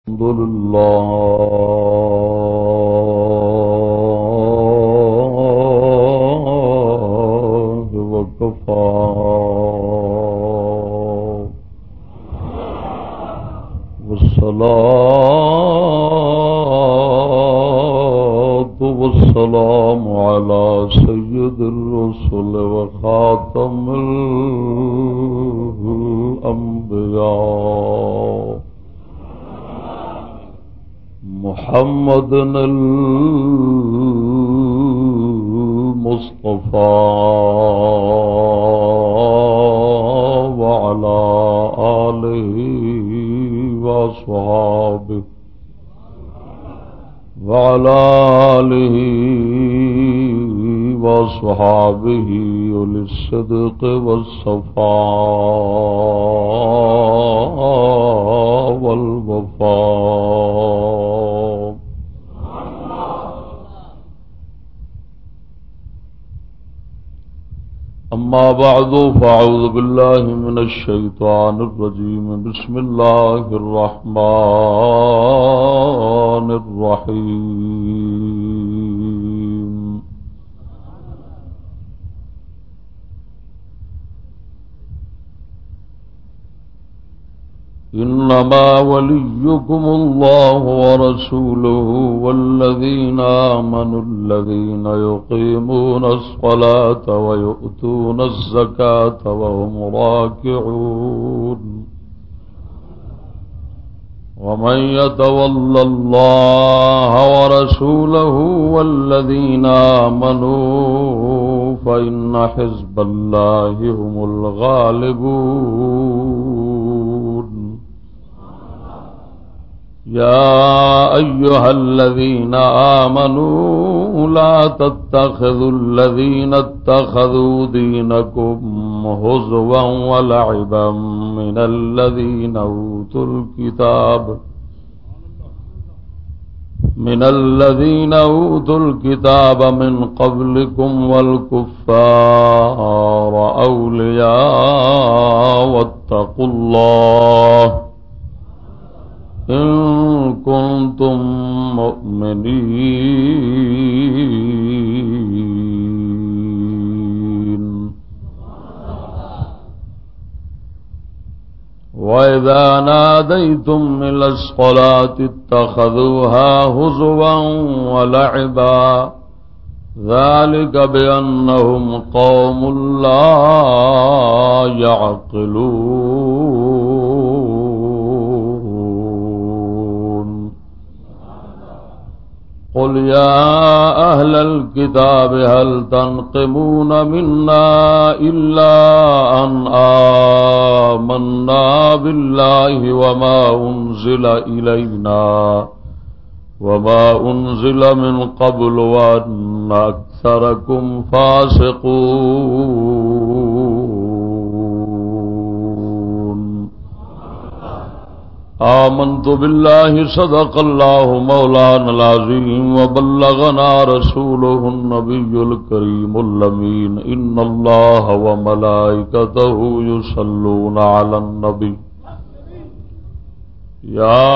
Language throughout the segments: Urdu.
الحمد لله وكفى والصلاة والسلام على سيد الرسل وخاتم الأنبياء محمد المصطفى وعلى آله وصحابه أولي الصدق والصفاء والوفاء. أما بعد فأعوذ بالله من الشيطان الرجيم. بسم الله الرحمن الرحيم. إنما وليكم الله ورسوله والذين آمنوا الذين يقيمون الصلاة ويؤتون الزكاة وهم راكعون. ومن يتول الله ورسوله والذين آمنوا فإن حزب الله هم الغالبون. يا أيها الذين آمنوا لا تتخذوا الذين اتخذوا دينكم هزوا ولعبا من الذين أوتوا الكتاب من قبلكم والكفار أولياء واتقوا الله إن كنتم مؤمنين. وإذا ناديتم إلى الصلاة اتخذوها هزوا ولعبا ذلك بأنهم قوم لا يعقلون. قل يا أهل الكتاب هل تنقمون منا إلا أن آمنا بالله وما أنزل من قبل وأن أكثركم فاسقون. آمنت بالله صدق الله مولانا العظيم وبلغنا رسوله النبي الكريم الأمين. إن الله وملائكته يصلون على النبي يا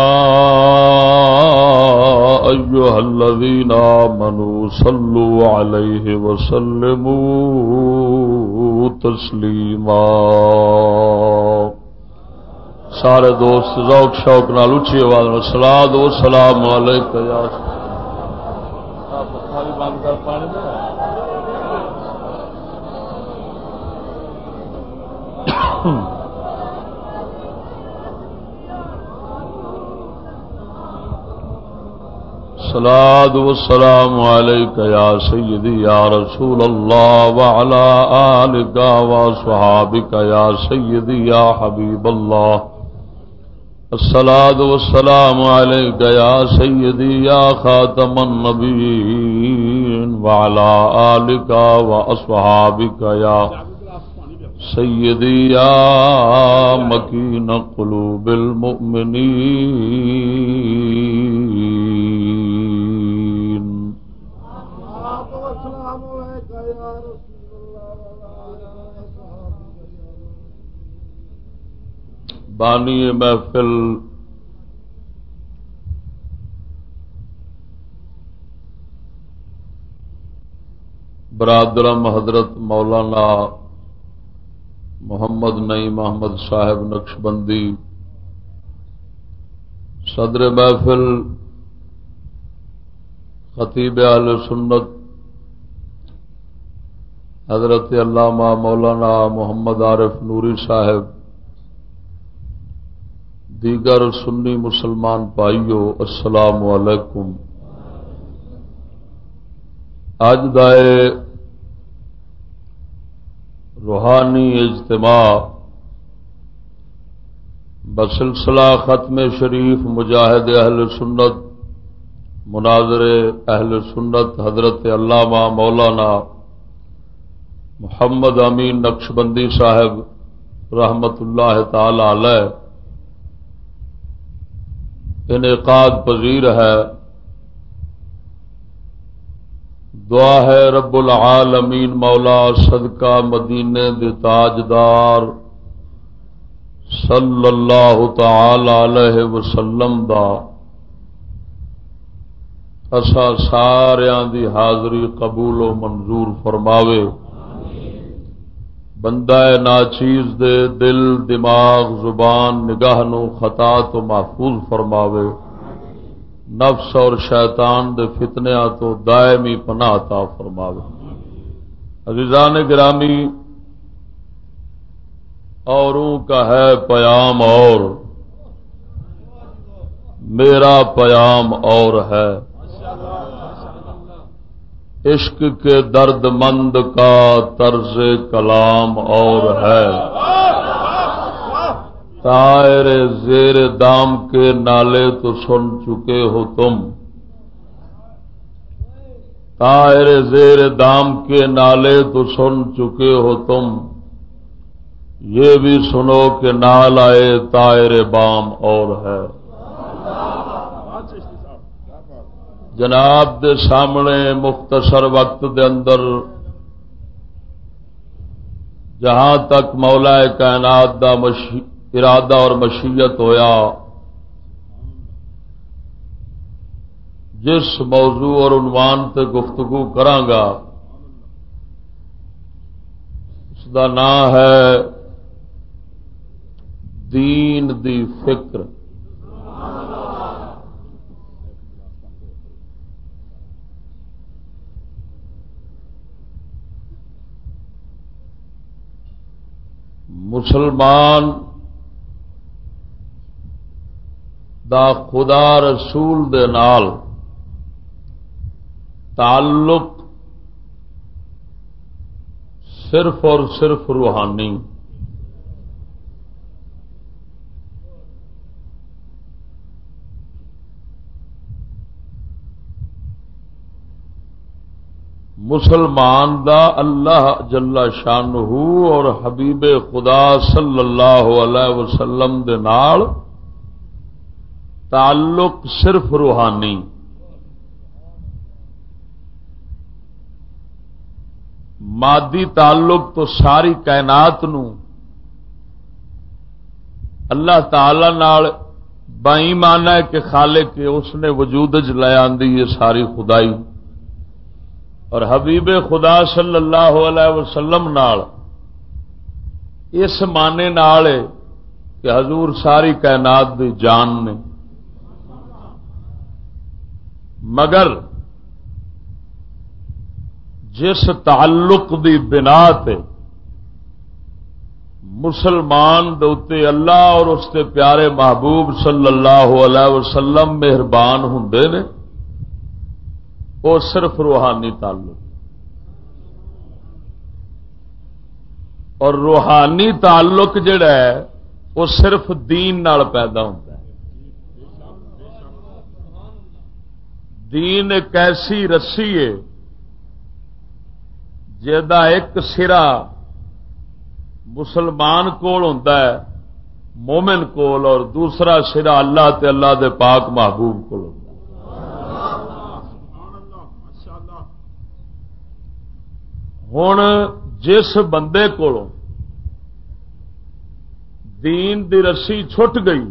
أيها الذين آمنوا صلوا عليه وسلموا تسليما. سارے دوست ذوق شوق نال اچھی آواز میں صلاۃ و سلام علیکہ یا بند کر پانی صلاۃ و سلام علیکہ یا سیدی یا رسول اللہ وعلی آلک و صحابک یا سیدی یا حبیب اللہ. الصلاۃ والسلام علیک یا سیدی یا خاتم النبیین وعلی آلک و اصحابک یا سیدی یا مکین قلوب المؤمنین. بانی محفل برادرم حضرت مولانا محمد نعیم احمد صاحب نقشبندی، صدر محفل خطیب اہل سنت حضرت علامہ مولانا محمد عارف نوری صاحب، دیگر سنی مسلمان بھائیو، السلام علیکم۔ آج دائے روحانی اجتماع بسلسلہ ختم شریف مجاہد اہل سنت، مناظر اہل سنت حضرت علامہ مولانا محمد امین نقشبندی صاحب رحمت اللہ تعالی علیہ انعقاد پذیر ہے۔ دعا ہے رب العالمین مولا صدقہ مدینے دے تاجدار صلی اللہ تعالی علیہ وسلم دا اسا ساریاں دی حاضری قبول و منظور فرماوے، بندہ ناچیز دے دل دماغ زبان نگاہ نو خطا تو محفوظ فرماوے، نفس اور شیطان دے فتنیاں تو دائمی پناہ عطا فرماوے۔ عزیزان گرامی، اوروں کا ہے پیام اور میرا پیام اور ہے، عشق کے درد مند کا طرز کلام اور ہے، طائر زیر دام کے نالے تو سن چکے ہو تم، طائر زیر دام کے نالے تو سن چکے ہو تم، یہ بھی سنو کہ نال آئے طائر بام اور ہے۔ جناب دے سامنے مختصر وقت دے اندر جہاں تک مولا کائنات دا ارادہ اور مشیت ہویا، جس موضوع اور عنوان تے گفتگو کرانگا اس دا نام ہے دین دی فکر۔ مسلمان دا خدا رسول دے نال تعلق صرف اور صرف روحانی، مسلمان دا اللہ جل شانہ اور حبیب خدا صلی اللہ علیہ وسلم دے نال تعلق صرف روحانی، مادی تعلق تو ساری کائنات نو اللہ تعالی نال بائیمان ہے کہ خالق کے اس نے وجود چ لے آندی یہ ساری خدائی، اور حبیب خدا صلی اللہ علیہ وسلم نال اس معنی نال ہے کہ حضور ساری کائنات دی جان نے، مگر جس تعلق دی بنا تے مسلمان دوتے اللہ اور اس کے پیارے محبوب صلی اللہ علیہ وسلم مہربان ہوندے نے، وہ صرف روحانی تعلق، اور روحانی تعلق جڑا ہے وہ صرف دین نال پیدا ہوتا ہے۔ دین ایک ایسی رسی ہے جہدا ایک سرا مسلمان کول ہوندا ہے، مومن کول، اور دوسرا سرا اللہ تے اللہ دے پاک محبوب کول ہوندا ہے۔ ہن جس بندے کولوں دین دی رسی چھٹ گئی،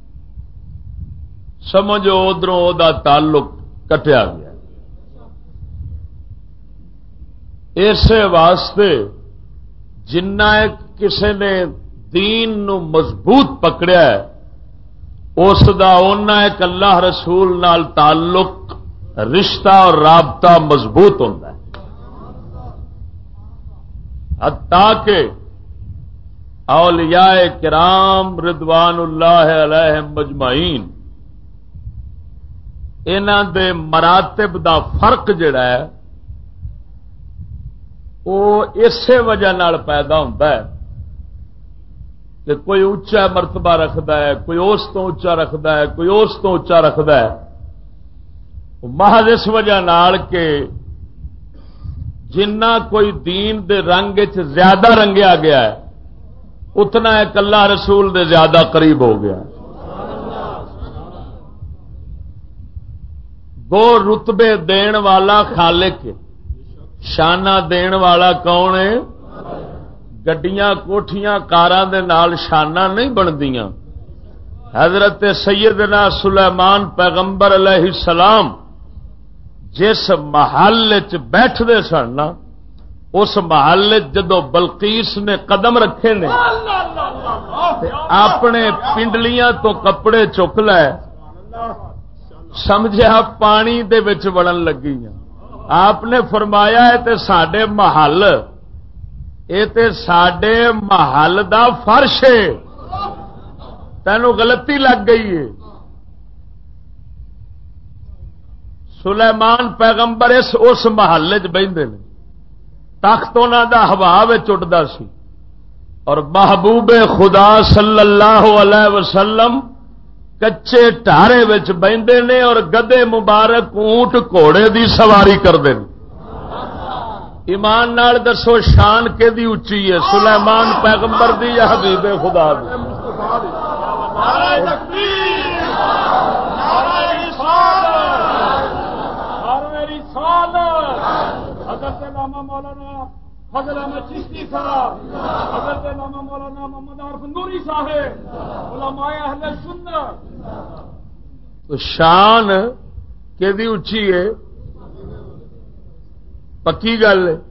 سمجھو ادھروں او دا تعلق کٹیا گیا۔ اس واسطے جنہ کسے نے دین نو مضبوط پکڑیا ہے اس دا اونا ایک اللہ رسول نال تعلق رشتہ اور رابطہ مضبوط ہوتا ہے، حتیٰ کہ اولیاء کرام رضوان اللہ علیہم مجمعین انہاں دے مراتب دا فرق جڑا ہے وہ اسی وجہ نال پیدا ہوتا ہے کہ کوئی اونچا مرتبہ رکھتا ہے، کوئی اس تو اونچا رکھتا ہے، کوئی اس تو اونچا رکھتا ہے، محض اس وجہ نال کہ جنہ کوئی دین دے رنگ زیادہ رنگیا گیا ہے اتنا ایک اللہ رسول دے زیادہ قریب ہو گیا. وہ رتبے دین والا خالق ہے، شانہ دین والا کون ہے؟ گڈیاں کوٹھیاں کاراں دے نال شانہ نہیں بندیاں. حضرت سیدنا سلیمان پیغمبر علیہ السلام جس محل بیٹھتے سن نا اس محل جدو بلقیس نے قدم رکھے نے اپنے پنڈلیاں تو کپڑے چک لے سمجھا پانی دے وچ وڑن لگی. آپ نے فرمایا ہے تے ساڈے محل اے تے ساڈے محل دا فرش ہے، تینوں غلطی لگ گئی ہے. سلیمان پیغمبر اس محلے چ بہندے نے، تخت انہاں دا ہوا وچ اڈدا سی اور محبوب خدا صلی اللہ علیہ وسلم کچے ٹارے وچ بہندے نے اور گدے مبارک اونٹ گھوڑے دی سواری کردے نے. ایمان نال دسو شان کے دی اچھی ہے، سلیمان پیغمبر دی یا حبیب خدا دی؟ حضرت علامہ مولانا فضل احمد چشتی صاحب، حضرت علامہ مولانا محمد عارف نوری صاحب، علماء اہل سنت. تو شان کہ دی اچھی ہے، پکی گل ہے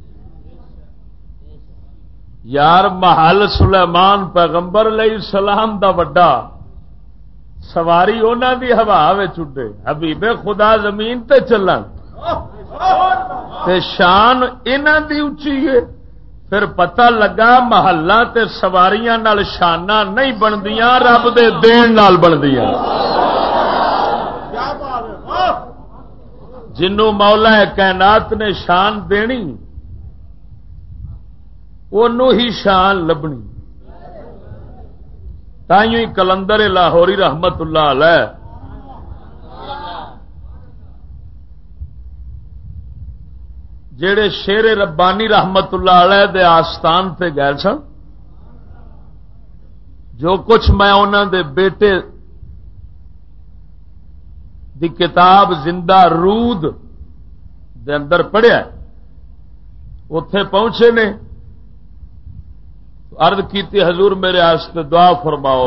یار. محل سلیمان پیغمبر علیہ السلام دا وڈا، سواری انہاں دی ہوا وچ اڈے، حبیب خدا زمین تے چلن تے شان انہاں دی اچھی ہے. پھر پتہ لگا محلہ تے سواریاں نال شاناں نہیں بندیاں، رب دے دین نال بندیاں. جنوں مولا کائنات نے شان دینی انہوں ہی شان لبنی. تائیوں ہی کلندر لاہوری رحمت اللہ علیہ جڑے شیر ربانی رحمت اللہ علیہ دے آستان تے گئے سن، جو کچھ میں انہاں دے بیٹے دی کتاب زندہ رود دے اندر پڑھیا، اتے پہنچے نے عرض کیتی حضور میرے واسطے دعا فرماؤ.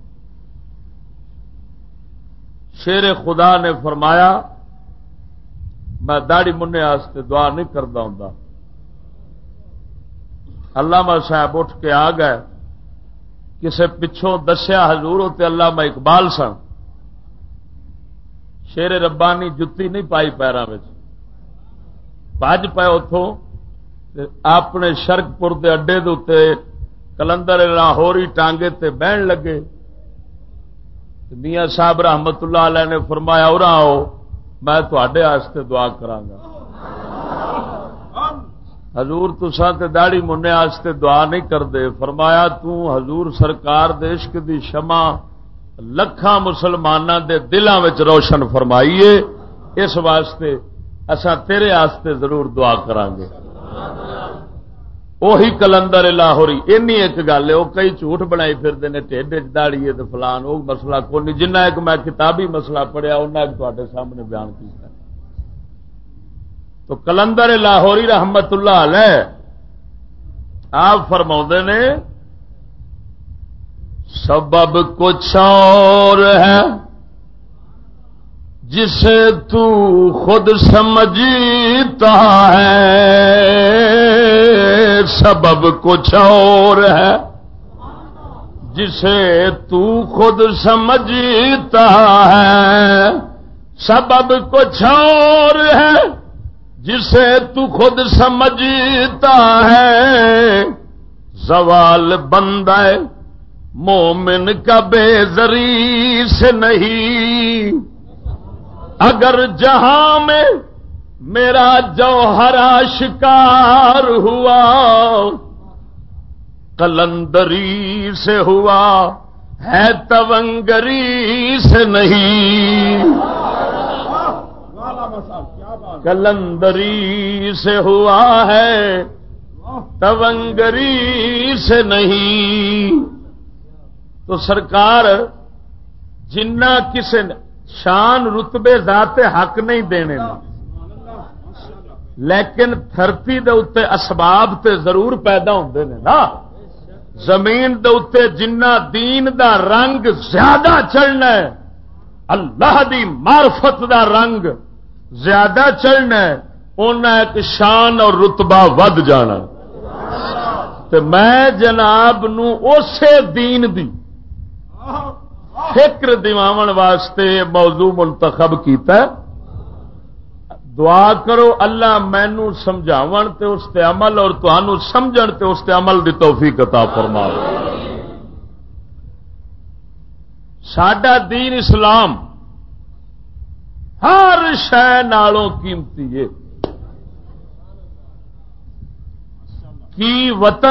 شیر خدا نے فرمایا میں داڑھی مننے واسطے دعا نہیں کرتا ہوں. علامہ صاحب اٹھ کے آ گئے، کسے پچھوں دسیا حضور ہوتے علامہ اقبال سن. شیر ربانی جتی نہیں پائی پیراں وچ، بھج پے اتوں اپنے شرک پور دے اڈے دے اتنے کلندر لاہوری ٹانگے تے بہن لگے. میاں صاحب رحمت اللہ علیہ نے فرمایا اُرا آؤ میں تواڈے واسطے دعا کراں گا. حضور تساں تے داڑھی مننے واسطے دعا نہیں کردے. فرمایا تو حضور سرکار دے عشق دی شمع لکھاں مسلماناں دے دلاں وچ روشن فرمائیے، اس واسطے اساں تیرے واسطے ضرور دعا کران گے. وہی کلندر لاہوری اینی ایک گل ہے، وہ کئی جھوٹ بنائی پھردے نے ٹھڈ وچ داڑھی ہے تے فلان، وہ مسئلہ کوئی نہیں. جنہ ایک میں کتابی مسئلہ پڑھیا انہاں ایک تواڈے سامنے بیان کیتا. تو کلندر لاہوری رحمت اللہ علیہ آپ فرماؤندے نے سبب کچھ اور ہے جسے تو خود سمجھتا ہے سبب کچھ اور ہے، جسے تو خود سمجھتا ہے سبب کچھ اور ہے، جسے تو خود سمجھتا ہے زوال بندہ مومن کا بے زری سے نہیں، اگر جہاں میں میرا جوہر آشکار ہوا قلندری سے ہوا ہے تونگری سے نہیں، قلندری سے ہوا ہے تونگری سے نہیں۔ تو سرکار جنہ کسے شان رتبے ذات حق نہیں دینے، لیکن دھرتی دے اتے اسباب تے ضرور پیدا ہوندے نے نا۔ زمین دے اتے جنہ دین دا رنگ زیادہ چڑھنا ہے، اللہ دی معرفت دا رنگ زیادہ چڑھنا ہے، انہاں ایک شان اور رتبہ ود جانا۔ تے میں جناب نو اسے دین دی فکر دیواون واسطے موضوع منتخب کیتا ہے۔ دعا کرو اللہ مینو سمجھاون تے اس تے عمل اور تانوں سمجھن تے اس تے عمل دی توفیق عطا فرماوے۔ ساڈا دین اسلام ہر شے نالوں قیمتی ہے، کی وطن،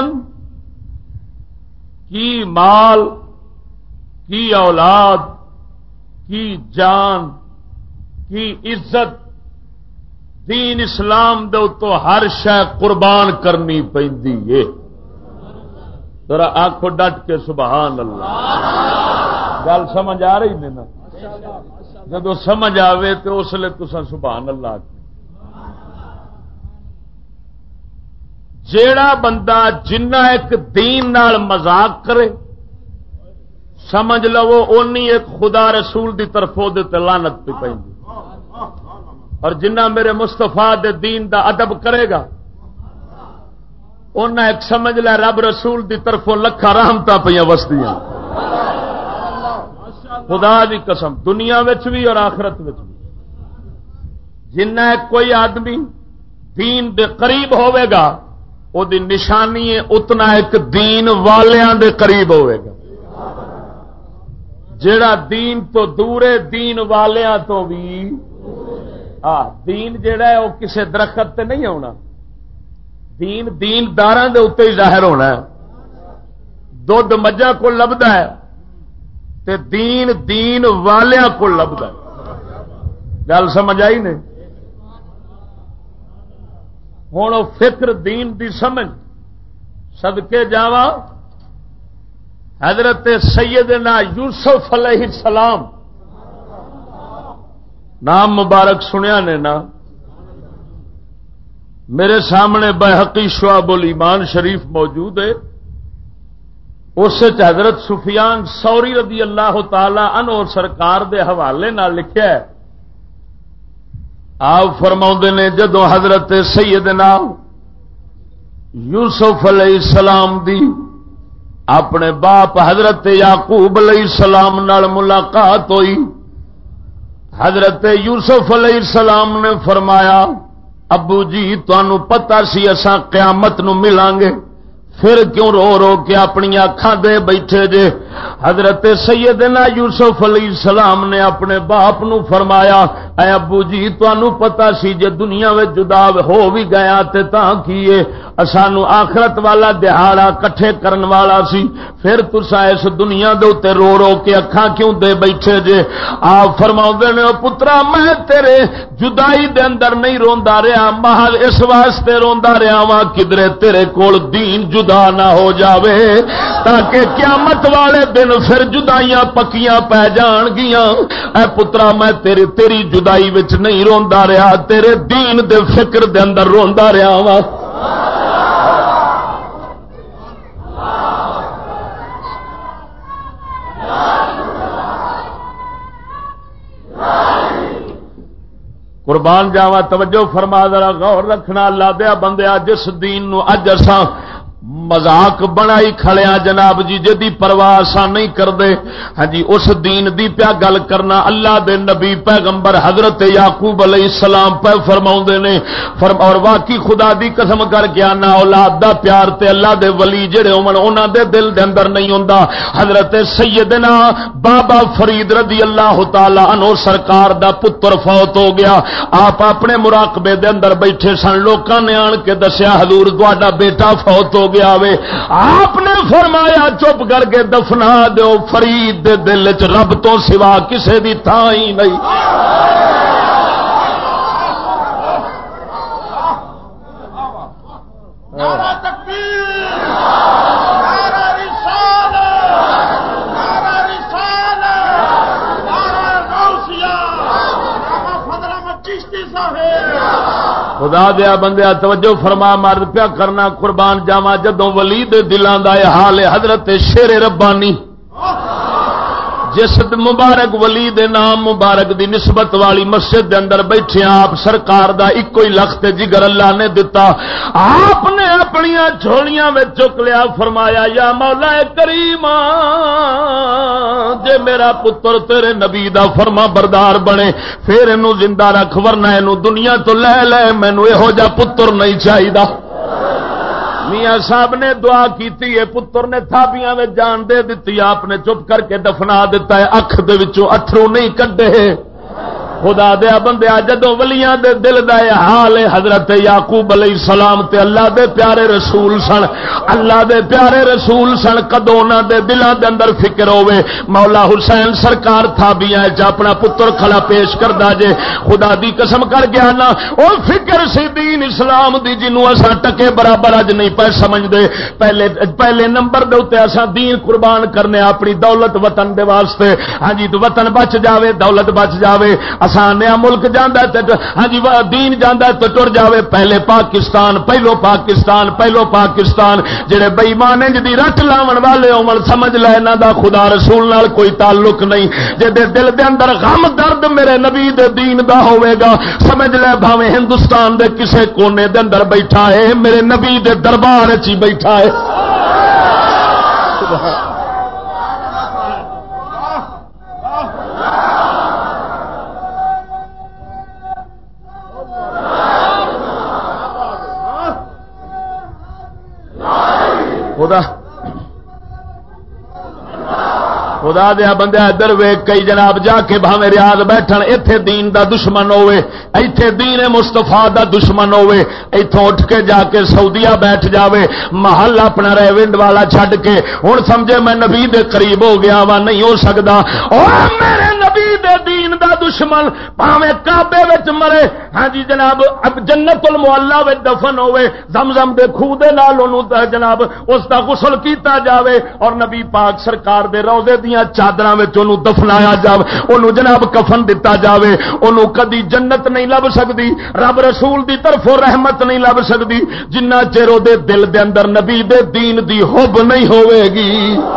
کی مال، کی اولاد، کی جان، کی عزت، دین اسلام دے تو ہر شے قربان کرنی پیندی ہے۔ ذرا آنکھوں ڈٹ کے سبحان اللہ۔ گل سمجھ آ رہی نے نا؟ جدو سمجھ آوے تو اس لیے تساں سبحان اللہ۔ جیڑا بندہ جنہ ایک دین نال مذاق کرے سمجھ لو اونی ایک خدا رسول دی طرف دے تے لعنت پہ پیندی، اور جنہ میرے مصطفیٰ دے دین دا ادب کرے گا انہیں ایک سمجھ لے رب رسول دی طرفوں لکھاں رحمتاں پہ وسدیاں۔ خدا دی قسم دنیا وچ بھی اور آخرت وچ بھی جنہ کوئی آدمی دین دے قریب ہوئے گا او دی نشانی ہے اتنا ایک دین والیاں دے قریب ہوئے گا۔ جیڑا دین تو دورے دین والیاں تو بھی دین جیڑا ہے وہ کسے درخت تے نہیں ہونا، دین دینداراں دے اوتے ہی ظاہر ہونا ہے۔ دودھ مجھاں کو لبدا ہے تے دین دین والیاں کو لبدا ہے۔ گل سمجھ آئی نہیں؟ ہن او فکر دین دی سمجھ صدقے جاواں حضرت سیدنا یوسف علیہ السلام نام مبارک سنیا نے نا؟ میرے سامنے بحقی شعب الایمان شریف موجود ہے، اس حضرت سفیان ثوری رضی اللہ تعالی عنہ سرکار دے حوالے نال لکھیا ہے۔ آپ فرماؤندے نے جدو حضرت سیدنا یوسف علیہ السلام دی اپنے باپ حضرت یعقوب علیہ السلام نال ملاقات ہوئی، حضرت یوسف علیہ السلام نے فرمایا ابو جی تانوں پتہ سی اساں قیامت نو ملان گے، پھر کیوں رو رو کے اپنی اکھاں دے بیٹھے جے؟ حضرت سیدنا یوسف علیہ السلام نے اپنے باپ نو فرمایا اے ابو جی تانوں پتہ سی جے دنیا وچ جدا ہو بھی گیا تے تاں کیے اسانو آخرت والا دہاڑا کٹھے کرن والا سی، پھر تساں اس دنیا دے اوتے رو رو کے اکھاں کیوں دے بیٹھے جے؟ آپ فرماؤندے نے پترا میں تیرے جدائی دے اندر نہیں روندا رہا، محض اس واسطے روندا رہا وا کدرے تیرے کول دین جدا نہ ہو جاوے تاکہ قیامت والے دن پھر جدائیاں پکیاں پہ جان گیاں۔ اے پترا میں تیری جدائی وچ نہیں روندا رہا، تیرے دین دے فکر دے اندر روندا رہا وا۔ قربان جاوا توجہ فرما ذرا غور رکھنا اللہ دیا بندیا جس دین نو اج اساں مذاق بنائی کھڑیاں جناب جی جدی پرواہ اساں نہیں کردے ہاں جی اس دین دی پیا گل کرنا اللہ دے نبی پیغمبر حضرت یعقوب علیہ السلام پہ فرماوندے نے اور واقعی خدا دی قسم کر کے آنا اولاد دا پیار تے اللہ دے ولی جڑے ہون انہاں دے دل دے اندر نہیں ہوندا حضرت سیدنا بابا فرید رضی اللہ تعالی عنہ سرکار دا پتر فوت ہو گیا آپ اپنے مراقبے دے اندر بیٹھے سن لوکاں نے آن کے دسیا حضور تہاڈا بیٹا فوت ہو گیا وے آپ نے فرمایا چپ کر کے دفنا دیو فرید دے دل چ رب تو سوا کسے دی تھاں ہی نہیں نعرہ تکبیر نعرہ رسالت نعرہ رسالت نعرہ غوثیہ نعرہ فضل احمد چشتی صاحب خدا دیا بندیا توجہ فرما مرد پیا کرنا قربان جاواں جدوں ولی دے دلاں دا حال حضرت شیر ربانی جس مبارک ولی دے نام مبارک دی نسبت والی مسجد دے اندر بیٹھے آپ سرکار دا ایک ہی لخت جگر اللہ نے دتا آپ نے اپنیاں جھولیاں میں چک لیا فرمایا یا مولا کریم جے میرا پتر تیرے نبی دا فرما بردار بنے پھر اینو زندہ رکھ ورنہ اینو دنیا تو لے مینوں یہو جا پتر نہیں چاہیدا میاں صاحب نے دعا کیتی ہے پتر نے تھابیاں میں جان دے دیتی آپ نے چپ کر کے دفنا دیتا ہے اکھ دے وچوں اتھرو نہیں کڈے خدا دیا بندیا جدوں ولیاں دے دل دا یہ حال ہے حضرت یعقوب علیہ السلام تے اللہ دے پیارے رسول سن اللہ دے پیارے رسول سن کدوں انہاں دے دلاں دے اندر فکر ہوے مولا حسین سرکار تھابیاں وچ اپنا پتر کھڑا پیش کردا جے خدا دی قسم کر گیا نا او فکر سی دین اسلام دی جنوں اساں ٹکے برابر اج نہیں پے سمجھدے پہلے نمبر دے اوتے اساں دین قربان کرنے اپنی دولت وطن دے واسطے ہاں جی تو وطن بچ جاوے دولت بچ جاوے آسانیا ملک جانا ہاں جی دین جانا تو ٹر جاوے پہلے پاکستان پہلو پاکستان جڑے بےمان جی رٹ لاون والے ہون سمجھ لے انہاں دا خدا رسول نال کوئی تعلق نہیں جے دے دل دے اندر غم درد میرے نبی دے دین دا ہوے گا سمجھ لے بھاویں ہندوستان دے کسے کونے دے اندر بیٹھا ہے میرے نبی دے دربار وچ ہی بیٹھا ہے خدا دیا بندہ ادھر ویکھ کئی جناب جا کے بھاویں ریاض بیٹھن ایتھے دین دا دشمن ہوئے ایتھے دین مصطفیٰ دا دشمن ہوئے ایتھوں اٹھ کے جا کے سعودیہ بیٹھ جاوے محل اپنا ریونڈ والا چھڈ کے ہن سمجھے میں نبی دے قریب ہو گیا وا نہیں ہو سکدا او میرے نبی دے دین دا دشمن بھاویں کعبے وچ مرے ہاں جی جناب اب جنت المعلا وچ دفن ہوئے زمزم دے کھوہ دے نال اونوں جناب اس دا غسل کیتا جاوے اور نبی پاک سرکار دے روضے دیاں چادراں وچ اونوں دفنایا جاوے اونوں جناب کفن دتا جاوے اونوں کدی جنت نہیں لب سکدی رب رسول دی طرفوں رحمت نہیں لب سکدی جنہ چر او دے دل دے اندر نبی دے دین دی حب نہیں ہوے گی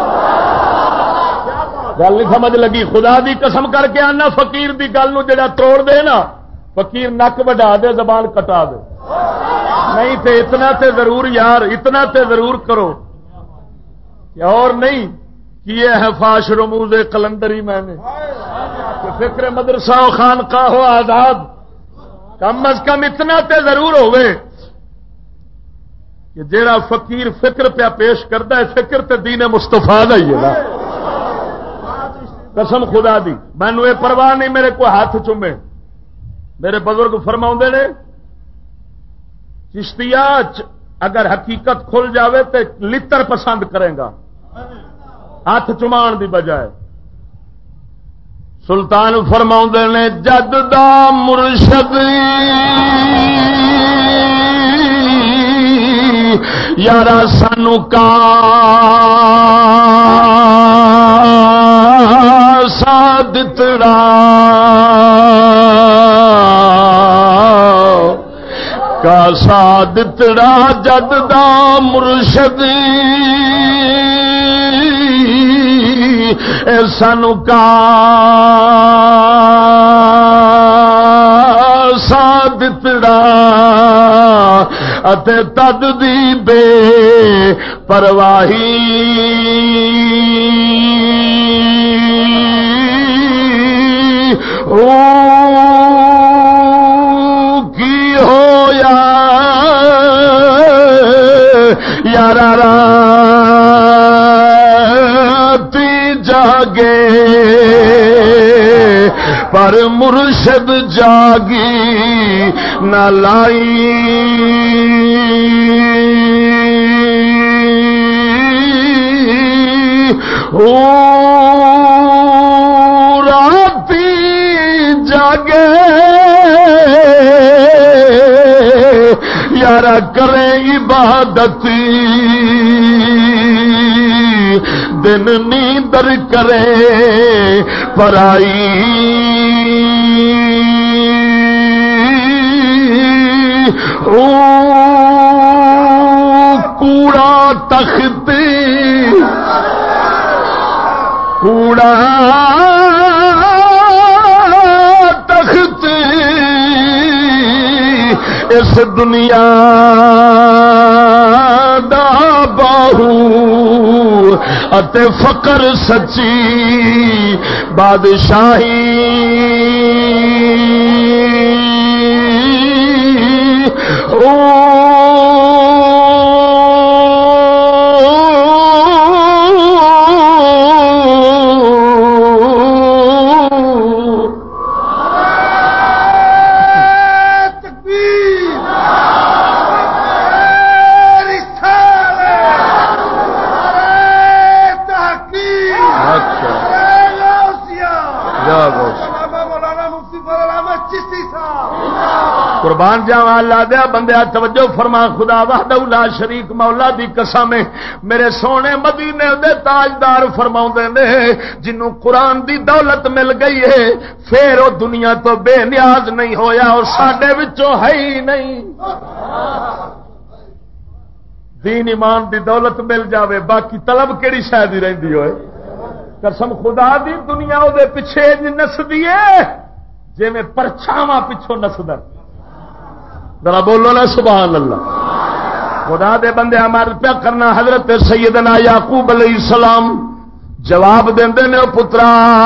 گل نہیں سمجھ لگی خدا دی قسم کر کے آنا فقیر دی گل نو جڑا توڑ دے نا فقیر نک وڈا دے زبان کٹا دے نہیں تے اتنا تے ضرور یار اتنا تے ضرور کرو اور نہیں کیے ہے فاش رموز قلندری میں نے فکر مدرسہ و خانقاہ ہو آزاد کم از کم اتنا تے ضرور ہوئے کہ جیڑا فقیر فکر پہ پیش کرتا ہے فکر تے دین مصطفیٰ دا ہی ہے نا قسم خدا دی میں نے پرواہ نہیں میرے کو ہاتھ چومے میرے بزرگ فرماؤں نے چشتیا اگر حقیقت کھل جاوے تو لتر پسند کرے گا ہاتھ چمان دی بجائے سلطان فرماؤں نے جد دا مرشد یارا سانو کا سادتڑا کا سادتڑا جد دا مرشد سانو کا دتڑا اتے تد دی بے پرواہی او کی ہویا یارا راتی جاگے پر مرشد جاگی نہ لائی او راتی جاگے یارا کرے عبادت دن نیندر کرے پرائی او کوڑا تخت کوڑا تخت اس دنیا دا باہو اتے فقر سچی بادشاہی او قربان جاواں اللہ دیا بندیا توجہ فرما خدا وحدہ لا شریک مولا دی قسم میرے سونے مدینے دے تاجدار فرماوندے نے جنوں قرآن دی دولت مل گئی ہے پھر وہ دنیا تو بے نیاز نہیں ہویا اور ساڈے وچوں ہے ہی نہیں دین ایمان دی دولت مل جاوے باقی طلب کیڑی شے دی رہندی ہوئے قسم خدا دی دنیا او دے پیچھے نسدی ہے جویں پرچھاواں پیچھوں نسدا ذرا بولو نا سبحان اللہ خدا دے بندے ہمارے پیا کرنا حضرت سیدنا یعقوب علیہ السلام جواب دیندے نے پترا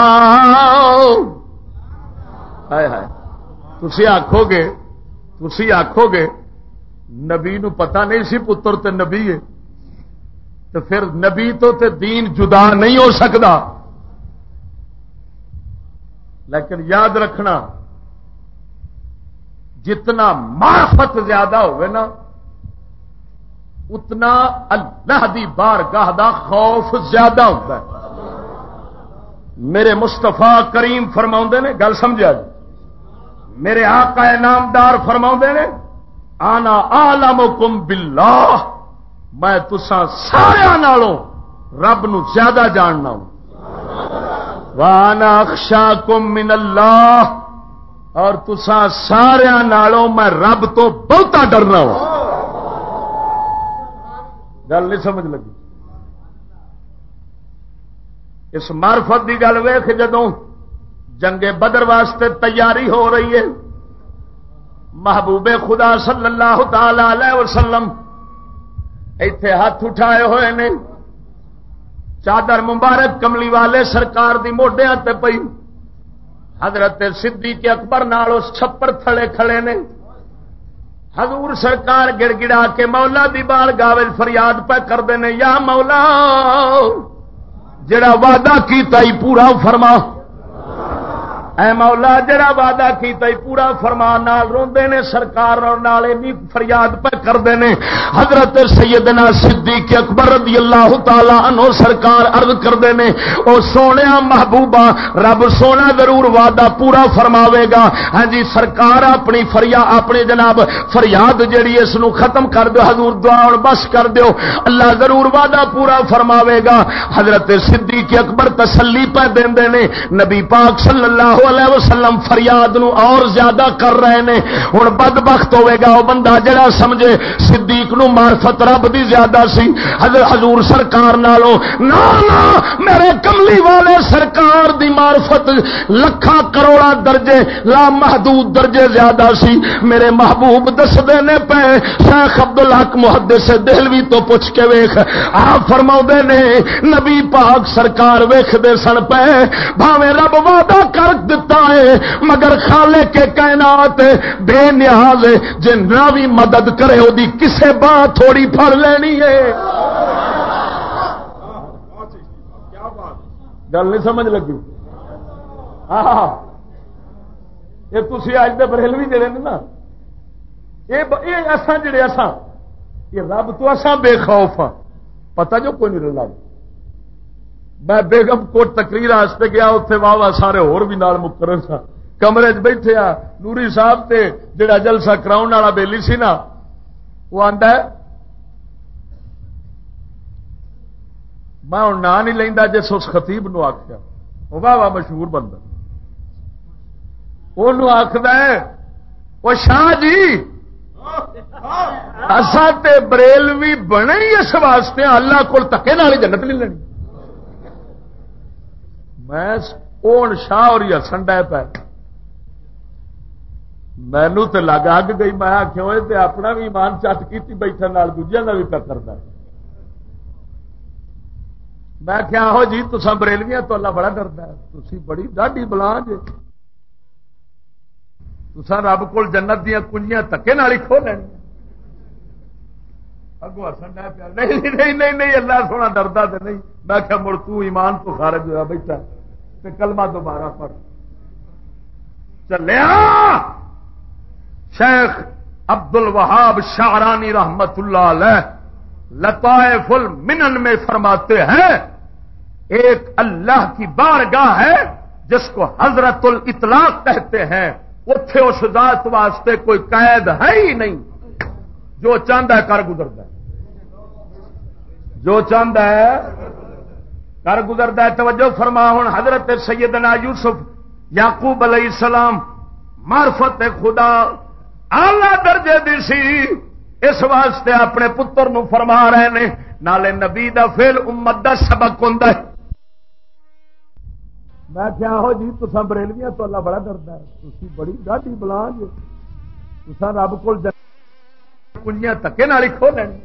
ہائے ہائے تسی آکھو گے نبی نو پتہ نہیں سی پتر تے نبی ہے تو پھر نبی تو تے دین جدا نہیں ہو سکتا لیکن یاد رکھنا جتنا معرفت زیادہ ہوئے نا اتنا اللہ دی بارگاہ دا خوف زیادہ ہوتا ہے میرے مصطفیٰ کریم فرماؤندے نے گل سمجھا جی میرے آقا نامدار فرماؤندے نے آنا اعلمکم باللہ میں تساں سارے نالوں رب نو زیادہ جاننا ہوں وانا اخشاکم من اللہ اور تساں سارے نالوں میں رب تو بہتا ڈرنا ہوں گل نہیں سمجھ لگی اس معرفت کی گل ویخ جدوں جنگ بدر واسطے تیاری ہو رہی ہے محبوب خدا صلی اللہ تعالی علیہ وسلم ایتھے ہاتھ اٹھائے ہوئے نے چادر مبارک کملی والے سرکار دی موڈیاں تے پئی حضرت صدیق اکبر نال اس چھپر تھلے کھڑے نے حضور سرکار گڑ گڑا کے مولا دی بارگاہ وچ فریاد پہ کردے نے یا مولا جڑا وعدہ کیتا ہی پورا فرما اے مولا جڑا وعدہ کیتا ہی پورا فرما نال روندے نے سرکار اور نال اینی فریاد پہ کردے نے حضرت سیدنا صدیق اکبر رضی اللہ تعالی عنہ سرکار عرض کردے نے او سونیا محبوبہ رب سونا ضرور وعدہ پورا فرماوے گا ہاں جی سرکار اپنی جناب فریاد جڑی اس نو ختم کر دیو حضور دعا اور بس کر دیو اللہ ضرور وعدہ پورا فرماوے گا حضرت صدیق اکبر تسلی پہ دیندے نے نبی پاک صلی اللہ علیہ وسلم فریاد نو اور زیادہ کر رہے نے. ہن بدبخت ہوے گا وہ بندہ جڑا سمجھے صدیق نو معرفت رب دی زیادہ سی حضور سرکار نالوں. نا میرے کملی والے سرکار دی معرفت لکھاں کروڑا درجے لا محدود درجے زیادہ سی. میرے محبوب دسدے نے پے شیخ عبدالحق محدث دہلوی تو پوچھ کے ویکھ آپ فرماؤندے نے نبی پاک سرکار ویکھدے سن پے بھاویں رب وعدہ کر دتا ہے مگر خالق کے کائنات بے نیاز جے نہ بھی مدد کرے او دی کسے باں تھوڑی پھڑ لینی ہے. گل نہیں سمجھ لگی؟ ہاں یہ تھی اج دے بریلوی جڑے نے نا یہ اساں جڑے اساں یہ رب تو اساں بے خوف ہاں پتہ جو کوئی نہیں رلا. میں بیگم کوٹ تقریر واسطے گیا اتنے واہ واہ سارے ہور بھی نال مقرر سا کمرے چ بیٹھے آ نوری صاحب تے جڑا جلسہ کراؤن والا بیلی سی نا وہ آندا ہے میں ہوں نا نہیں لینا جس اس خطیب نو آخیا وہ واہ واہ مشہور بندہ وہ آخد ہے وہ شاہ جی اصا تے بریلوی بنے ہی اس واسطے اللہ کو تکے نال جنت نہیں لینی. میں اون شاہ اور ہسن ڈے پہ مینو تو لگ اگ گئی. میں آخیا ہوئے تے اپنا بھی ایمان چٹ کی بیٹھا نال دوجیا کا بھی پہ کرتا. میں کیا ہو جی تسا بریلویاں تو اللہ بڑا ڈردا ہے تسی بڑی ڈاڈی بلا جے تسا رب کول جنت دیا کنجیاں تکے نال ہی کھو لینی. اگو ہسن ڈے پیا نہیں اللہ سونا ڈردا تے نہیں. میں کیا مڑ تو ایمان تو خارج ہوا بیٹھا تے کلمہ دوبارہ پڑھ چلیا. شیخ عبد الوہاب شعرانی رحمت اللہ علیہ لطائف المنن میں فرماتے ہیں ایک اللہ کی بارگاہ ہے جس کو حضرت الاطلاق کہتے ہیں. اتھے اس ذات واسطے کوئی قید ہے ہی نہیں. جو چاہتا ہے کر گزرتا ہے جو چاہتا ہے کر گزرتا ہے. توجہ فرما ہوں حضرت سیدنا یوسف یعقوب علیہ السلام معرفت خدا اعلی درجے دی سی اس واسطے اپنے پتر نو فرما رہے نے نالے نبی دا فعل امت دا سبق ہوندا ہے. میں کیا ہو جی تسا بریلویاں تو اللہ بڑا ڈردا ہے تسی بڑی ڈاڈی بلا جے تسا رب کول کنجیاں تکے نال ہی کھو لینی.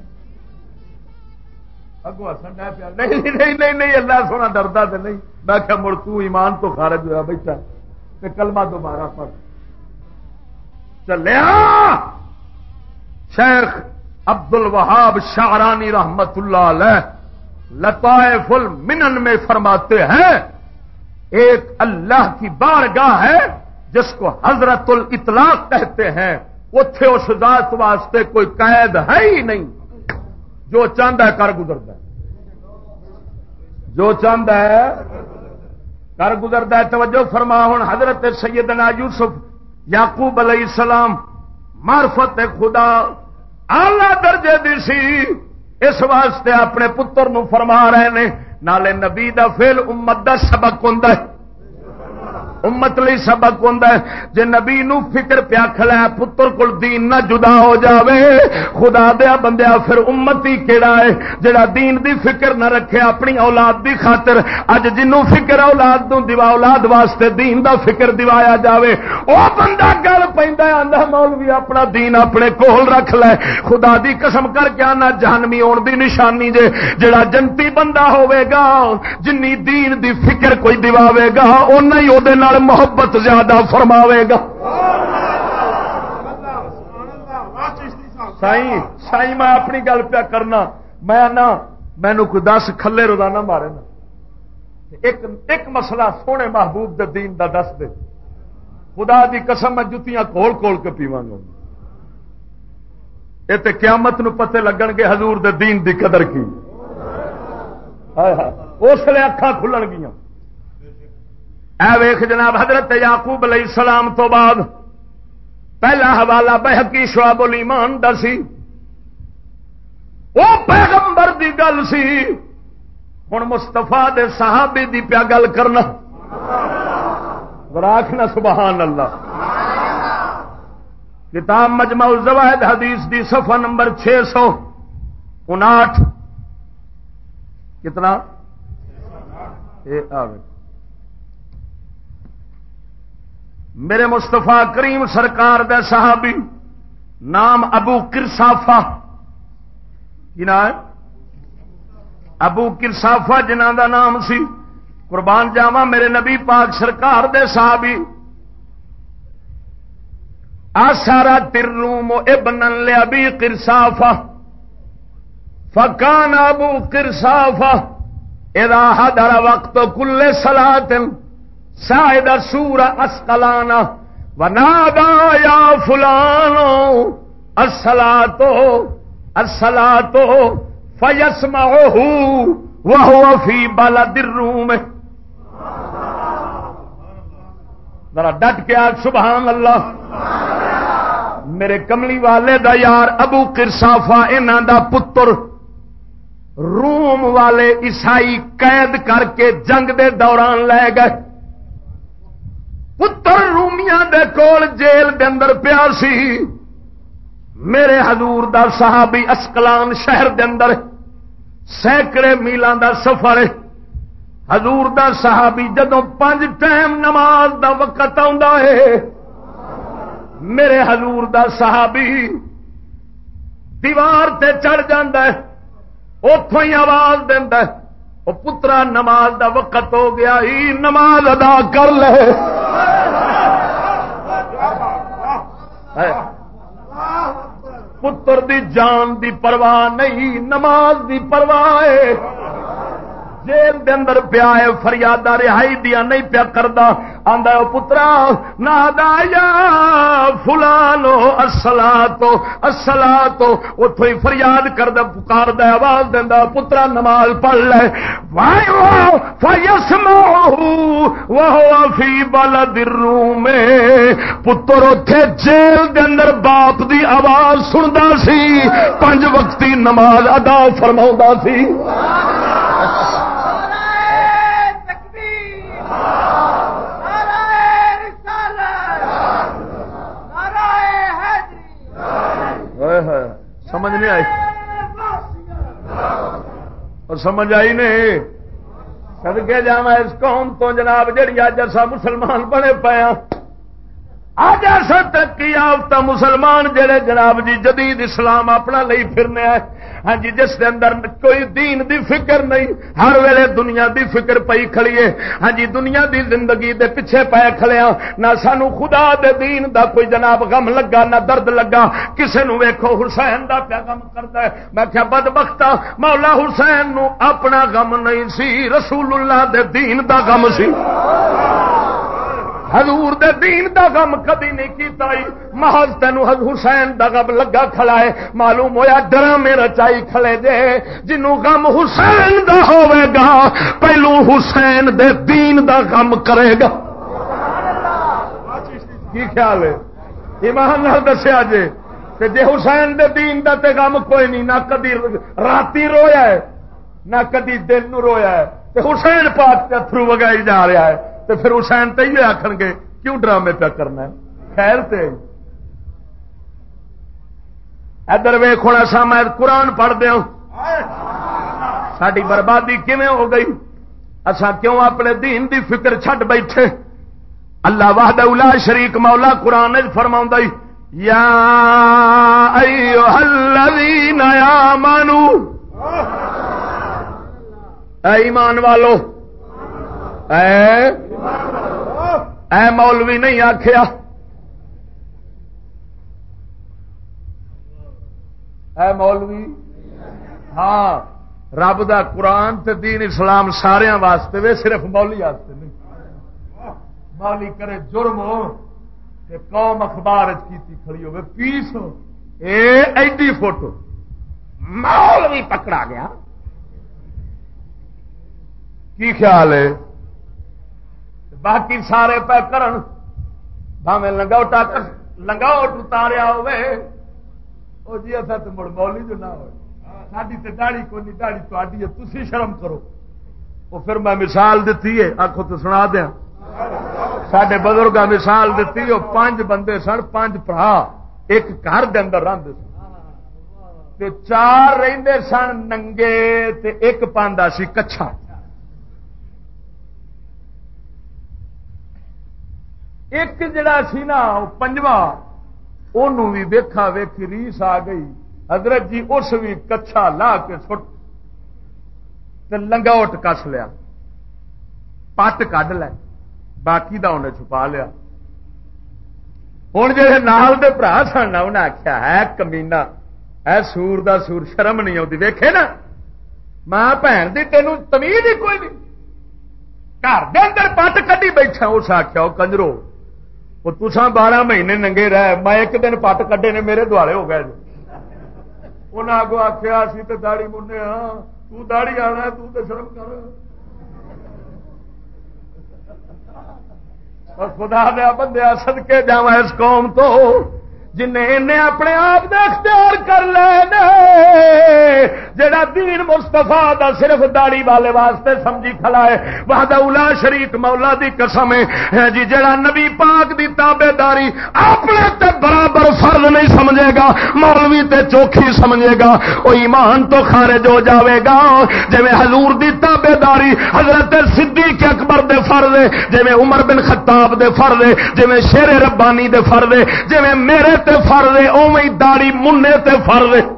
اگو ہسن ڈے پیا نہیں اللہ سونا ڈردا تے نہیں. میں کیا مڑ تو ایمان تو خارج ہوا بیٹھا تے کلمہ دوبارہ پڑھ چلیا. شیخ عبد الوہاب شعرانی رحمت اللہ علیہ لطائف المنن میں فرماتے ہیں ایک اللہ کی بارگاہ ہے جس کو حضرت الاطلاق کہتے ہیں. اتھے اس ذات واسطے کوئی قید ہے ہی نہیں. جو چاہتا ہے کر گزرتا ہے جو چاہتا ہے کر گزرتا ہے. توجہ فرما ہوں حضرت سیدنا یوسف یعقوب علیہ السلام معرفت خدا اعلی درجے دی سی اس واسطے اپنے پتر نو فرما رہے نے نالے نبی دا فعل امت دا سبق ہوندا ہے. امت لئی سبق ہوندا ہے. جے نبی نو فکر پیا کھلا پتر کول دین نہ جدا ہو جاوے خدا دیا بندیا پھر امتی کیڑا ہے جڑا دین دی فکر نہ رکھے اپنی اولاد دی خاطر. اج جنوں فکر اولاد نو دیوا اولاد واسطے دین دا فکر دیوایا جاوے او بندہ گل پیندا آندا مولوی اپنا دین اپنے کول رکھ لے. خدا دی قسم کر کے آنا جہنمی ہون دی نشانی جے جڑا جنتی بندہ ہوے گا جنی دین دی فکر کوئی دیواوے گا اوناں ہی او دے نال محبت زیادہ فرماوے گا. سائیں میں اپنی گل پیا کرنا میں نہ مینو کوئی 10 کھلے روزانہ مارے نا ایک مسئلہ سونے محبوب دے دین دا دس دے خدا دی قسم میں جتیاں کھول کھول کے پیواں گا. یہ تے قیامت نو پتے لگن گے حضور دے دین دی قدر کی. اس لیے اکھاں کھلن گیاں. اے ویکھ جناب حضرت یعقوب علیہ السلام تو بعد پہلا حوالہ بہقی شعب الایمان دا سی. وہ پیغمبر دی گل سی. ہن مصطفیٰ دے صحابی دی پیا گل کرنا راکھنا سبحان اللہ. کتاب مجمع الزوائد حدیث دی صفحہ نمبر 659. کتنا میرے مصطفیٰ کریم سرکار دے صحابی نام ابو قرصافہ کی نام ہے ابو قرصافہ جنہاں دا نام سی قربان جاواں میرے نبی پاک سرکار دے صحابی آسارت الروم ابنا لابی قرصافہ فکان ابو قرصافہ اذا حضر وقت کل صلاة ساعد سور اسقلانہ ونادى یا فلانو الصلاة فیسمعه وهو فی بلد الروم. ذرا ڈٹ کے آج سبحان اللہ. میرے کملی والے دا یار ابو قرصافہ انہاں دا پتر روم والے عیسائی قید کر کے جنگ دے دوران لے گئے. پتر رومیاں دے کول جیل دے اندر پیا سی. میرے حضور دا صحابی اسقلان شہر دے اندر سینکڑے میلاں دا سفر ہے. حضور دا صحابی جدوں 5 ٹائم نماز دا وقت آندا ہے میرے حضور دا صحابی دیوار تے چڑھ جاندا ہے اوتھوں ہی آواز دیندا ہے او پترا نماز دا وقت ہو گیا ہی نماز ادا کر لے. پتر دی جان دی پرواہ نہیں نماز دی پرواہ ہے. جیل دے اندر پیا ہے فریادہ رہائی دیا نہیں پیا کردا. آندا او پترا نادا یا فلانو الصلاۃ اوتھوں ہی فریاد کردا پکاردا آواز دیندا پترا نماز پڑھ لے. فیسمعه وهو فی بلد الروم. پتر اوتھے جیل دے اندر باپ دی آواز سندا سی 5 وقتی نماز ادا فرماوندا سی. سمجھ نہیں آئی اور سمجھ آئی نہیں. صدقے جاواں اس قوم تو جناب جڑی اج اساں مسلمان بنے پے ہاں. اج ایسا ترقی یافتہ مسلمان جڑے جناب جی جدید اسلام اپنا لئی پھرنے آئے. ہاں جی جس دے اندر کوئی دین دی فکر نہیں ہر ویلے دنیا دی فکر پئی کھڑی ہے. ہاں جی دنیا دی زندگی دے پیچھے پے کھڑے ہاں. نہ سانو خدا دے دین دا کوئی جناب غم لگا نہ درد لگا. کسے نو ویکھو حسین دا پیا غم کردا ہے. میں کہیا بدبختا مولا حسین نو اپنا غم نہیں سی رسول اللہ دے دین دا غم سی. حضور دے دین دا غم کدی نہیں کیتا. محض تینو حسین دا غم لگا کھڑا ہے. معلوم ہویا ڈرامے رچائی کھڑے جے. جنوں غم حسین دا ہوے گا پہلو حسین دے دین دا غم کرے گا. کی خیال ہے ایمان نال دسیا جے کہ جے حسین دے دین دا تے غم کوئی نہیں نہ کدی راتی رویا ہے نہ کدی دن نو رویا ہے تے حسین پاک تے اتھرو وگائی جا رہا ہے تو پھر حسین تے یہ آخر گے کیوں ڈرامے پہ کرنا ہے. خیر تے ادھر ویخ ہونا سا میں قرآن پڑھ دیا ساری بربادی کیویں ہو گئی. اساں کیوں اپنے دین دی فکر چھڈ بیٹھے. اللہ وحدہ لا شریک مولا قرآن فرماوندا یا ایھا الذین آمنوا اے ایمان والو. اے مولوی نہیں آخیا اے مولوی. ہاں رب دا قرآن تے دین اسلام سارے واسطے وے صرف مولی واسطے نہیں. مولی کرے جرم ہو تے قوم اخبار کیتی کھڑی ہوے پیس ہو اے ایڈی فوٹو مولوی پکڑا گیا. کی خیال ہے باقی سارے پہ کرن بھاویں لنگوٹا لنگوٹ اتاریا ہوئے او جی اصا تو مڑ مولی جو نہ ہوئے ساری تے داڑھی کو نہیں داڑھی تہاڈی ہے تسی شرم کرو. وہ پھر میں مثال دیتی ہے آخو تو سنا دیا سڈے بزرگ مثال دیتی، وہ 5 بندے سن، 5 بھرا ایک گھر دے اندر رہندے سن، 4 رہندے سن ننگے تے ایک پاندا سی کچھا۔ ایک جڑا سی نا 5واں انہوں بھی ویکھا ویکھی ریس آ گئی، حضرت جی اس بھی کچھا لا کے سٹ تے لنگوٹ کس لیا، پٹ کڈ لے، باقی دا انہیں چھپا لیا۔ ہوں جہے نال دے برا سن انہیں آخیا ہے کمینا، اے سور دا سور، شرم نہیں آتی، ویکھے نا ماں بھن دی تینوں تمیز ہی کوئی نہیں، گھر دے اندر پٹ کڈی بیٹھا۔ اس آخیا وہ کنجرو، وہ تساں 12 مہینے ننگے رہے، میں ایک دن پٹ کڈے نے میرے دوالے ہو گئے۔ انہیں آگو آخیا اسی تو داڑی مننے ہاں، تو داڑی آنا ہے، تو شرم کر۔ اور خدا دیا بندیا صدقے جاواں اس قوم تو جنہیں اپنے آپ دا اختیار کر لینا، جڑا دین مصطفیٰ دا صرف داڑھی والے واسطے سمجھی کھلا ہے، وحدہ لا شریک مولا دی قسم ہے جی، جڑا نبی پاک دی تابعداری اپنے تے برابر فرض نہیں سمجھے گا، مولوی تے چوکھی سمجھے گا، وہ ایمان تو خارج ہو جاوے گا۔ جویں حضور دی تابعداری حضرت صدیق اکبر دے فرض ہے، جویں عمر بن خطاب دے فرض ہے، جویں شیر ربانی دے فرض ہے، جویں میرے تے فرض ہے، اوویں داڑھی مننے تے فرض ہے۔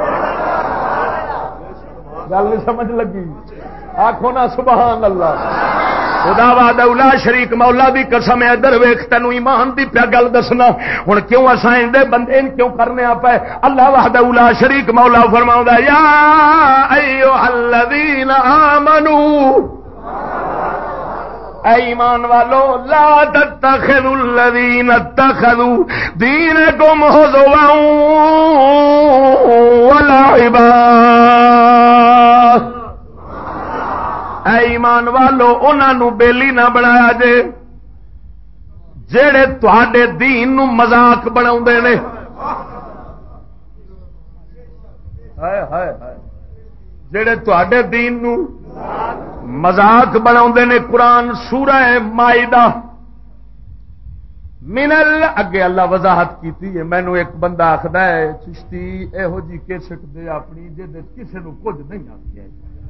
گل نہیں سمجھ لگی؟ آکھو نا سبحان اللہ۔ خدا وحدہ لا شریک مولا دی قسم ہے، ادھر ویکھ تینوں ایمان دی پیا گل دسنا۔ ہن کیوں اساں دے بندے کیوں کرنے آ پے؟ اللہ وحدہ لا شریک مولا فرماوندا یا ایھا الذین آمنو، اے ایمان والو، لا تتخذوا الذین اتخذوا دینکم ہزوا ولعبا، اے ایمان والو انہاں نو بیلی نہ بنایا جے جڑے تواڈے دین نو مذاق بناوندے نے۔ ہائے ہائے ہائے، جڑے تواڈے دین نو مذاق بناوندے نے۔ قرآن سورہ مائدہ منل اگے اللہ وضاحت کیتی ہے۔ مینوں ایک بندہ آکھدا ہے چشتی ایہو جی کیسٹ دے اپنی جے کسے نو کچھ نہیں آکھیا،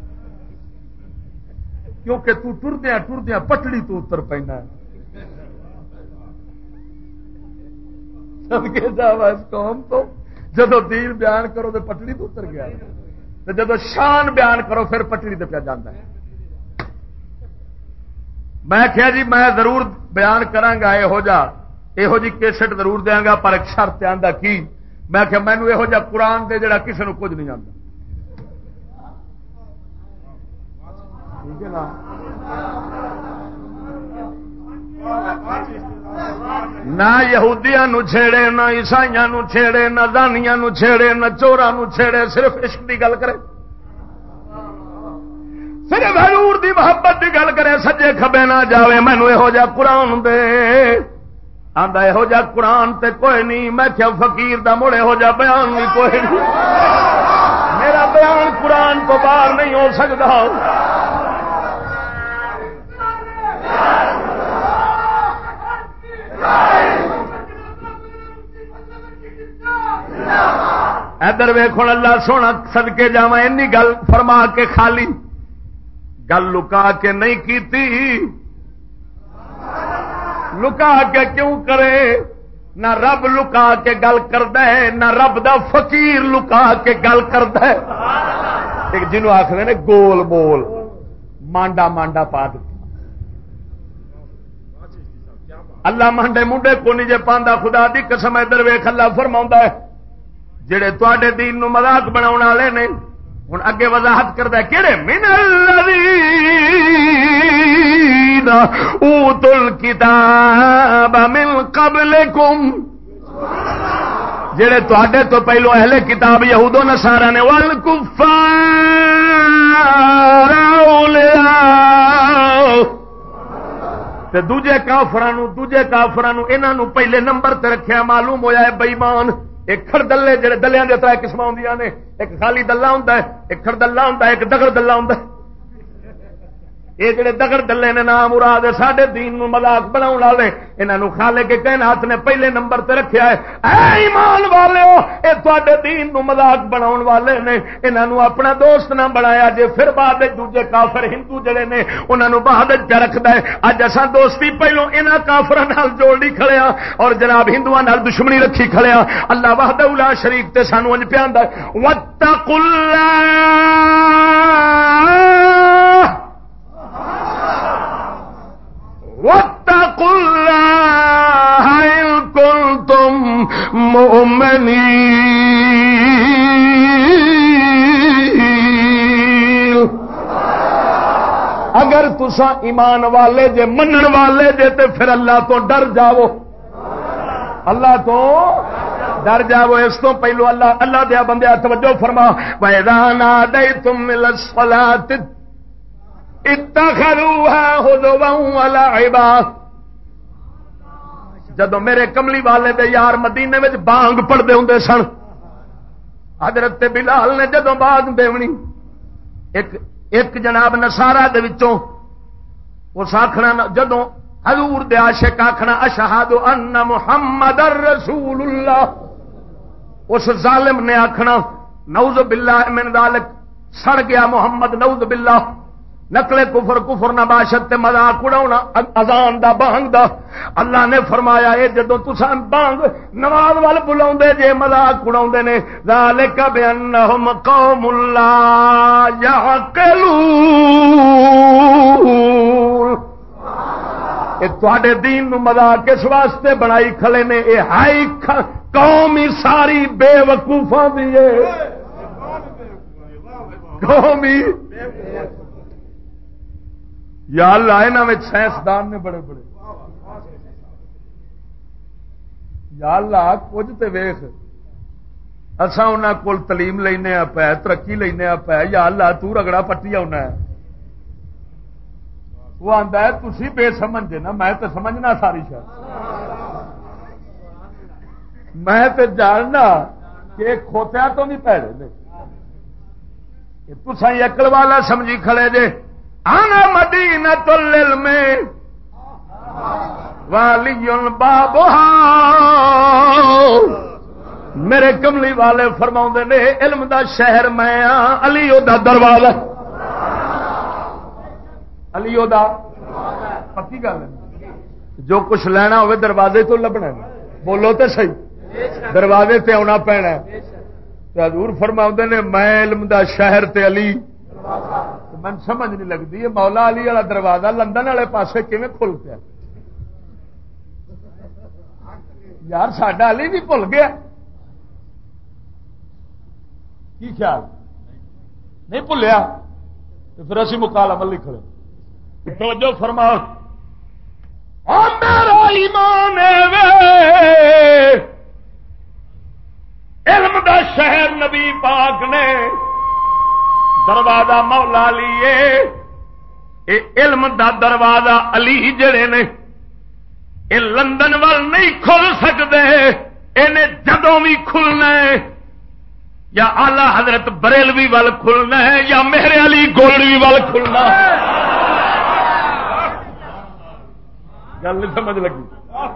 کیونکہ تو ٹردیاں ٹردیاں پٹڑی تو اتر پینا ہے۔ صدقے جاواں اس قوم تو، جدو دین بیان کرو تو پٹڑی تو اتر گیا، تو جدو شان بیان کرو پھر پٹڑی تے پہ جانا ہے۔ میں کہا جی میں ضرور بیان کرانگا، یہو جی کیسٹ ضرور دیاں گا، پر ایک شرط آندا کی، میں کہ مینوں یہو جا قرآن دے جڑا کسی نو کچھ نہیں آندا، ٹھیک ہے نا؟ نہ یہودیاں نو چھیڑے، نہ عیسائیاں نو چھیڑے، نہ زانیاں نو چھیڑے، نہ چوراں نو چھیڑے، صرف عشق دی گل کرے، صرف حضور دی محبت دی گل کرے، سجے کھبے نہ جاوے۔ مینوں یہو جا قرآن دے، آندا یہو جا قرآن تے کوئی نہیں۔ میں کیا فقیر دا مڑ یہو جا بیان بھی کوئی نہیں، میرا بیان قرآن تو باہر نہیں ہو سکتا۔ ادھر ویکھو اللہ سونا صدقے جاواں، اینی گل فرما کے خالی گل لکا کے نہیں کیتی۔ لکا کے کیوں کرے؟ نہ رب لکا کے گل کردا ہے، نہ رب دا فقیر لکا کے گل کردا ہے۔ ایک جنوں آکھدے نے گول بول، مانڈا مانڈا پا دتا۔ اللہ مانڈے منڈے کو نہیں جے پاندا، خدا دی قسم ادھر ویکھ اللہ فرماوندا ہے جڑے تواڈے دین نو مذاق بناون والے نے۔ ہن اگے وضاحت کردا ہے کیڑے؟ من الذین اوتوا الکتاب من قبلکم، جڑے تواڈے تو پہلو اہل کتاب یہود و نصارا نے، والکفار اولیاء، تے دوجے کافرانو انہاں نو پہلے نمبر تے رکھیا۔ معلوم ہویا ہے بے ایمان ایک کھڑ دلے، جڑے دلیاں دے ترے قسم ہوندیاں نے، ایک خالی دلہ ہوندا ہے، ایک کھڑ دلہ ہوندا ہے، ایک دگڑ دلہ ہوندا ہے۔ یہ جڑے دگڑ دلے نے نام مراد ساڈے دین نو مذاق بناؤ والے انہاں نو خالق کائنات نے پہلے نمبر تے رکھیا ہے. اے ایمان والےو اے تواڈے دین نو مذاق بناؤ والے نے انہاں نو اپنا دوست نہ بنایا جے. پھر بعد وچ دوجے کافر ہندو جڑے نے انہاں نو بعد وچ پہ رکھدا ہے. اج اساں دوستی پہلو انہاں کافراں نال جوڑی کھڑے ہاں اور جناب ہندوؤں نال دشمنی رکھی کھڑے ہاں. اللہ وحدہ لا شریک تے سانو انج پیاندا ہے واتقوا اللہ واتقوا اللہ ان کنتم مؤمنین. اگر تساں ایمان والے جے منن والے جے تے پھر اللہ تو ڈر جاؤ. اللہ تو ڈر جاؤ. اس تو پہلو اللہ دیا بندیا توجہ فرما وَإِذَا نَادَيْتُمْ إِلَى الصَّلَاةِ اتخذوها هزوا ولعبا. جدو میرے کملی والے دے یار مدینے وچ بانگ پڑھدے ہوندے سن حضرت بلال نے جدو بانگ دیونی ایک جناب نصارا دے وچوں اس آکھنا جدو حضور دے عاشق آکھنا اشہد ان محمد رسول اللہ. اس ظالم نے آکھنا نعوذ باللہ من ذالک سڑ گیا محمد نعوذ باللہ. نقل کفر نباشت تے مذاق اڑاونا اذان دا بانگ دا. اللہ نے فرمایا اے جدوں تساں بانگ نماز وال بلاوندے جے مذاق اڑاوندے نے ذالک بانہم قوم لا یعقلون. اے تواڈے دین نو مذاق اس واسطے بنائی کھڑے نے اے ہائی قوم ہی ساری بے وقوفاں دی اے. قوم ہی یا اللہ انہاں وچ سائنسدان نے بڑے بڑے یا اللہ کچھ تے ویکھ اساں انہاں کول تعلیم لینے آ پے ترقی لینے آ پے یا اللہ تو رگڑا پٹی آنا ہے. وہ آندا ہے تسی بے سمجھ نا میں تے سمجھنا ساری شے میں تے جاننا کہ کھوتیا تو نہیں پیڑے نے تساں عقل والا سمجھی کھڑے جے. انا مدینۃ العلم والی بابھا. میرے کملی والے فرماؤندے نے علم دا شہر میں علی دا دروازہ. علی دا پکی گل ہے جو کچھ لینا ہوئے دروازے تو لبنا ہے. بولو تے صحیح دروازے تے آنا پینا ہے. حضور فرماؤندے نے میں علم دا شہر تے علی من سمجھ نہیں لگتی ہے مولا علی والا دروازہ لندن والے پاسے کیویں کھل پیا یار. ساڈا علی بھی بھول گیا کی خیال نہیں بھولیا تو پھر اسی مکالمہ لکھ لیں. توجہ فرماؤ میرا ایمان علم دا شہر نبی پاک نے دروازہ مولا علی اے علم دا دروازہ علی جڑے نے اے لندن وال نہیں کھل سکتے. انہیں جدوں بھی کھلنا ہے یا آلہ حضرت بریلوی وال کھلنا ہے یا میرے علی گولوی وال کھلنا ہے. گل نہیں سمجھ لگی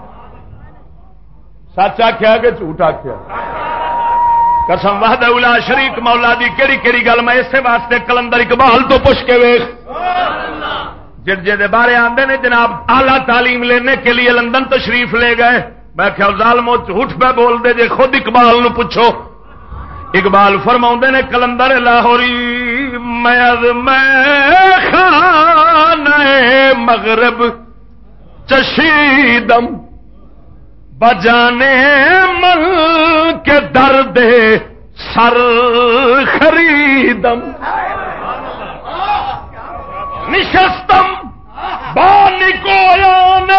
سچ آخیا کہ جھوٹ آخیا قسم وحدہ لا شریک مولا دی کیڑی کیڑی گل میں اسے واسطے کلندر اقبال تو پوچھ کے ویکھ جڑے دے بارے آندے نے جناب اعلیٰ تعلیم لینے کے لیے لندن تشریف لے گئے. میں کہ ظالمو جھوٹ پہ بول دے جے خود اقبال نو پوچھو. اقبال فرماؤندے نے کلندر لاہوری میں خانہ مغرب چشیدم بجانے من کے درد سر خریدم نشستم بانکویان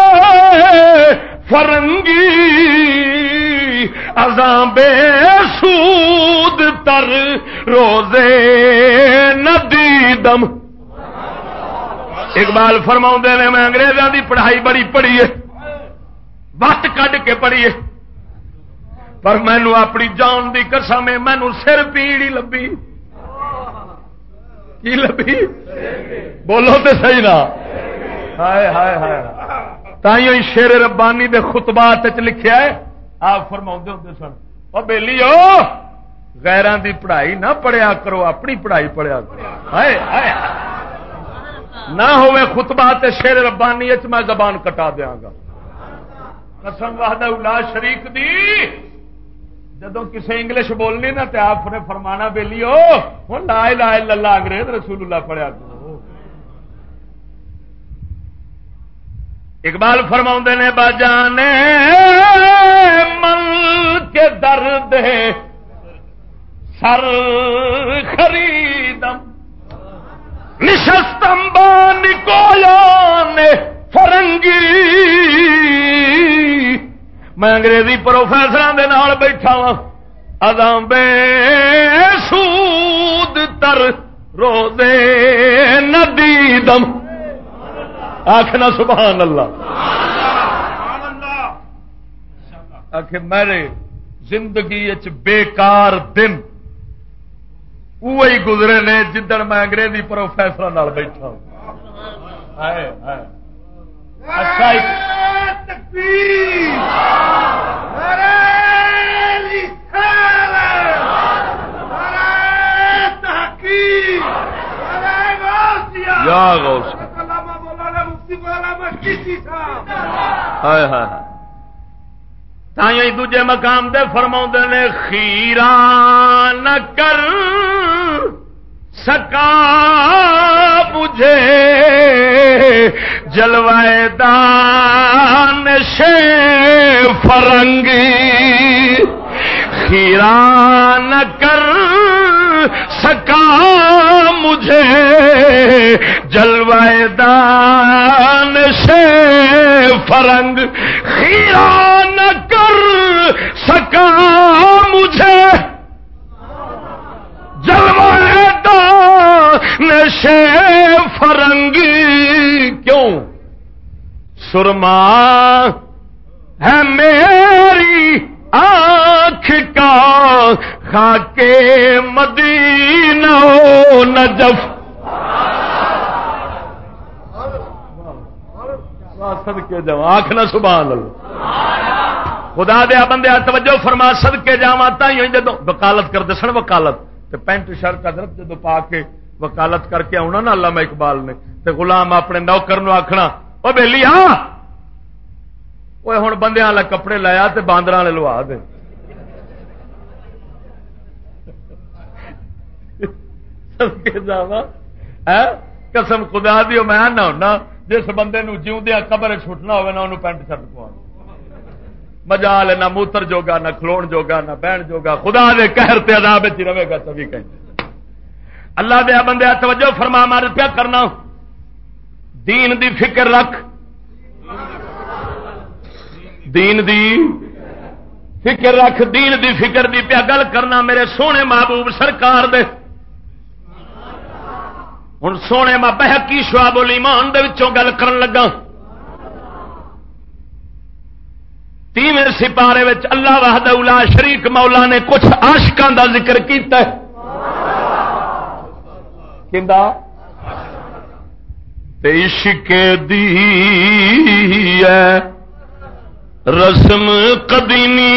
فرنگی ازاں بے سود تر روزے ندیدم. اقبال فرماؤندے نے میں انگریزاں دی پڑھائی بڑی پڑھی ہے وقت کڈ کے پڑھیے پر مینو اپنی جان دی قسم ہے مینو سر پیڑ ہی لبھی. کی لبھی بولو تے صحیح نا ہائے ہائے ہائے تائیوں شیر ربانی دے خطبات وچ لکھیا ہے آپ فرماؤندے ہوندے سن او بیلیو غیراں دی پڑھائی نہ پڑھیا کرو اپنی پڑھائی پڑھیا کرو ہائے ہائے نہ ہوئے خطبات شیر ربانی وچ میں زبان کٹا دیاں گا قسم وحدہ لا شریک دی جدوں کسے انگلش بولنی نا تے آپ نے فرمانا بیلیو ہن لا الہ الا اللہ انگریز رسول اللہ پڑھیا کرو اقبال فرماؤندے نے باجانے من کے درد سر خریدم نشستم بان کویان فرنگی میں انگریزی پروفیسراں دے نال بیٹھا وا اذاں بے سود تر روزے ندیدم آخنا سبحان اللہ آخ میرے زندگی بیکار دن وہی گزرے نے جدن میں انگریزی پروفیسر نال بیٹھا ہوں یا غوث تائیں دوجے مقام دے فرماؤندے نے خیران نہ کر سکا مجھے جلوائے دان شے فرنگی خیران نہ کر سکا مجھے جلوائے دان سے فرنگ خیران نہ کر سکا مجھے جلوائے دان سے فرنگی کیوں سرما ہے میری آنکھ کا خاکے مدینہ و نجف صدقے جاواں آکھنا سبحان اللہ خدا دیا بندے توجہ فرما صدقے جاواں تائیں جدوں وکالت کردے سن وکالت تے پینٹ شرٹ حضرت جدوں پا کے وکالت کر کے آنا نا علامہ اقبال نے تے غلام اپنے نوکر نو آکھنا او بیلی ہاں وہ ہوں بندے والے کپڑے لایا تے باندر والے لوا دے قسم خدا دی میں نہ ہونا جس بندے نو جیوندیا قبر چھٹنا ہوئے نہ انہوں پینٹ شرٹ پوا مجال نہ موتر جوگا نہ کھلون جوگا نہ بہن جوگا خدا دے قہر تے عذاب وچ رہے گا تبھی کہیں اللہ دے بندے توجہ فرما مار پیا کرنا دین دی فکر رکھ دین دی فکر رکھ دین دی فکر دی پیا گل کرنا میرے سونے محبوب سرکار دے ہن سونے ماں بہکی شعب الایمان دے وچوں گل کرن لگا 30ویں سپارے وچ اللہ وحدہ لا شریک مولا نے کچھ عاشقاں دا ذکر کیتا ہے کیندا تے عشق دی ہے رسم قدیمی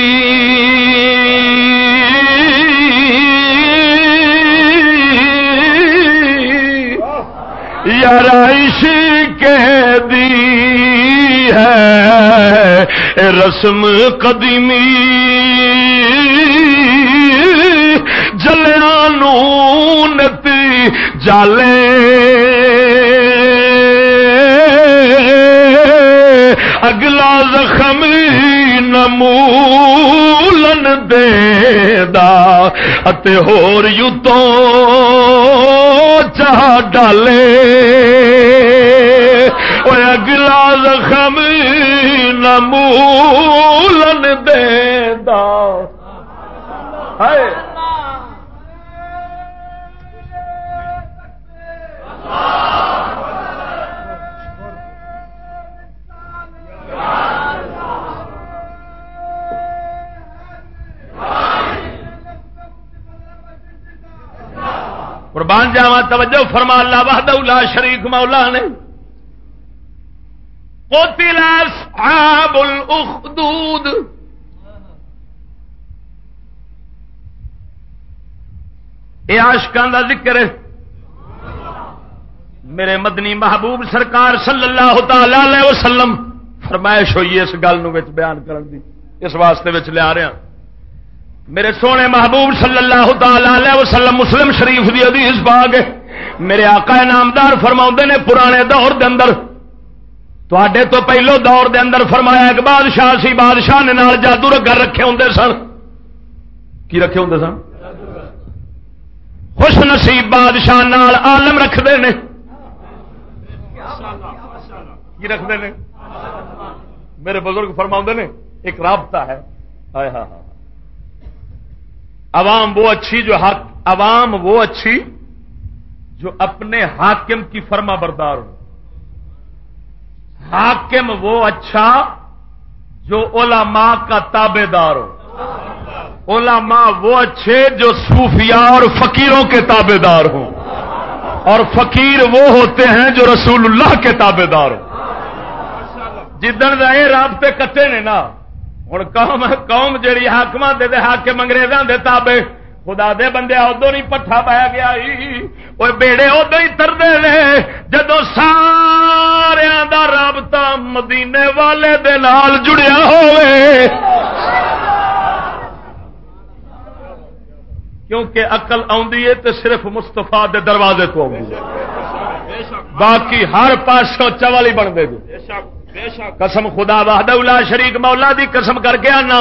یار عشق دی ہے رسم قدیمی جلیاں نتی جالے اگلا زخم نمولن دے دا اتے ہور یوں تو چاہ ڈالے اور اگلا زخم نمولن دے دا ہائے قربان جاواں توجہ فرما اللہ وحدہ لا شریک مولا نے قتل اصحاب الاخدود یہ عاشقاں دا ذکر ہے میرے مدنی محبوب سرکار صلی اللہ تعالی علیہ وسلم فرمائش ہوئی اس گل نو وچ بیان کرن دی اس واسطے وچ لے آ رہا میرے سونے محبوب صلی اللہ تعالی علیہ وسلم مسلم شریف دی حدیث پاک ہے میرے آقا نامدار فرماؤندے نے پرانے دور دے اندر تواڈے تو پہلو دور دے اندر فرمایا ایک بادشاہ سی بادشاہ نے نال جادوگر رکھے ہوندے سن کی رکھے ہوندے سن خوش نصیب بادشاہ نال عالم رکھدے نے کی رکھتے ہیں میرے بزرگ فرماؤں نے ایک رابطہ ہے عوام وہ اچھی جو اپنے حاکم کی فرما بردار ہو حاکم وہ اچھا جو علماء کا تابع دار ہو علماء وہ اچھے جو صوفیاء اور فقیروں کے تابع دار ہوں اور فقیر وہ ہوتے ہیں جو رسول اللہ کے تابع دار ہوں جدن یہ رابطے کٹے نے نا ہوں قوم جہی حاکم دے حاکم انگریزاں دے تابع خدا دے بندے ادو نہیں پٹھا پایا گیا وہ بیڑے ادو ہی تردے نے جدو سارا دا رابطہ مدینے والے دے نال جڑیا ہوئے کیونکہ عقل آندی ہے تو صرف مستفا دے دروازے تو آندی ہے باقی ہر پاسوں چول ہی بن دے گی قسم خدا وحدہ لا شریک مولا دی قسم کر کے آنا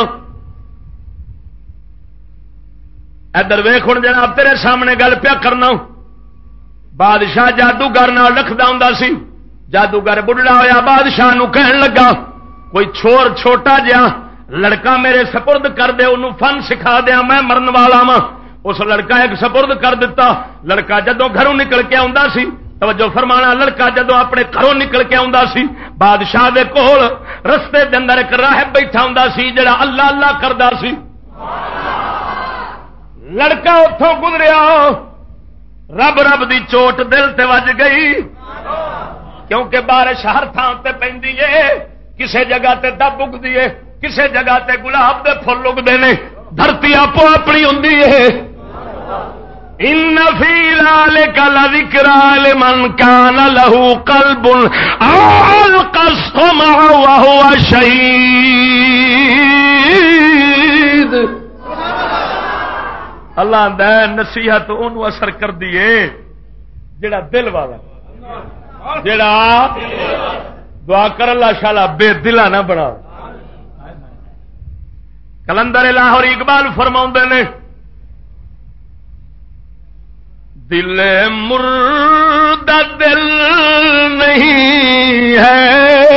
ادھر ویخ ہوں جناب تیرے سامنے گل پیا کرنا بادشاہ جادوگر نال رکھدا ہوندا سی جادوگر بڑھڑا ہویا بادشاہ نو کہن لگا کوئی چھوٹا جہا لڑکا میرے سپرد کر دے انہوں فن سکھا دیا میں مرن والا وا اس لڑکا ایک سپرد کر دیتا لڑکا جدو گھروں نکل کے آندا سی توجہ فرمانا لڑکا جدو اپنے گھروں نکل کے آندا سی بادشاہ دے کول رستے دے اندر ایک راہب بیٹھا ہوندا سی جڑا اللہ اللہ کردا سی لڑکا اتوں گزریا رب رب دی چوٹ دل تے وج گئی کیونکہ بارش ہر تھان تے پیندی ہے کسے جگہ تے دب اگدی ہے کسے جگہ تے گلاب دے پھل اگدے نے دھرتی آپ اپنی ہوندی ہے ان فی ذلک لذکرى لمن کان له قلب القى السمع وهو شہید اللہ دے نصیحت انہوں اثر کر دیے جڑا دل والا جڑا دعا کر اللہ شالا بے دلا نہ بنا کلندر لاہور اقبال فرماؤں نے دل مردہ دل نہیں ہے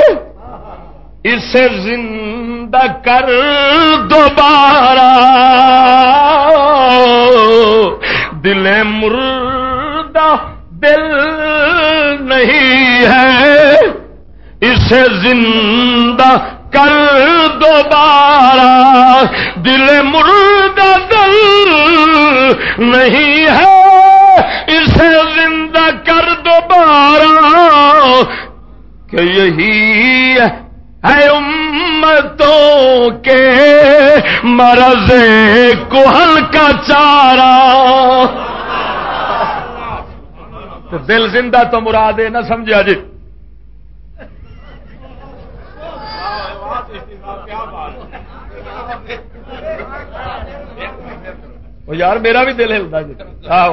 اسے زندہ کر دوبارہ دل مردہ دل نہیں ہے اسے زندہ کر دوبارہ دل مردہ دل نہیں ہے اسے زندہ کر دوبارہ کہ یہی ہے امتوں کے مرض کہن کا چارہ تو دل زندہ تو مراد ہے نہ سمجھا جی یار میرا بھی دل ہلتا جی آو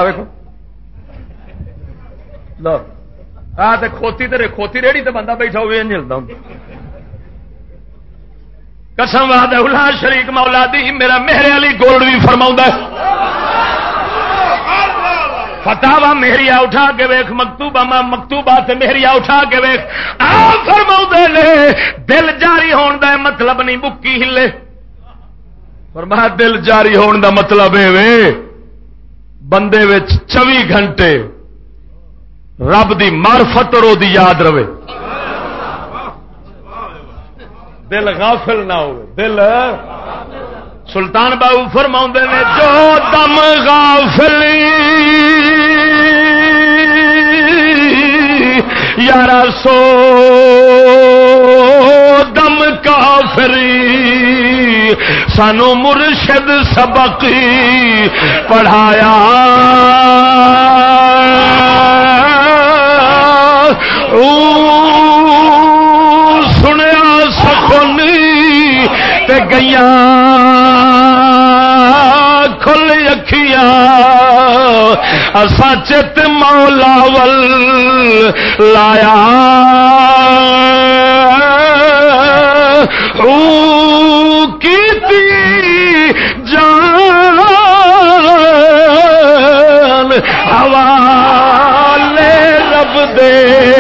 لو کھوتی ریڑی تے بندہ بیٹھا ہوئے نہیں ہلتا ہوں قسم وحدہ لا شریک مولا دی میرا میرے علی گولڈوی فرماؤں فتاوا مہریا اٹھا کے ویخ مکتوبہ تے مہریا اٹھا کے ویخ فرماؤں نے دل جاری ہون دا مطلب نہیں بکی ہلے فرمایا دل جاری ہون دا مطلب ہے بندے وچ 24 گھنٹے رب دی معرفت اور دی یاد رہے دل غافل نہ ہو دل سلطان باؤ فرماؤں نے جو دم غافلی یارا سو دم کافری سانو مرشد سبق پڑھایا سنیا سخنی تے گئیاں کھل اکھیاں اساں چت مولا ول لایا کیتی جان حوالے رب دے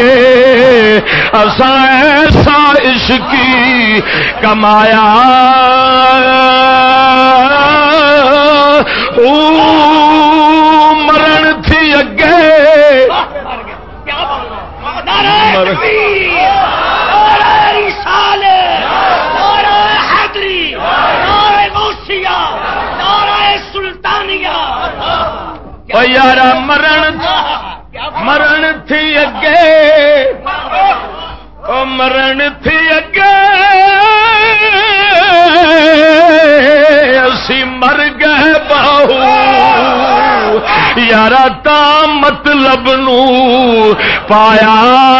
اساں ایسا عشقی کمایا مرن تھی اگے یارا مرن تھی اگے مرن تھی اگے اسی مر گئے باہو یارا تا مطلب نو پایا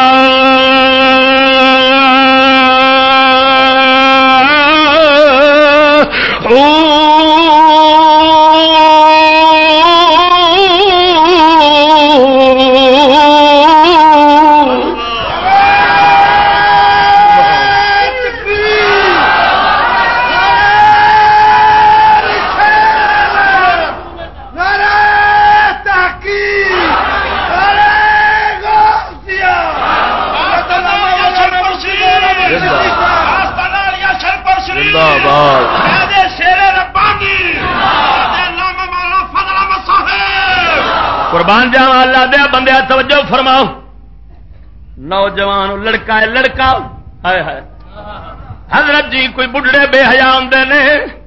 قربان جاواں اللہ دیا بندیا توجہ فرماؤ نوجوان لڑکا ہے لڑکا ہائے ہائے حضرت جی کوئی بڑھڑے بے حیا ہوندے نے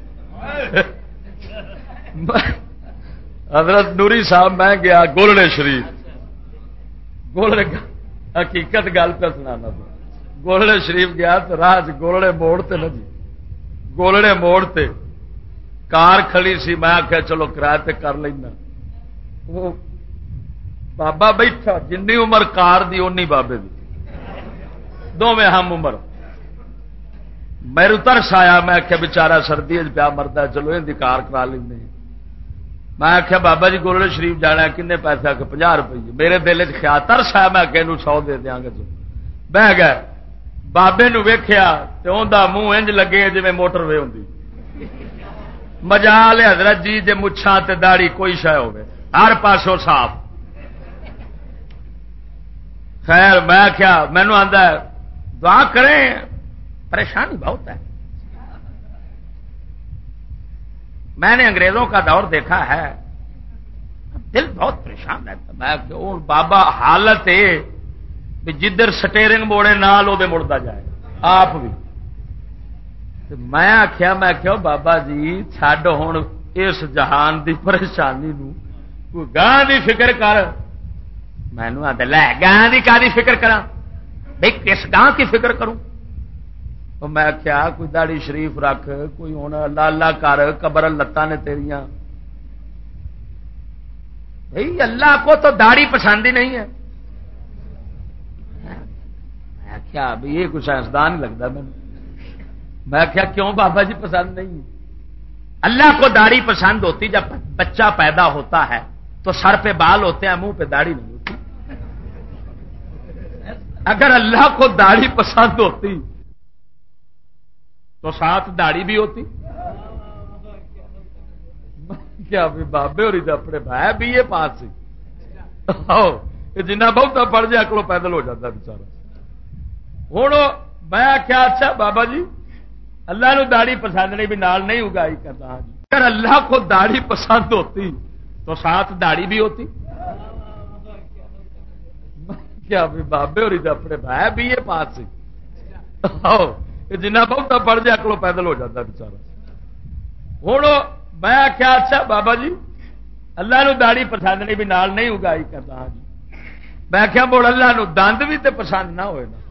حضرت نوری صاحب میں گیا گولڑے شریف گولڑے حقیقت گل پہ سنانا گولڑے شریف گیا تو راہ گولڑے موڑ تے نا جی گولڑے موڑ تے کار کھڑی سی میں آخیا چلو کرایہ تے کر لینا وہ بابا بیٹھا جنی عمر کار دی اونی بابے دی دونوں ہم عمر میرے ترس آیا میں آخیا بچارا سردی پیا مرد چلو یہ کار کرا لیں میں آخیا بابا جی گولڑے شریف جانا کنے پیسے آ کے 50 روپئے میرے دل چ خیال ترس آیا میں کہ 100 دے دیا گا بہ گئے بابے نو ویکھیا تے اوندا منہ انج لگے جی موٹر وے ہوندی مجال حضرت جی جے مچھاں تے داڑھی کوئی شے ہوے ہر پاسوں صاف خیر میں کیا مینو آندا ہے دعا کریں پریشانی بہت ہے میں نے انگریزوں کا دور دیکھا ہے دل بہت پریشان رہتا میں بابا حالت ہے جدھر سٹیرنگ موڑے نال وہ مڑتا جائے آپ بھی میں آخیا میں کہ بابا جی چھڈ ہوں اس جہان دی پریشانی نو کوئی گاں دی فکر کر مینو آتا لے گاں دی کا فکر کرا بھائی کس گاں کی فکر کروں میں آخیا کوئی داڑھی شریف رکھ کوئی ہوں اللہ اللہ کر قبر لتاں نے تیریاں بھائی اللہ کو تو داڑھی پسند ہی نہیں ہے کیا بھی یہ کچھ سائنسدان ہی لگتا میں کیا کیوں بابا جی پسند نہیں اللہ کو داڑھی پسند ہوتی جب بچہ پیدا ہوتا ہے تو سر پہ بال ہوتے ہیں منہ پہ داڑھی نہیں ہوتی اگر اللہ کو داڑھی پسند ہوتی تو ساتھ داڑھی بھی ہوتی کیا بھی بابے اور اپنے بھائی بھی یہ پاس سی جنہ بہت پڑھ جائے اکلو پیدل ہو جاتا بچارا ہوں میں کیا اچھا بابا جی اللہ نو داڑھی پسند نہیں بھی نال نہیں اگائی کرتا اگر اللہ کو داڑھی پسند ہوتی تو ساتھ داڑھی بھی ہوتی کیا بھی بابے اور اپنے بھائی بھی یہ پاس سی جنہ بہت پڑھ جائے اکلو پیدل ہو جاتا بچارا ہوں میں آخیا اچھا بابا جی اللہ نو داڑھی پسند نہیں بھی نال نہیں اگائی کرتا. ہاں جی میں آخیا مڑ اللہ نو دند بھی تے پسند نہ ہوئے نا.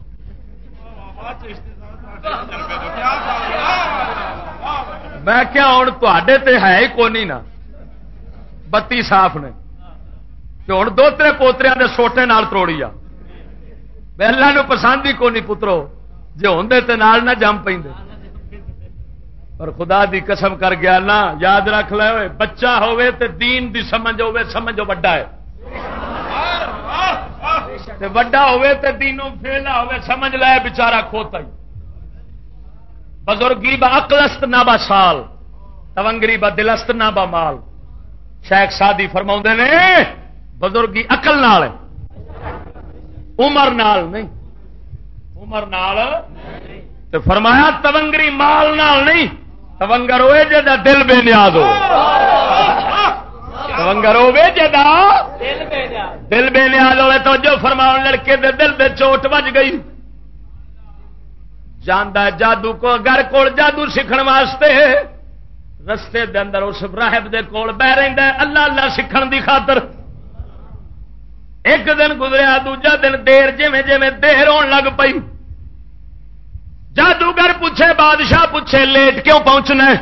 میں کیا ہوں تے ہے ہی کونی نا بتی صاف نے ہوں دوترے پوتریا کے سوٹے نال تروڑی آ اللہ نو پسند ہی کونی پترو جی ہوں تے نال نہ جم پہ. اور خدا دی قسم کر گیا نا یاد رکھ لے ہوئے بچہ ہوئے تے دین دی سمجھ ہوئے سمجھو وڈا ہے تے وڈا ہوئے تے دینوں فیلا ہوئے سمجھ لے بیچارہ کھوتا ہی. بزرگی با عقلست نہ با سال تونگری با دلست نہ با مال. شیخ سادی فرماؤں نے بزرگی عقل نال عمر نال نہیں عمر نال تے فرمایا تونگری مال نال نہیں تونگر ہوئے جدا دل بے نیاز ہو. تونگر ہوئے جدا دل بے نیاز ہوئے تو جو فرماؤ لڑکے دے دل دے چوٹ بج گئی جاندہ جادو کو گھر کول جادو سیکھن واسطے رستے دے اندر اس راہب دے کول بہ رہندا ہے اللہ اللہ سیکھن دی خاطر. ایک دن گزریا دوجا دن دیر جویں جویں دیر ہون لگ پئی جادوگر پوچھے بادشاہ پوچھے لیٹ کیوں پہنچنا ہے.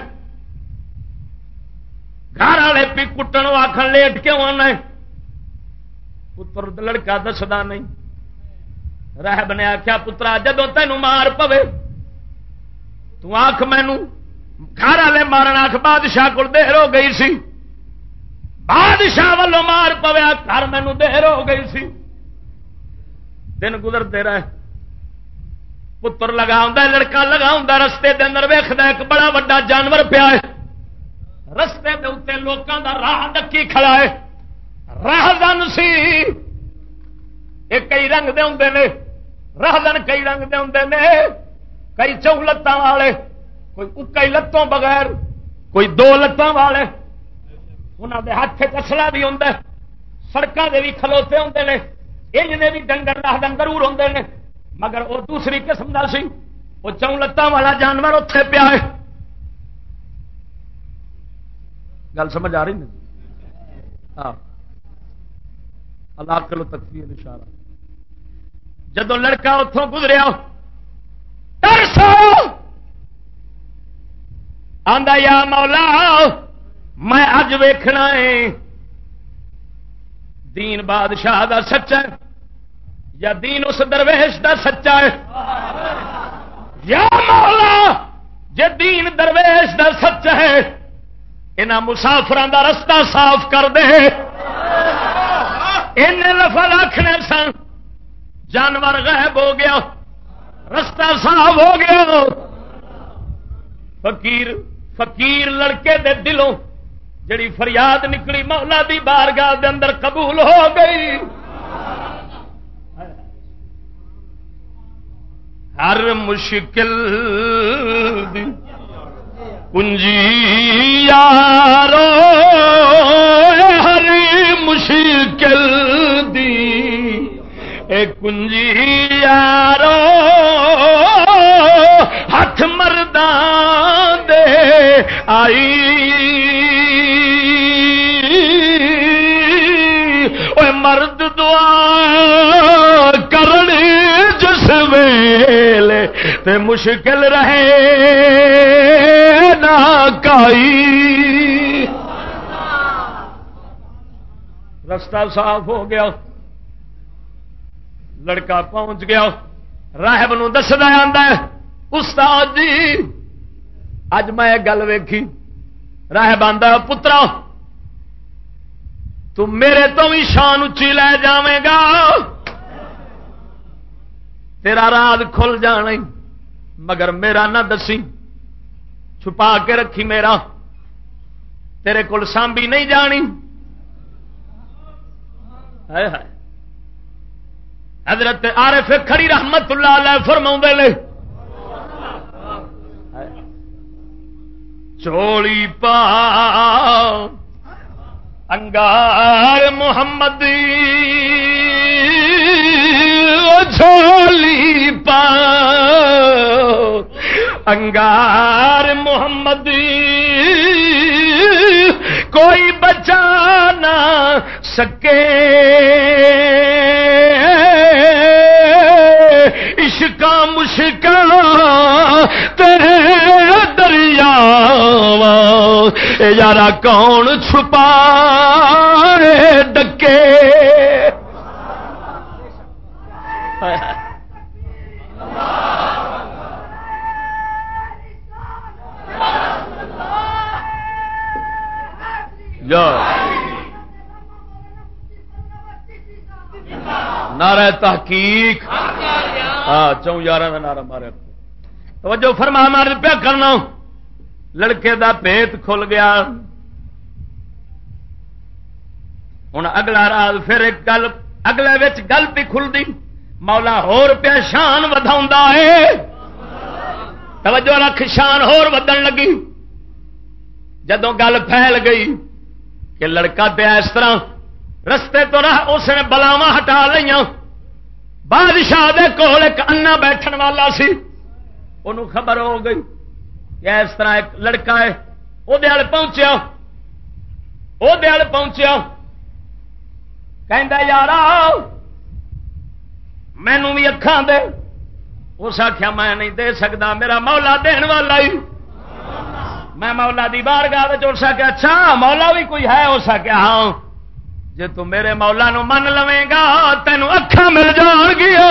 گھر والے پی کٹن آخر لیٹ کیوں آنا ہے. پتر لڑکا دسدا نہیں. راہب نے آخیا پترا جدو تینوں مار پوے تو آخ مینو گھر والے مارن آخ بادشاہ کو دیر ہو گئی سی بادشاہ والوں مار پوے گھر مینو دیر ہو گئی سی. دن گزرتے رہے پتر لگا لڑکا لگا رستے دے اندر ویکھدا ایک بڑا وڈا جانور پیا ہے. رستے دے اتنے لوکاں دا راہ ڈکی کھڑا ہے. راہدن سی یہ کئی رنگ دے ہوندے نے راہدن کئی رنگ دے ہوندے نے کئی چوں لتاں والے کوئی اکئی لتوں بغیر کوئی دو لتاں والے انہاں دے ہاتھ کسلا بھی ہوندا ہے سڑکاں دے بھی کھلوتے ہوندے نے انج دے بھی ڈنگر راہدن ضرور ہوندے نے مگر وہ دوسری قسم کا سی وہ چوں لتاں والا جانور اتنے پیا ہے. گل سمجھ آ رہی نہیں؟ ہاں اللہ کلو تکفیر اشارہ. جدو لڑکا اتوں گزریا آندا یا مولا میں اج ویکھنا ہے دین بادشاہ دا سچا ہے یا دین اس درویش دا سچا ہے. یا مولا جے دین درویش دا سچا ہے انہاں مسافراں دا رستہ صاف کر دے. ان لفظ آکھنے سن جانور غائب ہو گیا رستہ صاف ہو گیا. فقیر لڑکے دے دلوں جڑی فریاد نکلی مولا دی بارگاہ دے اندر قبول ہو گئی. ہر مشکل دی کنجی یارو ہر مشکل دی اے کنجی یارو ہاتھ مردان دے آئی اے مرد دعا کرنی جس ویلے تے مشکل رہے نہ کائی. رستہ صاف ہو گیا لڑکا پہنچ گیا راہب نو دسدا آندا ہے استاد جی اج میں گل ویکھی. راہب آندا پترا تو میرے تو بھی شان اچھی لے جاویں گا تیرا راز کھل جانا مگر میرا نہ دسی چھپا کے رکھی میرا تیرے کول سانبی نہیں جانی. حضرت عارف کھڑی رحمت اللہ علیہ فرماؤں نے چوڑی پا انگار محمد چولی پا انگار محمد کوئی بچا نہ سکے عشقا مشکا تیرے دریا یارا کون چھپا ڈکے نعرہ تحقیق ہاں 4 کا نعرہ مارے توجہ فرما مار پیا کرنا لڑکے دا پیت کھل گیا ہوں اگلا راز پھر ایک گل اگلے وچ گل بھی کھلدی مولا ہور پیا شان ودھاوندا ہے توجہ رکھ شان ہور ودھن لگی جدوں گل پھیل گئی کہ لڑکا پیا اس طرح رستے تو راہ اس نے بلاواں ہٹا لئیاں بادشاہ دے کول ایک انا بیٹھن والا سی انہوں خبر ہو گئی کہ اس طرح ایک لڑکا ہے وہ دل پہنچیا کہندا یارا مینوں بھی اکھاں دے اس آخیا میں نہیں دے سکتا میرا مولا دین والا ہی میں مولا دی بارگاہ وچ اس آخیا اچھا مولا بھی کوئی ہے اس آخیا ہاں جے تو میرے مولا نو من لویں گا تینوں اکھاں مل جان گیا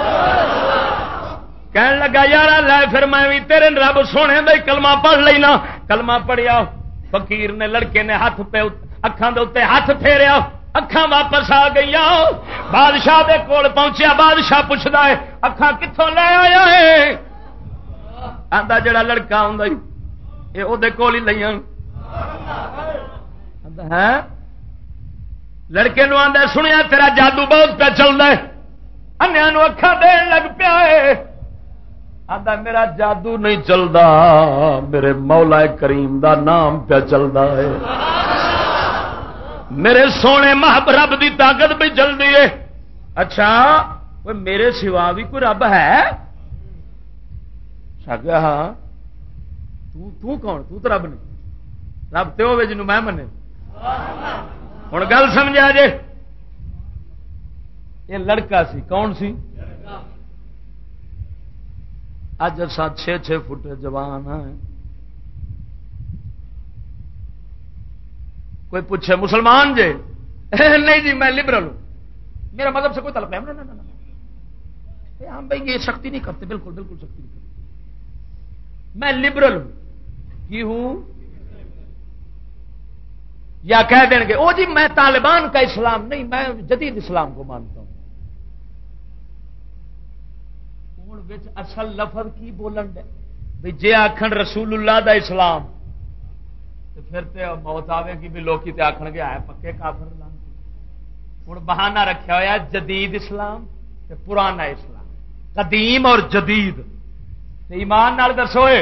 کہن لگا یار لے پھر میں بھی تیرے رب سونے دا کلمہ پڑھ لینا کلمہ پڑھیا فقیر نے لڑکے نے ہاتھ پہ اکھاں دے اوتے ہاتھ پھیریا اکھاں واپس آ گئی بادشاہ دے کول پہنچیا بادشاہ پوچھدا ہے اکھاں کتھوں لے آیا ہے آندا جڑا لڑکا ہوندا اے او دے کول ہی لئیاں آندا ہے لڑکے نو آندا سنیا تیرا جادو بہت پہ چلدا ہے انیاں نو اکھاں دین لگ پیا ہے آندا میرا جادو نہیں چلدا میرے مولا کریم دا نام پہ چلدا ہے میرے سونے محب رب دی طاقت بھی چلدی ہے اچھا کوئی میرے سوا بھی کوئی رب ہے سکیا ہاں تو کون تو رب نہیں رب تے ہوے جنوں میں منے ہن گل سمجھا جے یہ لڑکا سی کون سی اج 7-6 فٹ جوان ہے کوئی پوچھے مسلمان جے نہیں جی میں لبرل ہوں میرا مذہب سے کوئی تعلق نہیں ہم بھائی یہ سختی نہیں کرتے بالکل بالکل سختی نہیں کرتے میں لبرل ہوں کی ہوں یا کہہ دیں گے او جی میں طالبان کا اسلام نہیں میں جدید اسلام کو مانتا ہوں اصل لفظ کی بولن دے بھئی جے آکھن رسول اللہ دا اسلام تو پھر تے موت آوے گی بھی لوکی تے آکھن گے آئے پکے کافر لانتی ہن بہانہ رکھا ہوا جدید اسلام تے پرانا اسلام قدیم اور جدید تے ایمان نال دسوئے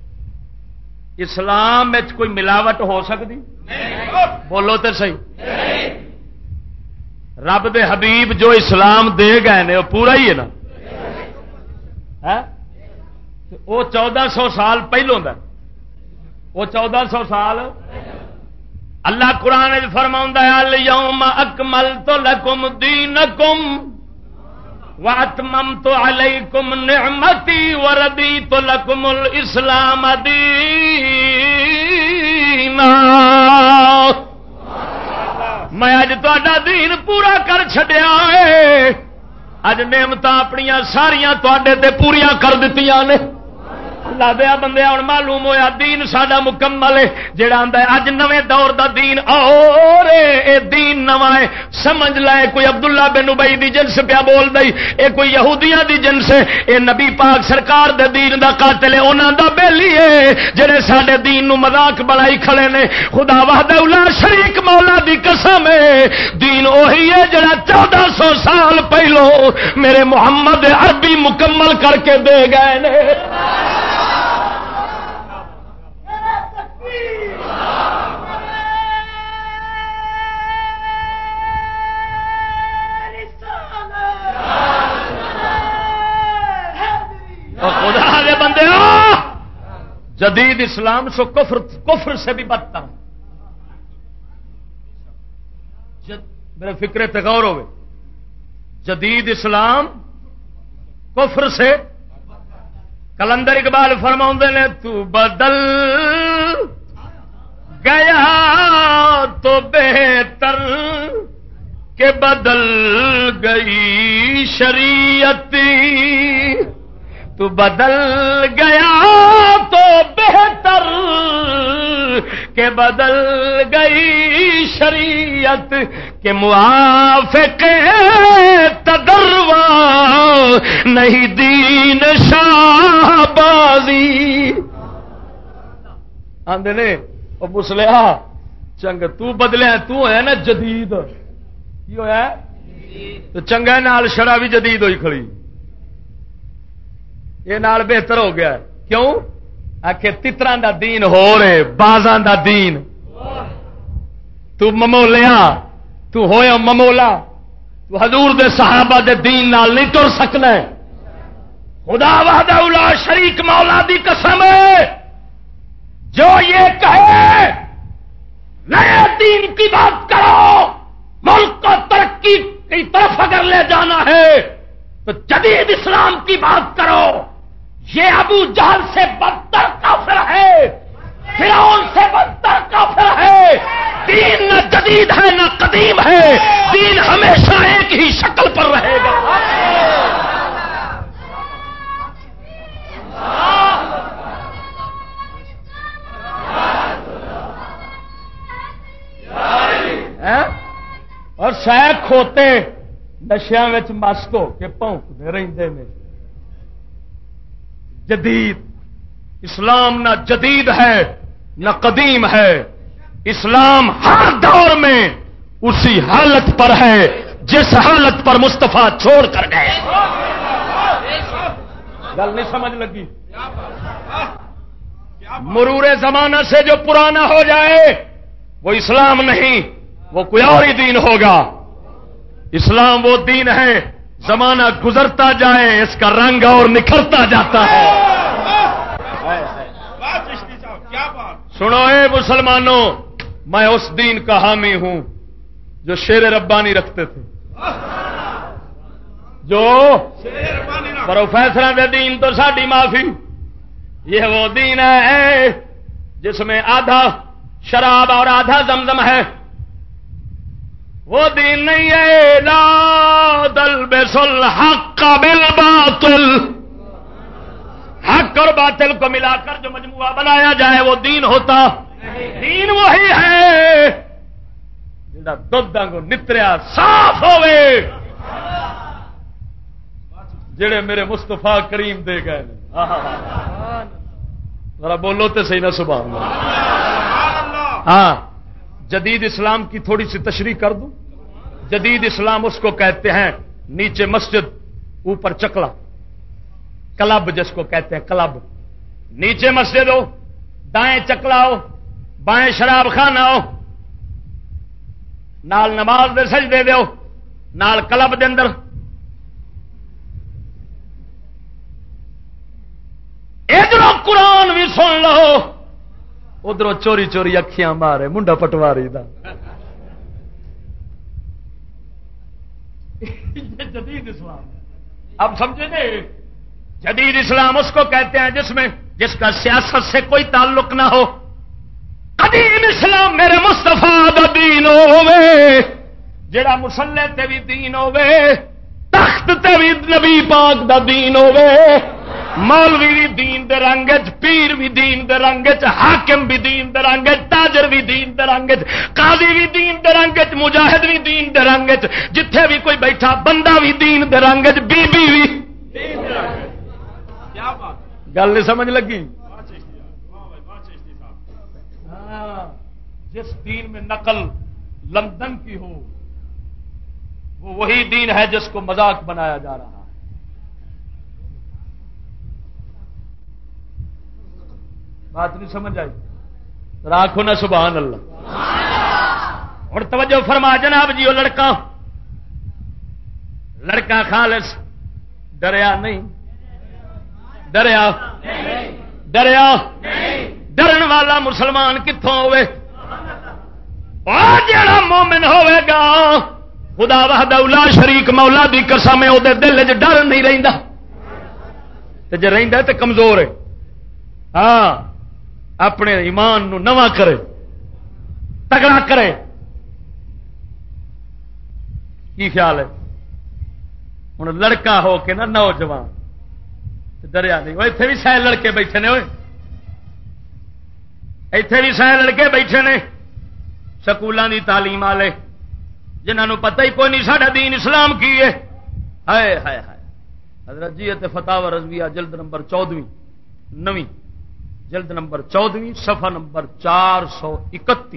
اسلام میں کوئی ملاوٹ ہو سکتی بولو تے صحیح رب دے حبیب جو اسلام دے گئے نے وہ پورا ہی ہے نا وہ 1400 سال پہلوں دا وہ 1400 سال اللہ قرآن فرماؤں ہے الیوم اکملت لکم دینکم واتممت علیکم نعمتی وردیت لکم الاسلام دینا میں اج تہاڈا دین پورا کر چھڈیا ہے اج نعمت اپنی ساریاں تے تے پوریا کر دتیاں نے اللہ دیا بندے ہوں معلوم ہویا دین ساڈا مکمل ہے جڑا آندا ہے اج نویں دور دا دین اور اے دین نواں ہے سمجھ لے کوئی عبداللہ بن ابی دی جنس پیا بول دئی اے کوئی یہودیاں دی جنس ہے اے نبی پاک سرکار دے دین دا قاتل ہے انہاں دا بیلی ہے جڑے ساڈے دین نو مذاق بنائی کھڑے نے خدا وحدہ لا شریک مولا دی قسم ہے دین وہی ہے جڑا 1400 سال پہلو میرے محمد عربی مکمل کر کے دے گئے نے خدا دے بندے جدید اسلام سو کفر سے بھی بدتر میرے فکرے تے غور ہوئے، جدید اسلام کفر سے، کلندر اقبال فرماؤں نے تو بدل گیا تو بہتر کہ بدل گئی شریعت، تو بدل گیا تو بہتر کہ بدل گئی شریعت، کہ موافق تدروا نہیں دین شاہ بازی آندے نے او مسلیا چنگ تو بدلیا تو ہے نا جدید کی ہویا تو چنگا نال شرع بھی جدید ہوئی کھڑی، یہ نال بہتر ہو گیا کیوں آخر تتراں دا دین ہو رہے بازاں دا دین، تو ممولیا تو ہویا ممولا، تو حضور دے صحابہ دے دین نال نہیں ٹر سکنا ہے، خدا وحدہ لا شریک مولا دی قسم ہے جو یہ کہے نئے دین کی بات کرو، ملک کو ترقی کی طرف اگر لے جانا ہے تو جدید اسلام کی بات کرو، یہ ابو جہل سے بدتر کافر ہے، فرعون سے بدتر کافر ہے، دین نہ جدید ہے نہ قدیم ہے، دین ہمیشہ ایک ہی شکل پر رہے گا۔ اور شاید کھوتے نشیاں وچ مست ہو کے پونکتے رہتے ہیں، جدید اسلام نہ جدید ہے نہ قدیم ہے، اسلام ہر دور میں اسی حالت پر ہے جس حالت پر مصطفیٰ چھوڑ کر گئے۔ گل نہیں سمجھ لگی؟ مرور زمانہ سے جو پرانا ہو جائے وہ اسلام نہیں، وہ کوئی اور ہی دین ہوگا۔ اسلام وہ دین ہے زمانہ گزرتا جائے اس کا رنگ اور نکھرتا جاتا ہے۔ سنو اے مسلمانوں، میں اس دین کا حامی ہوں جو شیر ربانی رکھتے تھے، جو پروفیسر دے دین تو ساڈی معافی، یہ وہ دین ہے جس میں آدھا شراب اور آدھا زمزم ہے، وہ دین نہیں ہے لا تلبسوا الحق بالباطل، حق اور باطل کو ملا کر جو مجموعہ بنایا جائے وہ دین ہوتا، دین وہی ہے جڑا دودھ کو نتریا صاف ہوئے، جڑے میرے مصطفیٰ کریم دے گئے۔ ذرا بولو تو صحیح نہ سبحان اللہ۔ ہاں جدید اسلام کی تھوڑی سی تشریح کر دوں۔ جدید اسلام اس کو کہتے ہیں نیچے مسجد اوپر چکلا، کلب جس کو کہتے ہیں کلب، نیچے مسجد ہو، دائیں چکلا ہو، بائیں شراب خانہ ہو، نال نماز دے سجدے دے ہو، نال کلب دے اندر ادھر قرآن بھی سن لو، ادھر چوری چوری اکھیاں مارے منڈا پٹواری دا۔ جدید اسلام اب سمجھے گے؟ جدید اسلام اس کو کہتے ہیں جس کا سیاست سے کوئی تعلق نہ ہو۔ قدیم اسلام میرے مصطفیٰ دا دین ہوے، جڑا مصلی تے بھی دین ہوے، تخت تے بھی نبی پاک دا دین ہوے، مولوی بھی دین دے رنگ وچ، پیر بھی دین دے رنگ وچ، حاکم بھی دین دے رنگ وچ، تاجر بھی دین دے رنگ وچ، قاضی بھی دین دے رنگ وچ، مجاہد بھی دین دے رنگ وچ، جتھے بھی کوئی بیٹھا بندہ بھی دین دے رنگ وچ، بی بی بھی دین دے رنگ وچ۔ کیا بات، گل نہیں سمجھ لگی؟ جس دین میں نقل لندن کی ہو وہ وہی دین ہے جس کو مذاق بنایا جا رہا ہے۔ بات نہیں سمجھ آئی؟ راکھو نا سبحان اللہ۔ اور توجہ فرما جناب جی، وہ لڑکا خالص ڈریا نہیں، ڈریا ڈرن والا مسلمان کتوں ہوئے؟ جڑا مومن ہوے گا خدا وحدہ لا شریک مولا دی قسم ہے، وہ دل چ ڈر نہیں رہندا، تے جے رہندا تے کمزور ہے. ہاں اپنے ایمان نو نواں کرے، تگڑا کرے. کی خیال ہے؟ ہوں لڑکا ہو کے نا نوجوان ڈریا نہیں. وہ اتنے بھی سائے لڑکے بیٹھے نے، اتنے بھی سائے لڑکے بیٹھے نے سکولوں کی تعلیم والے جنہوں پتہ ہی کوئی نہیں ساڈا دین اسلام کی ہے. ہائے ہائے ہائے. حضرت جی فتاوی رضویہ جلد نمبر 14 نویں جلد نمبر 14 صفحہ نمبر 431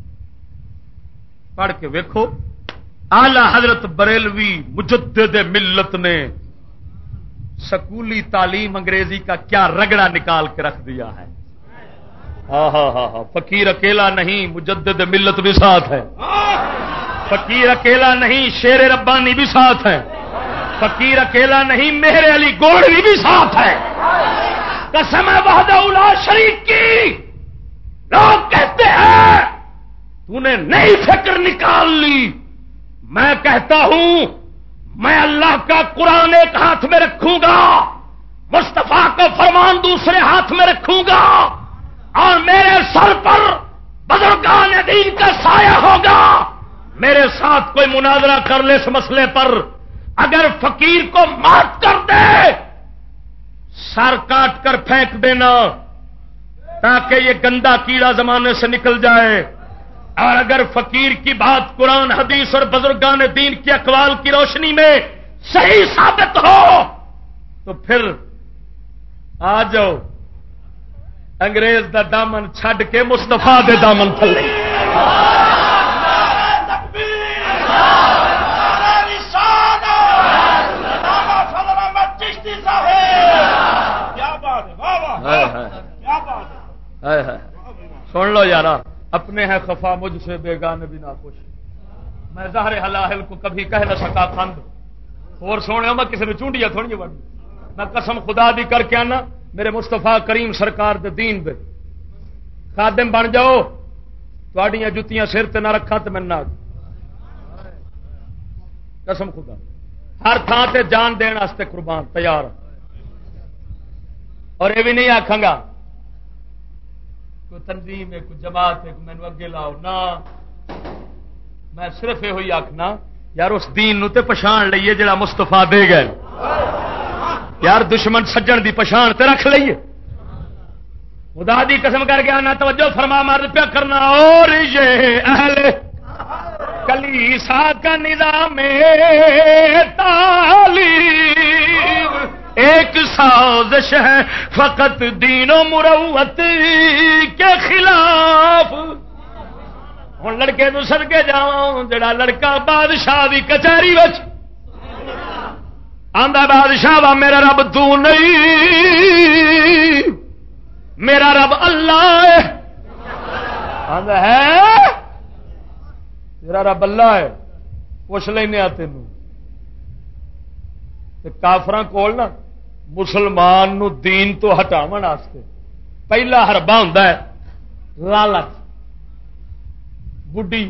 پڑھ کے ویکھو. آلہ حضرت بریلوی مجدد ملت نے سکولی تعلیم انگریزی کا کیا رگڑا نکال کے رکھ دیا ہے. ہاں ہاں ہاں ہاں. فقیر اکیلا نہیں، مجدد ملت بھی ساتھ ہے. فقیر اکیلا نہیں، شیر ربانی بھی ساتھ ہے. فقیر اکیلا نہیں، مہر علی گوڑوی بھی ساتھ ہے. قسم وحدہ لا شریک کی. لوگ کہتے ہیں تو نے نئی فکر نکال لی. میں کہتا ہوں میں اللہ کا قرآن ایک ہاتھ میں رکھوں گا، مصطفیٰ کا فرمان دوسرے ہاتھ میں رکھوں گا، اور میرے سر پر بزرگان دین کا سایہ ہوگا. میرے ساتھ کوئی مناظرہ کر لے اس مسئلے پر، اگر فقیر کو مات کر دے سر کاٹ کر پھینک دینا تاکہ یہ گندا کیڑا زمانے سے نکل جائے. اور اگر فقیر کی بات قرآن حدیث اور بزرگان دین کے اقوال کی روشنی میں صحیح ثابت ہو تو پھر آ جاؤ انگریز دا دامن چھڈ کے مصطفیٰ دے دامن تھلے. سن لو یارا، اپنے ہیں خفا مجھ سے بیگانے بھی نہ خوش. میں ظاہر حلاحل کو کبھی کہہ نہ سکا خند، اور سونے میں کسی نے چونڈیاں تھوڑی بڑھ. میں قسم خدا دی کر کے آنا میرے مصطفیٰ کریم سرکار دے دین دے خادم بن جاؤ، تھوڑیاں جتیاں سر تے نہ رکھا تو میں نہ قسم خدا ہر تھان تے جان دین واسطے قربان تیار. اور یہ بھی نہیں آکھاں گا کوئی تنظیم ہے کوئی جماعت ہے مینو اگے لاؤ نہ. میں صرف یہ آخنا یار اس دین نو تے پچھان لئیے جڑا مستفا دے گئے. یار دشمن سجن دی پچھان تے رکھ لئیے. خدا دی قسم کر کے آنا توجہ فرما مرد پیا کرنا. اور یہ اہل کلیسا کا نظام تعلیم ایک سازش ہے فقط دین و مروت کے خلاف. ہوں لڑکے تو سد کے جاؤں جڑا لڑکا بادشاہ کی کچہری آندا بادشاہ وا میرا رب تو نہیں میرا رب اللہ ہے. آندا ہے میرا رب اللہ ہے. پوچھ لینا تینوں کافراں کول نا مسلمان نو دین تو ہٹاون واسطے پہلا حربہ ہوندا ہے لالچ، بڈھی،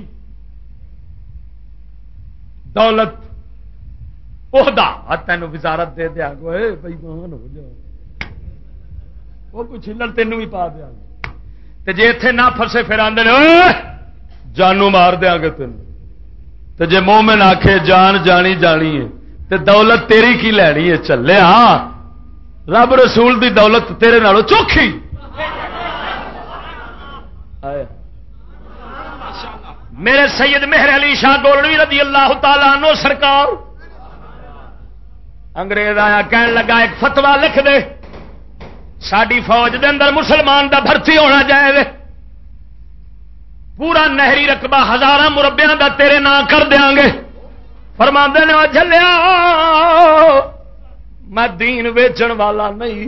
دولت، عہدہ. تینوں وزارت دے دیا گو بھائی مان ہو جا وہ کوئی چھلڑ تینوں بھی پا دیا گے. جی اتنے نہ پھسے پھر آدھے جانو مار دیا گے تین. جی مومن آکھے جان جانی جانی ہے تے دولت تیری کی لینی ہے چلے. ہاں رب رسول دی دولت تیرے نالوں چوکھی. میرے سید مہر علی شاہ گولڑوی رضی اللہ تعالیٰ عنہ سرکار انگریز آیا کہن لگا ایک فتوا لکھ دے ساری فوج دے اندر مسلمان دا بھرتی ہونا جائے پورا نہری رقبہ 1000 مربیاں دا تیرے نام کر دیاں گے. فرماندے نے جھلیا میں دین ویچن والا نہیں،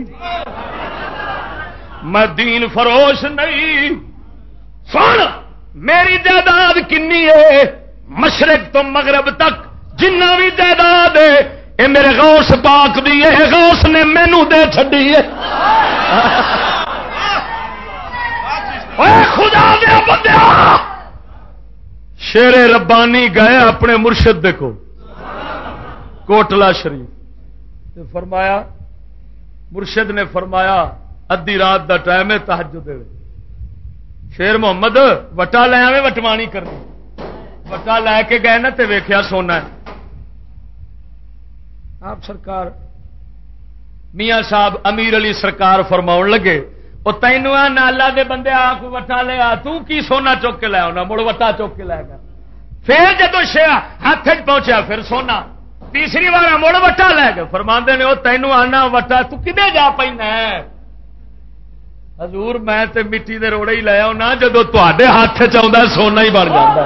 میں دین فروش نہیں. سن میری جائیداد کنی ہے مشرق تو مغرب تک جنہ بھی جائیداد ہے یہ میرے غوث پاک دی ہے. غوث نے مینو دے چھڈی ہے. خدا دے بندیا شیر ربانی گئے اپنے مرشد دیکھو کوٹلا شریف تے فرمایا مرشد نے فرمایا ادھی رات دا ٹائم ہے تہجد دے شیر محمد وٹا لے آویں وٹوانی کرنی وٹا لے کے گئے نا تے ویکھیا سونا ہے آپ سرکار میاں صاحب امیر علی سرکار فرماؤن لگے وہ تینوں نالا دے بندے آ کو وٹا لے آ تو کی سونا چوک کے لے آنا مڑ وٹا چوک کے لے گا پھر جدو شیا ہاتھ پہنچا پھر سونا تیسری بار مڑ وٹا لے گا فرماندے نے وہ تینوں آنا وٹا تو کدے جا پینا ہے حضور میں تے مٹی دے روڑے ہی لے آنا جدو تے ہاتھ چاہتا سونا ہی بن جاتا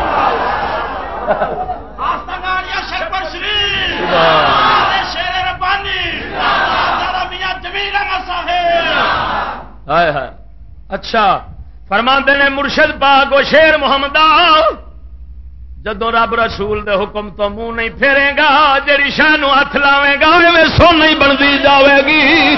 اچھا فرماندے نے مرشد پاک و شیر محمد جدو رب رسول دے حکم تو منہ نہیں پھیرے گا جڑی شاہ نو ہاتھ لاوے گا میں سونا ہی بنتی جاوے گی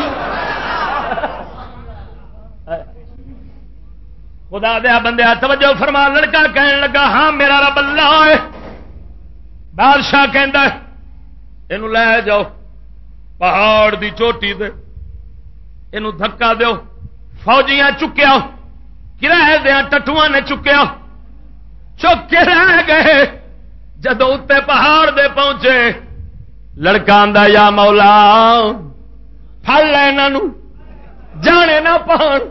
خدا دیا بندے توجہ فرما لڑکا کہنے لگا ہاں میرا رب اللہ ہے بادشاہ کہندا اینو لے جاؤ پہاڑ دی چوٹی تے اینو دھکا دیو فوجیاں چکیا کرایہ دیا ٹٹواں نے چکیا چک کے رہ گئے جدو اتنے پہاڑ دے پہنچے لڑکا آندا یا مولا پھڑ لے انہاں جانے نہ پان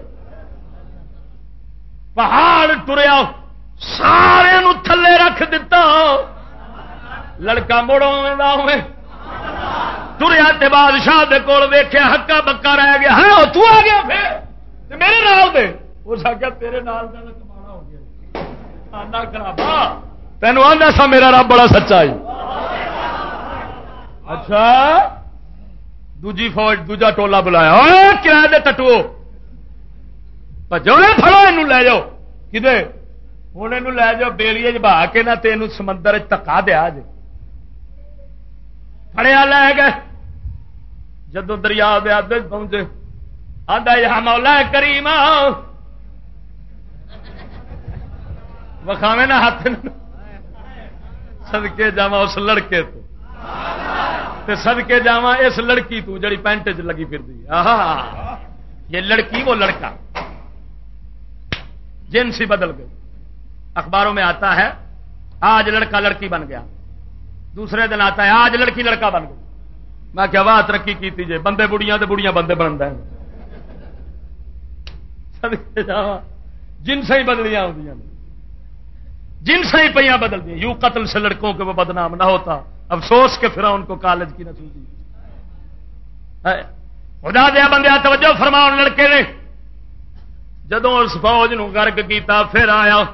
پہاڑ ٹریا سارے نو تھلے رکھ دیتا لڑکا مڑوں ہوئے تریا تے بادشاہ دے کول ویکھیا ہکا بکا رہ گیا ہاں تو آ گیا پھر میرے نال دے اس آخیا تیرے نال دا کمانا ہو گیا آنا خرابا تینوں آندا سا میرا رب بڑا سچا ہے اچھا دوجی فوج دوجا ٹولا بلایا اوے کرایہ دے ٹٹو بھجو پھڑو اینو لے جاؤ کدے ہن اینو لے جاؤ بیڑیے چ بہا کے نہ تینوں سمندر وچ تکا دیا جے پھڑیا لے گئے جدو دریا دے آدھے پہنچے آدھا یا مولا کریم وکھاویں نہ ہاتھ صدقے جاواں اس لڑکے تو تے صدقے جاواں اس لڑکی تو جڑی پینٹ چ لگی پھردی آہا یہ لڑکی وہ لڑکا جنس ہی بدل گئی اخباروں میں آتا ہے آج لڑکا لڑکی بن گیا دوسرے دن آتا ہے آج لڑکی لڑکا بن گئی میں کیا واہ ترقی کی تھی جے بندے بڑیاں تے بڑیاں بندے بنتا ہے جنسیں ہی بدلیاں ہوتی ہیں جنسیں ہی پہ بدل دی یوں قتل سے لڑکوں کے وہ بدنام نہ ہوتا افسوس کے فرعون کو کالج کی نہ سوچی خدا دیا بندے توجہ فرماؤ لڑکے نے جدوں اس فوج نو غرق کیتا پھر آیا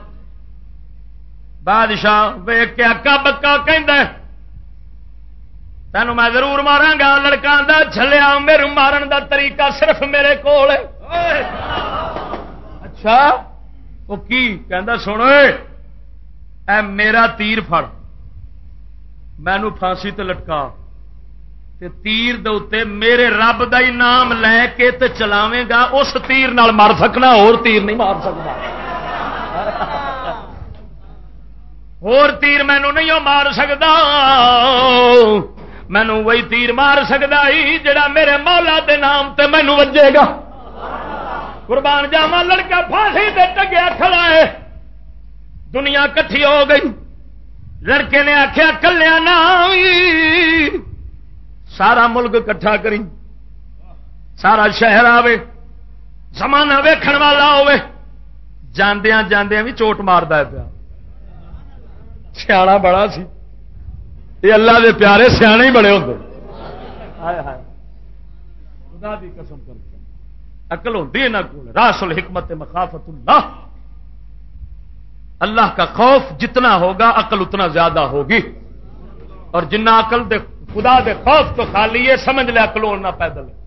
بادشاہ ویکھ کے اکا بکا کہندا تینوں میں ضرور ماراں گا لڑکا آندا چھلیا میرے مارن دا طریقہ صرف میرے کول ہے اچھا وہ کی کہندا سن اے میرا تیر پھڑ مینوں پھانسی تے لٹکا تے تیر دے اوتے میرے رب دا ہی نام لے کے تے چلاویں گا اس تیر نال مار سکنا اور تیر نہیں مار سکتا اور تیر مینوں نہیں مار سکدا مینوں وہی تیر مار سکدا ہی جڑا میرے مولا دے نام تے مینوں وجے گا قربان جاواں لڑکا پھانسی تے ٹگیا کھڑا ہے دنیا کٹھی ہو گئی لڑکے نے آخیا کلیا نہ سارا ملک کٹھا کری سارا شہر آوے زمانہ ویکھن والا ہوے جاندیاں جاندیاں بھی چوٹ ماردا پیا سیاڑا بڑا سی یہ اللہ دے پیارے سیانے ہی بڑے ہوندے ہائے ہائے خدا دی قسم کر کے عقل ہوندی ہے نہ کول راس الحکمت مخافت اللہ اللہ کا خوف جتنا ہوگا عقل اتنا زیادہ ہوگی اور جنہ عقل دے خدا دے خوف تو خالی ہے سمجھ لے عقل ہونا پیدل ہے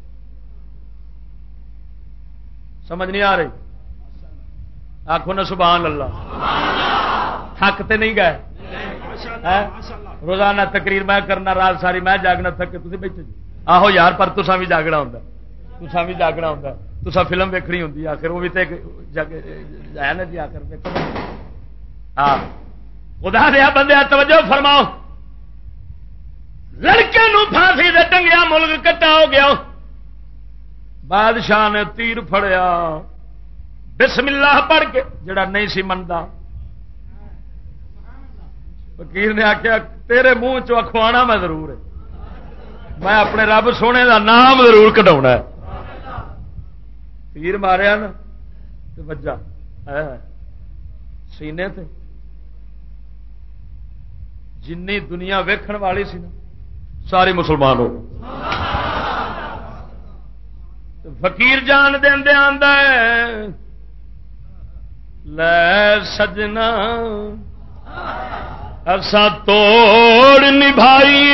سمجھ نہیں آ رہی آخو نا سبحان اللہ تھکتے نہیں گئے روزانہ تقریر میں کرنا رات ساری میں جاگنا تھک کے تھی بیٹھے جی آہو یار پر تسا بھی جاگنا ہوتا تسا بھی جاگنا ہوتا تسا فلم ویکھنی ہوتی آخر وہ بھی تو ہے نا جی آخر ہاں خدا دیا بندیا توجہ فرماؤ، لڑکے نو پھانسی دے ٹنگیا ملک کٹا ہو گیا، بادشاہ نے تیر پھڑیا بسم اللہ پڑھ کے، جڑا نہیں سی منتا فقیر نے آخیا تیرے منہ چ اخوانا میں ضرور ہے، میں اپنے رب سونے دا نام ضرور کٹاؤنا ہے۔ تیر ماریا نا تو وجہ سینے تے، جنی دنیا ویکھن والی سی نا ساری مسلمان ہو۔ فقیر جان دے آندا ہے لے سجنا اسا توڑ نبھائی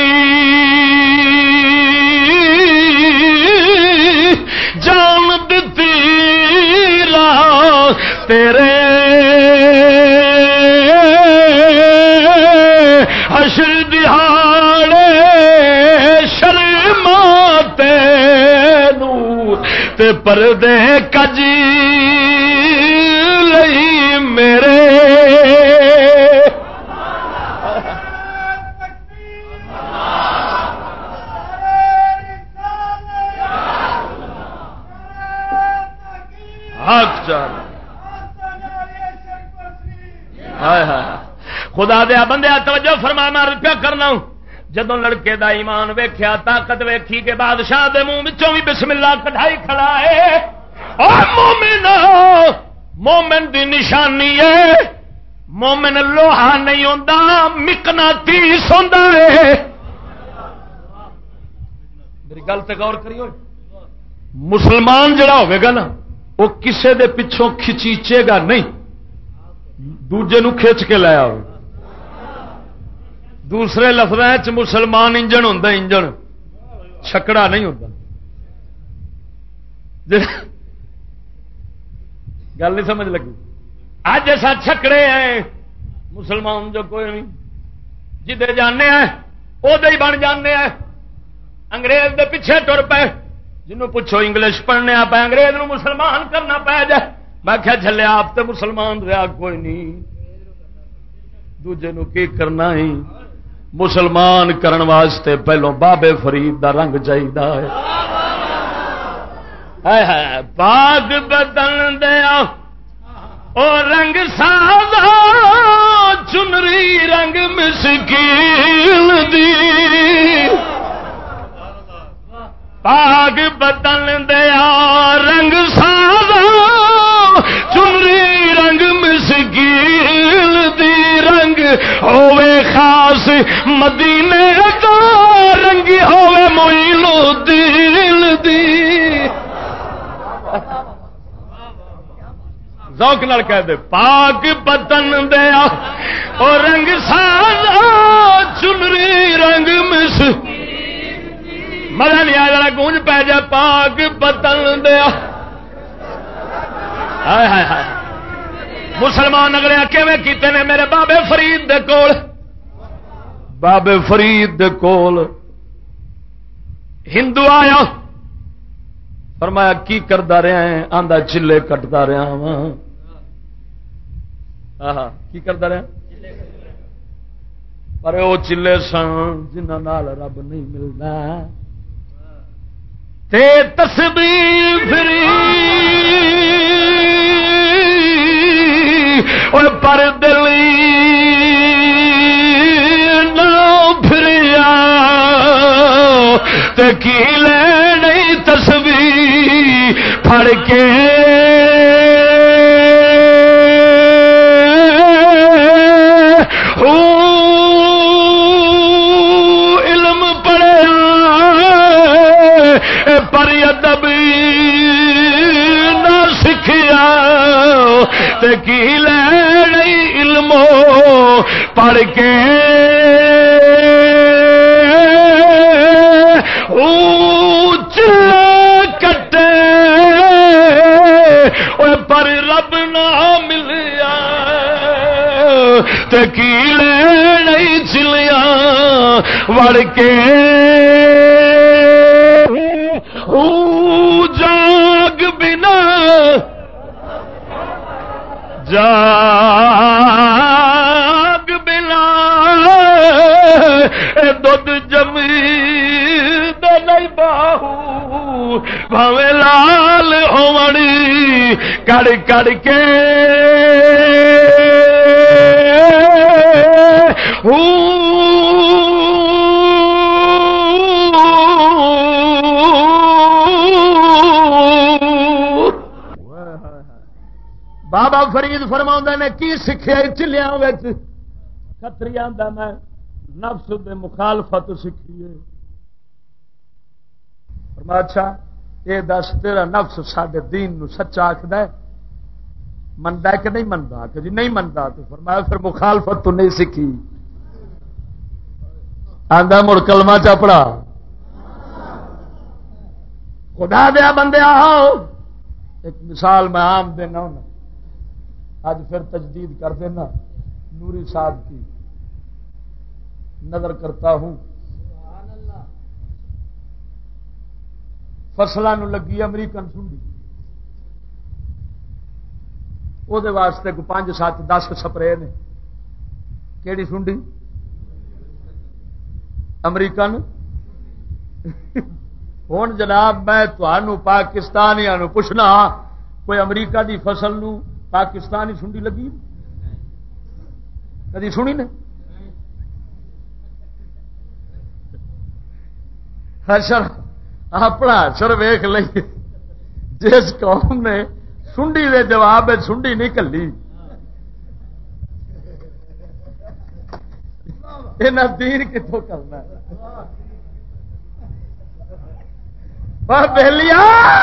جان دتی تیرے حشر دہاڑے شرماتے تے پردے کجی لئی میرے خدا دیا بندیا توجہ فرما، میں رپیا کرنا جدو لڑکے دا ایمان ویکھیا طاقت ویکھی کہ بادشاہ دے منہ وچوں بھی بسم اللہ کٹھائی کھڑا ہے۔ اور مومن مومن دی نشانی ہے، مومن لوہا نہیں ہوندا مقناطیس ہوندا ہے۔ میری گل تے غور کریو، مسلمان جڑا ہوے گا نا وہ کسے دے پچھوں کھچیچے گا نہیں، دوجے نو کھچ کے لایا ہو۔ دوسرے لفظ مسلمان انجن ہوتا، انجن چھکڑا نہیں ہوتا۔ گل نہیں سمجھ لگی؟ اج ایسا چھکڑے ہیں مسلمان جو کوئی نہیں، جدے جانے ہیں وہ بن جانے ہیں، انگریز دے پیچھے ٹر پے، جنوں پوچھو انگلش پڑھنے آپ انگریز نو مسلمان کرنا پی جائے، میں کیا جھلے آپ تے مسلمان رہا کوئی نہیں، دوجے نو کی کرنا ہی، مسلمان کرن واسطے پہلوں بابے فرید دا رنگ چاہیے ہے، پاک بدن دیا او رنگ سادا چنری رنگ مسکین دی، پاک بدن دیا رنگ سادا چنری رنگ مسکین دی، رنگ ہوے خاص مدینے کا رنگ ہوے معین الدین دی۔ ذوق نال کہہ دے پاک بدن دیا اور رنگ سادا چنری رنگ مس، مزہ نہیں آیا ذرا گونج پہ جائے پاک بدن دیا۔ ہائے ہائے ہائے، مسلمان اگلے کیویں کیتے نے میرے بابے فرید دے کول، بابے فرید دے کول ہندو آیا، فرمایا کی کردا رہا ہے؟ آندا چلے کٹدا رہا ہاں۔ آہا کی کردا رہا؟ پر وہ چلے سن جنہاں نال رب نہیں ملدا، تے تسبیح پھری اور پر دلی نہ پھریا تے کی لے نہیں تسبیح پھڑ کے علم پڑھیا پر ادب نہ سکھیا تے کی لے علم پڑھ کے کٹے پر رب نہ ملیا تے کی لے چلیا وڑ کے جاگ بنا جاگ بھاوے لال ہوڑی کڑ کڑ کے بابا فرید فرماؤں نے کی سکھیا چلیاں وچ کتریاں دا میں نفس دے مخالفت سکھیے فرمایا اچھا یہ دس تیرا نفس ساڈے دین نو سچا آکھدا ہے مندا ہے کہ نہیں مندا کہ جی نہیں مندا تو فرمایا پھر مخالفت تو نہیں سیکھی آندا مڑ کلمہ چا پڑھا خدا دیا بندے آؤ ایک مثال میں عام دینا ہوں آج پھر تجدید کر دینا نوری صاحب کی نظر کرتا ہوں فصلوں لگی امریکن سنڈی وہ واسطے کو 5 7 10 سپرے نے کیڑی سنڈی امریکن ہوں جناب میں تمہوں پاکستانیاں پوچھنا کوئی امریکہ دی فصل نو پاکستانی سنڈی لگی کدی سنی نے اپنا اثر ویخ لئیے جس قوم نے سنڈی دے جواب سنڈی نہیں کلی یہ دین کتوں کرنا بہلیا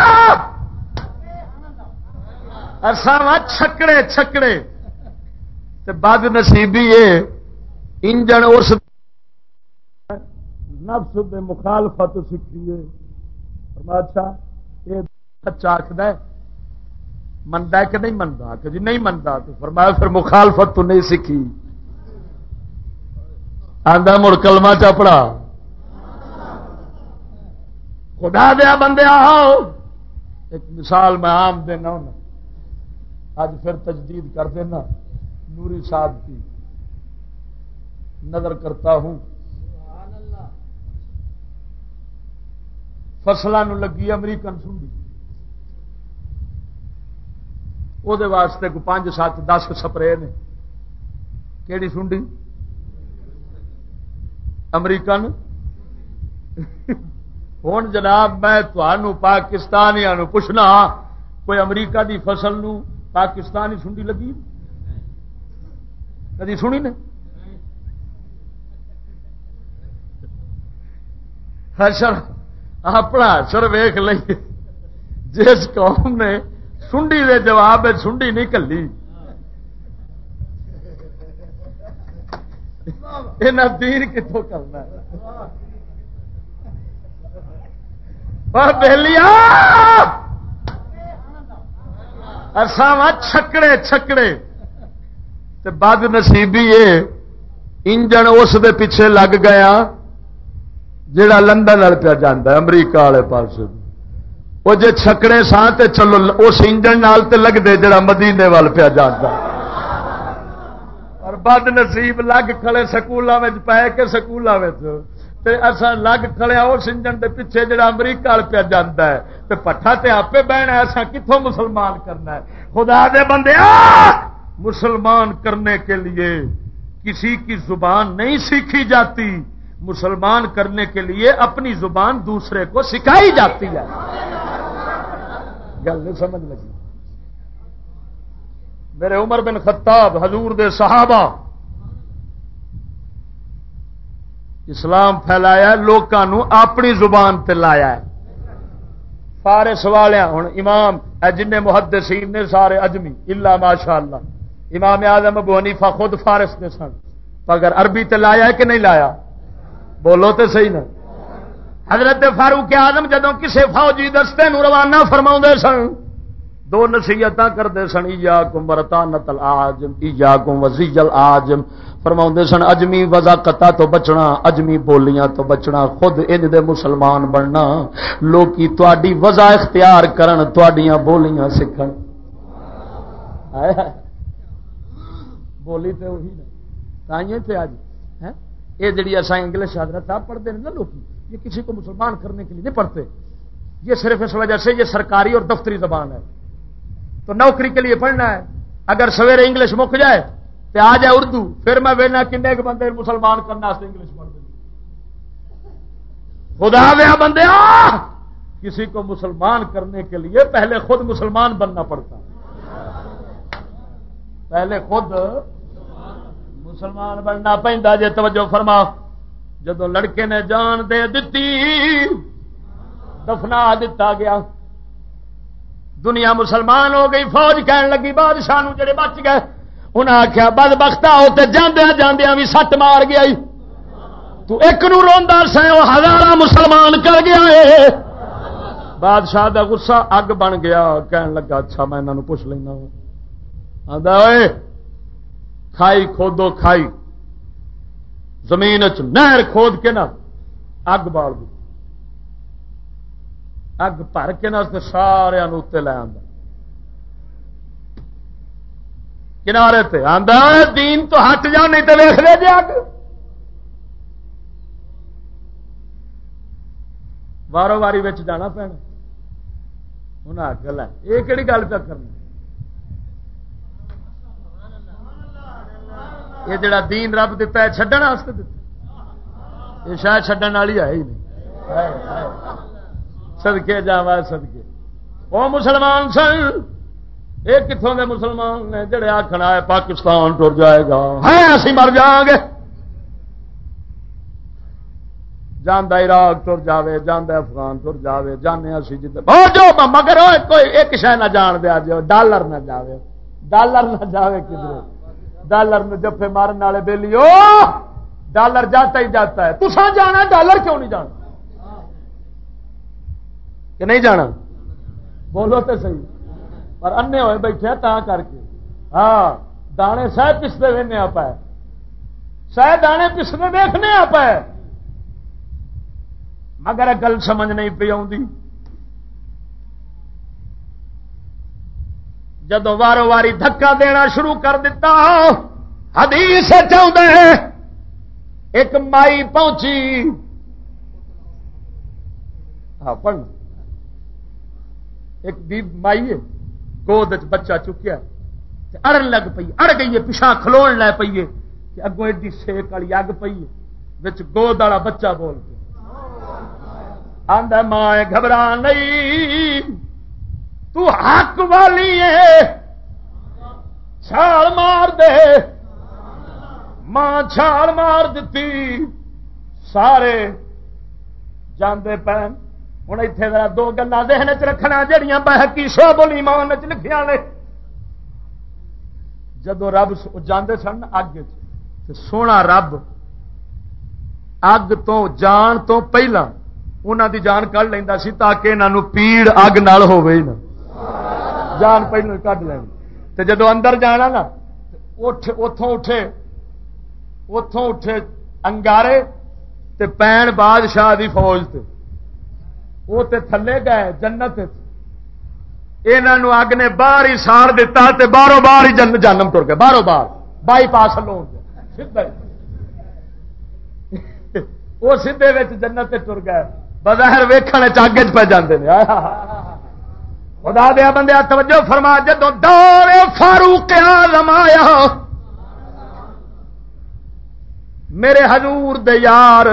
ارساں چھکڑے چھکڑے تے بد نصیبی انجن اس نفس دے مخالفت سیکھیے اچھا یہ سچا آخدا ہے مندا ہے کہ نہیں مندا کہ جی نہیں مندا تو فرمایا پھر مخالفت تو نہیں سیکھی آندا مڑ کلمہ چا پڑھا خدا دیا بندے آؤ ایک مثال میں عام دینا ہوں آج پھر تجدید کر دینا نوری صاحب کی نظر کرتا ہوں فصلوں لگی امریکن سنڈی وہ واسطے کو 5 7 10 سپرے نے کیڑی سنڈی امریکن ہوں جناب میں تمہوں پاکستانیاں پوچھنا کوئی امریکہ دی فصل نو پاکستانی سنڈی لگی کدی سنی نے اپنا اثر ویخ لئیے جس قوم نے سنڈی دے جواب سنڈی نہیں کلی یہ دین کتوں کرنا بہلیا ارساں چھکڑے چھکڑے تے بد نصیبی انجن اس دے پیچھے لگ گیا جڑا لندن والے پہ جانا امریکہ والے پاس وہ جے چھکڑے ساں تے چلو اس انجن نال تے لگتے جڑا مدینے وال پہ جانا اور بد نصیب لگ کھڑے سکولوں میں پے کے سکولوں میں اصا لگ کھڑے اس انجن دے پیچھے جڑا امریکہ وال پہ جانا ہے تے پٹھا تے آپ بہنا اصا کتوں مسلمان کرنا ہے خدا دے بندے مسلمان کرنے کے لیے کسی کی زبان نہیں سیکھی جاتی مسلمان کرنے کے لیے اپنی زبان دوسرے کو سکھائی جاتی ہے گل نہیں سمجھ لگی میرے عمر بن خطاب حضور دے صحابہ اسلام پھیلایا لوگوں اپنی زبان تے لایا ہے فارس والیا ہوں امام جن محدثین نے سارے اجمی الا ماشاء اللہ امام اعظم ابو حنیفہ خود فارس دے سن مگر عربی تے لایا ہے کہ نہیں لایا بولو تے صحیح نا حضرت فاروق اعظم جدوں کسے فوجی دستے نو روانہ فرماؤندے سن 2 نصیحتاں کردے سن ایاکم ورطانۃ العاجم ایاکم وزی العاجم فرماؤندے سن اجمی وضاقتہ تو بچنا اجمی بولیاں تو بچنا خود ان دے مسلمان بننا لوکی تواڈی وضع اختیار کرن تواڈیاں بولیاں سکھن بولی تے وہی نا تائیں تے اج یہ جڑی ایسا انگلش حضرت صاحب پڑھتے ہیں نا لوگ یہ کسی کو مسلمان کرنے کے لیے نہیں پڑھتے یہ صرف اس وجہ سے یہ سرکاری اور دفتری زبان ہے، تو نوکری کے لیے پڑھنا ہے. اگر سویرے انگلش مک جائے تو آ جائے اردو، پھر میں وینا کنے کے بندے مسلمان کرنا انگلش پڑھ دیں. خدا دیا بندے کسی کو مسلمان کرنے کے لیے پہلے خود مسلمان بننا پڑتا ہے. پہلے خود مسلمان بننا پہنتا. جے توجہ فرما، جدو لڑکے نے جان دے دیتی دفنا دیتا گیا، دنیا مسلمان ہو گئی. فوج کہن لگی بادشاہ نو جڑے بچ گئے انہاں آخیا بدبختا ہوتے جاندیاں جاندیاں بھی سٹ مار گیا، تو ایک نو روندا سے وہ ہزاراں مسلمان کر گیا ہے. بادشاہ دا غصہ اگ بن گیا، کہن لگا اچھا میں انہاں نو پوچھ لینا. آندا اوئے کھائی کھودو، کھائی زمین چ نہر کھود کے نا اگ بال دی، اگ بھر کے نا سارے اتنے لے آندا کنارے تے. آندا دین تو ہٹ جا نہیں تو ویخ لے جی اگ. وارو واری وچ جانا پینا. انہیں آخیا لے یہ کہڑی گل پہ کرنا، یہ جڑا دین رب دتا ہے چھڈن واسطے دتا، یہ شاید چھڈن والی ہے ہی نہیں. صدقے جاوا صدقے. وہ مسلمان سن، یہ کتوں کے مسلمان نے جڑے آخنا ہے پاکستان ٹر جائے گا، ہے اسی مر جاؤں گے. جانا عراق ٹر جاوے، جانا افغان ٹر جاوے، جانے اسی جدھر جو مگر کوئی ایک شہ نہ جان دیا جو ڈالر نہ جاوے، ڈالر نہ جاوے کدھر. ڈالر میں جفے مارن والے بیلی ڈالر جاتا ہی جاتا ہے. تساں جانا ڈالر کیوں نہیں جانا؟ کہ نہیں جانا؟ بولو تو صحیح. پر انے ہوئے بیٹھے تا کر کے ہاں دانے سہ پستے وہنے آپ ہے، سہ دانے پستے دیکھنے آپ ہے، مگر گل سمجھ نہیں پی آتی. جدو وارو واری دھکا دینا شروع کر دیتا، حدیث چاہتا ہے ایک مائی پہنچی پڑھ ایک مائی ہے گود بچہ چکیا اڑن لگ پئی، اڑ گئی ہے پچھا کھلو لے پی ہے کہ اگوں ایڈی سیک والی اگ پئی ہے وچ گود والا بچہ بول کے آندا ماں گھبرا نہیں، تو حق والی ہے، چھال مار دے. ماں چھال مار دیتی، سارے جاندے پین. ہوں اتنے ذرا دو گلاں ذہن چ رکھنا جہاں بحقی شعب الایمان وچ لکھیاں نے. جدو رب جاندے سن اگ سونا رب اگ تو جان تو پہلا انہاں دی جان کڈ لیندا سی تاکہ انہاں پیڑ اگ نال ہوے نا، جان پہلو کڈ لینی. تے جدو اندر جانا نا اتوں اٹھے انگارے تے پین بادشاہ دی فوج تے وہ تے تھلے گئے جنت. انہوں اگ نے باہر ہی ساڑ دیتا تے باہروں باہر ہی جنم ٹر گئے، باہروں باہر بائی پاس لوگ وہ سیدھے جنت ٹر گئے. بظاہر ویکھنے اگ چ پہ جاندے نے. خدا دیا بندے توجہ فرما، جدو دور فاروق اعظم آیا میرے حضور دے یار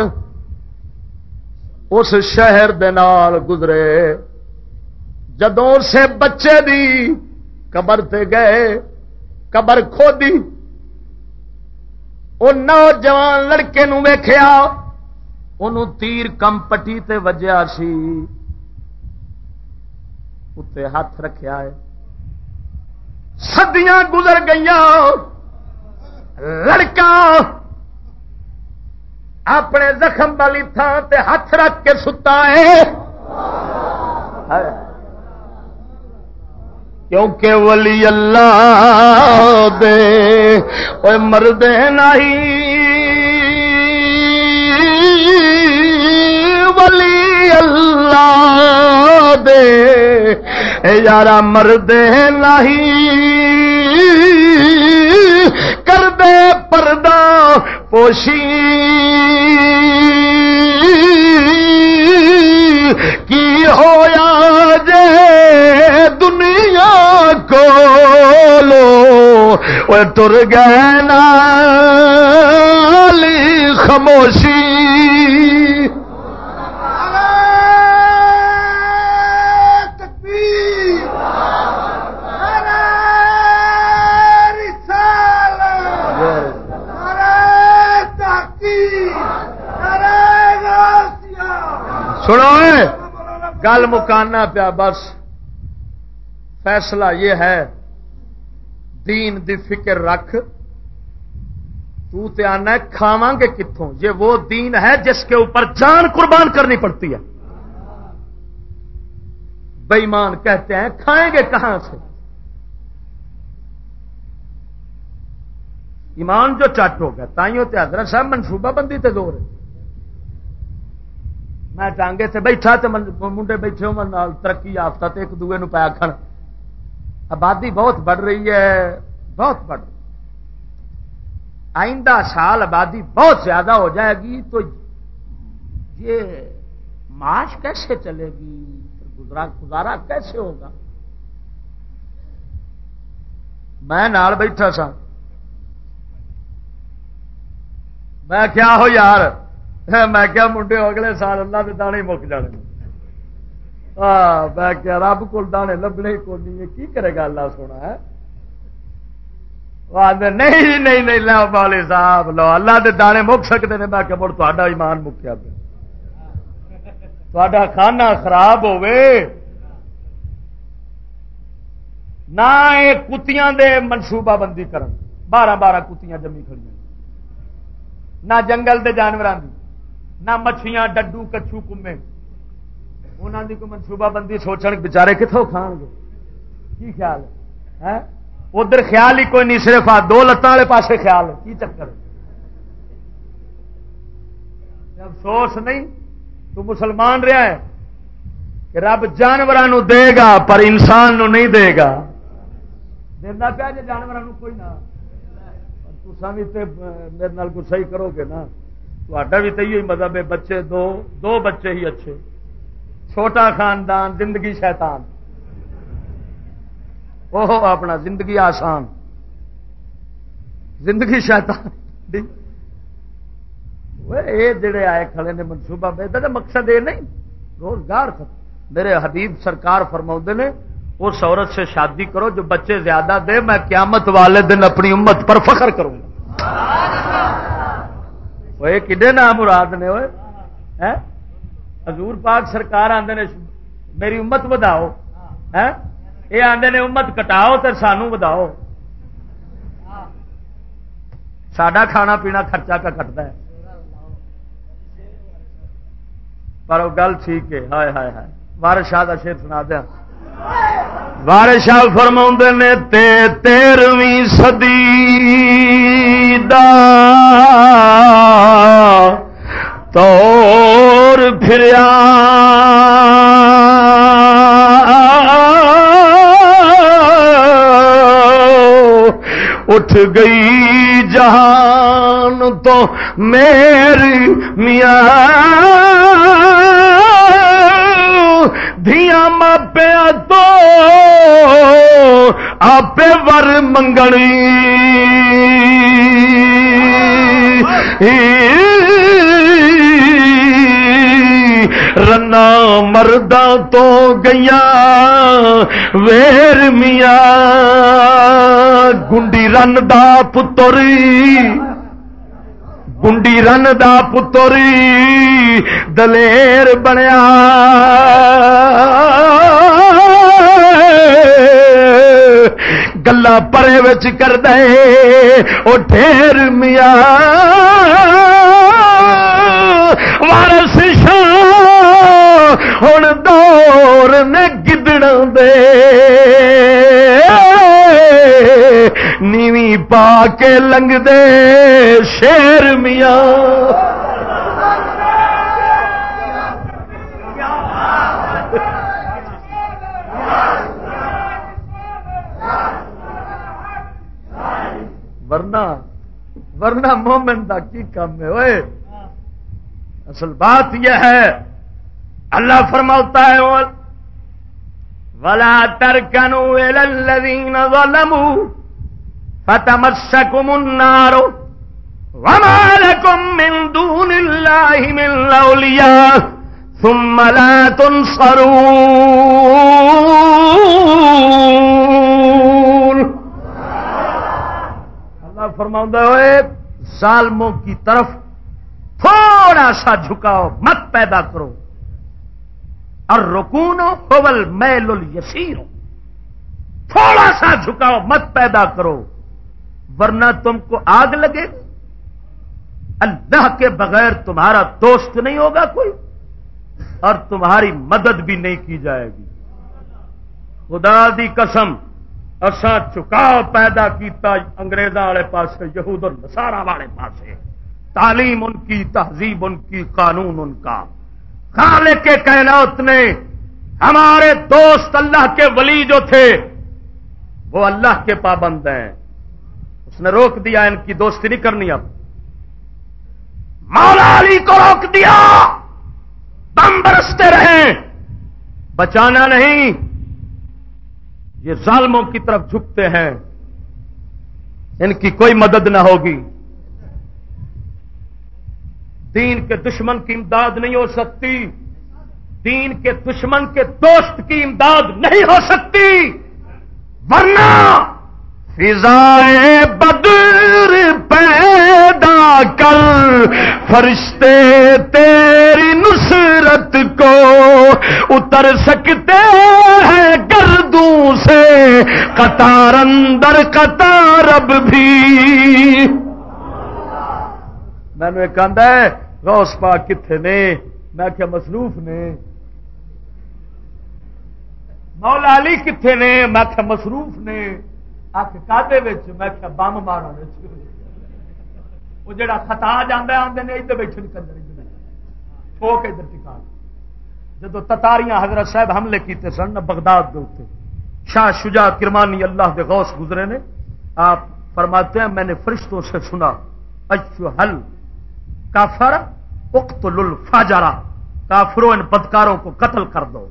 اس شہر دے نال گزرے. جدوں اسے بچے دی قبر تے گئے، قبر کھودی، او نوجوان لڑکے نو ویکھیا انہوں تیر کم پٹی تے وجیا سی، اتے ہاتھ رکھیا ہے. صدیاں گزر گئیاں، لڑکا اپنے زخم والی تھان تے ہاتھ رکھ کے ستا ہے، کیونکہ ولی اللہ دے اوے مردے نہیں، ولی اللہ دے یارا مردے نہیں، کر دے پردہ پوشی کی ہویا بولو وہ تر گئے نالی خاموشی سنو گل مکانا پیا بس فیصلہ یہ ہے دین دی فکر رکھ تو تے آنا کھاواں گے کتوں یہ وہ دین ہے جس کے اوپر جان قربان کرنی پڑتی ہے بے ایمان کہتے ہیں کھائیں گے کہاں سے ایمان جو چٹ ہو گیا تائیوں تے حضرت صاحب منصوبہ بندی تے زور ہے میں ٹانگے سے بیٹھا تو منڈے بیٹھے ہو ترقی یافتہ تے ایک دوے نو پہ آخر آبادی بہت بڑھ رہی ہے بہت بڑھ رہی آئندہ سال آبادی بہت زیادہ ہو جائے گی تو یہ معاش کیسے چلے گی گزارا کیسے ہوگا میں نال بیٹھا سا میں کیا ہو یار میں کیا منڈے اگلے سال اللہ کے دانے مک جانے میں کیا رب کو دانے لبنے کو نہیں کی کرے گا اللہ سونا ہے نہیں نہیں لو مولوی صاحب لو اللہ کے دانے مک سکتے ہیں میں کہ مڑ تا ایمان مکیا پہ تا کھانا خراب ہوئے نہ کتیاں دے منصوبہ بندی کرن 12 کتیاں جمی کھڑی نہ جنگل دے جانوراں دی نہ مچھیاں ڈڈو کچھو کمے انہوں کی کوئی منصوبہ بندی سوچن بچارے کتوں کھان گے کی خیال ہے ادھر خیال ہی کوئی نہیں صرف دو لتاں والے پاسے خیال ہے کی چکر افسوس نہیں تو مسلمان رہا ہے کہ رب جانوروں دے گا پر انسان نو نہیں دے گا دینا پیا جی جانوروں کوئی نہ تساں بھی میرے نال کوئی صحیح کرو گے نا تا بھی تو یہ مذہب ہے بچے دو بچے ہی اچھے چھوٹا خاندان زندگی شیطان وہ اپنا زندگی آسان زندگی شیطان یہ جڑے آئے کھڑے نے منصوبہ بے مقصد یہ نہیں روزگار میرے حبیب سرکار فرما نے اس عورت سے شادی کرو جو بچے زیادہ دے میں قیامت والے دن اپنی امت پر فخر کروں گا کڈے نام مراد نے حضور پاک سرکار آندے نے میری امت بداؤ یہ آندے نے امت کٹاؤ تو سانو بداؤ ساڈا کھانا پینا خرچہ کا کٹتا ہے پر وہ گل ٹھیک ہے ہائے ہائے ہائے وارث شاہ کا شعر سنا دیا وارث شاہ فرماؤں نے 13ویں صدی دا توڑ پھریا اٹھ گئی جہان تو میری میاں دھیاں ماپیا تو آپ ور منگنی رنا مرداں تو گیا ویر میاں گنڈی رن دا پتری گنڈی رن دا پتری دلیر بنیا گلا پرے وچ کر دے او ڈھیر میاں وارث شاہ ہن دور نے گدڑاں دے نیویں پا کے لنگ دے شیر میاں ورنہ مومن دا کی کام ہے اوئے اصل بات یہ ہے اللہ فرماتا ہے ولا ترکنوا الی الذین ظلموا فتمسکم النار وما لکم من دون اللہ من اولیاء ثم لا تنصرون. اللہ فرماؤں ہوئے ظالموں کی طرف تھوڑا سا جھکاؤ مت پیدا کرو. الرکون هو المیل الیسیر، تھوڑا سا جھکاؤ مت پیدا کرو ورنہ تم کو آگ لگے گی. اللہ کے بغیر تمہارا دوست نہیں ہوگا کوئی اور تمہاری مدد بھی نہیں کی جائے گی. خدا دی قسم اساں چکاؤ پیدا کیتا انگریزاں والے پاسے، یہود اور نصارا والے پاسے. تعلیم ان کی، تہذیب ان کی، قانون ان کا. خالق کے کائنات نے ہمارے دوست اللہ کے ولی جو تھے وہ اللہ کے پابند ہیں. اس نے روک دیا ان کی دوستی نہیں کرنی. اب مولا علی کو روک دیا، بم برستے رہے، بچانا نہیں. یہ ظالموں کی طرف جھکتے ہیں، ان کی کوئی مدد نہ ہوگی. دین کے دشمن کی امداد نہیں ہو سکتی، دین کے دشمن کے دوست کی امداد نہیں ہو سکتی. ورنہ فضائے بدر پیدا کر فرشتے تیری نصرت کو اتر سکتے ہیں گردوں سے قطار اندر قطار اب بھی. میں نے کہا ہے غوث پاک کتنے نے؟ میں کیا مصروف نے. مولا علی کتنے نے؟ میں کیا مصروف نے. آخ کادے میں کیا بم مارا وہ جڑا خطا جانا آدھے نے ادھر بیٹھے نکل ٹھوک ادھر ٹکا. جدو تتاریاں حضرت صاحب حملے کیتے سن بغداد کے اتنے، شاہ شجاع کرمانی اللہ کے غوث گزرے نے. آپ فرماتے ہیں میں نے فرشتوں سے سنا اشہل کافر اقتل الفاجرہ، کافروں ان بدکاروں کو قتل کر دو.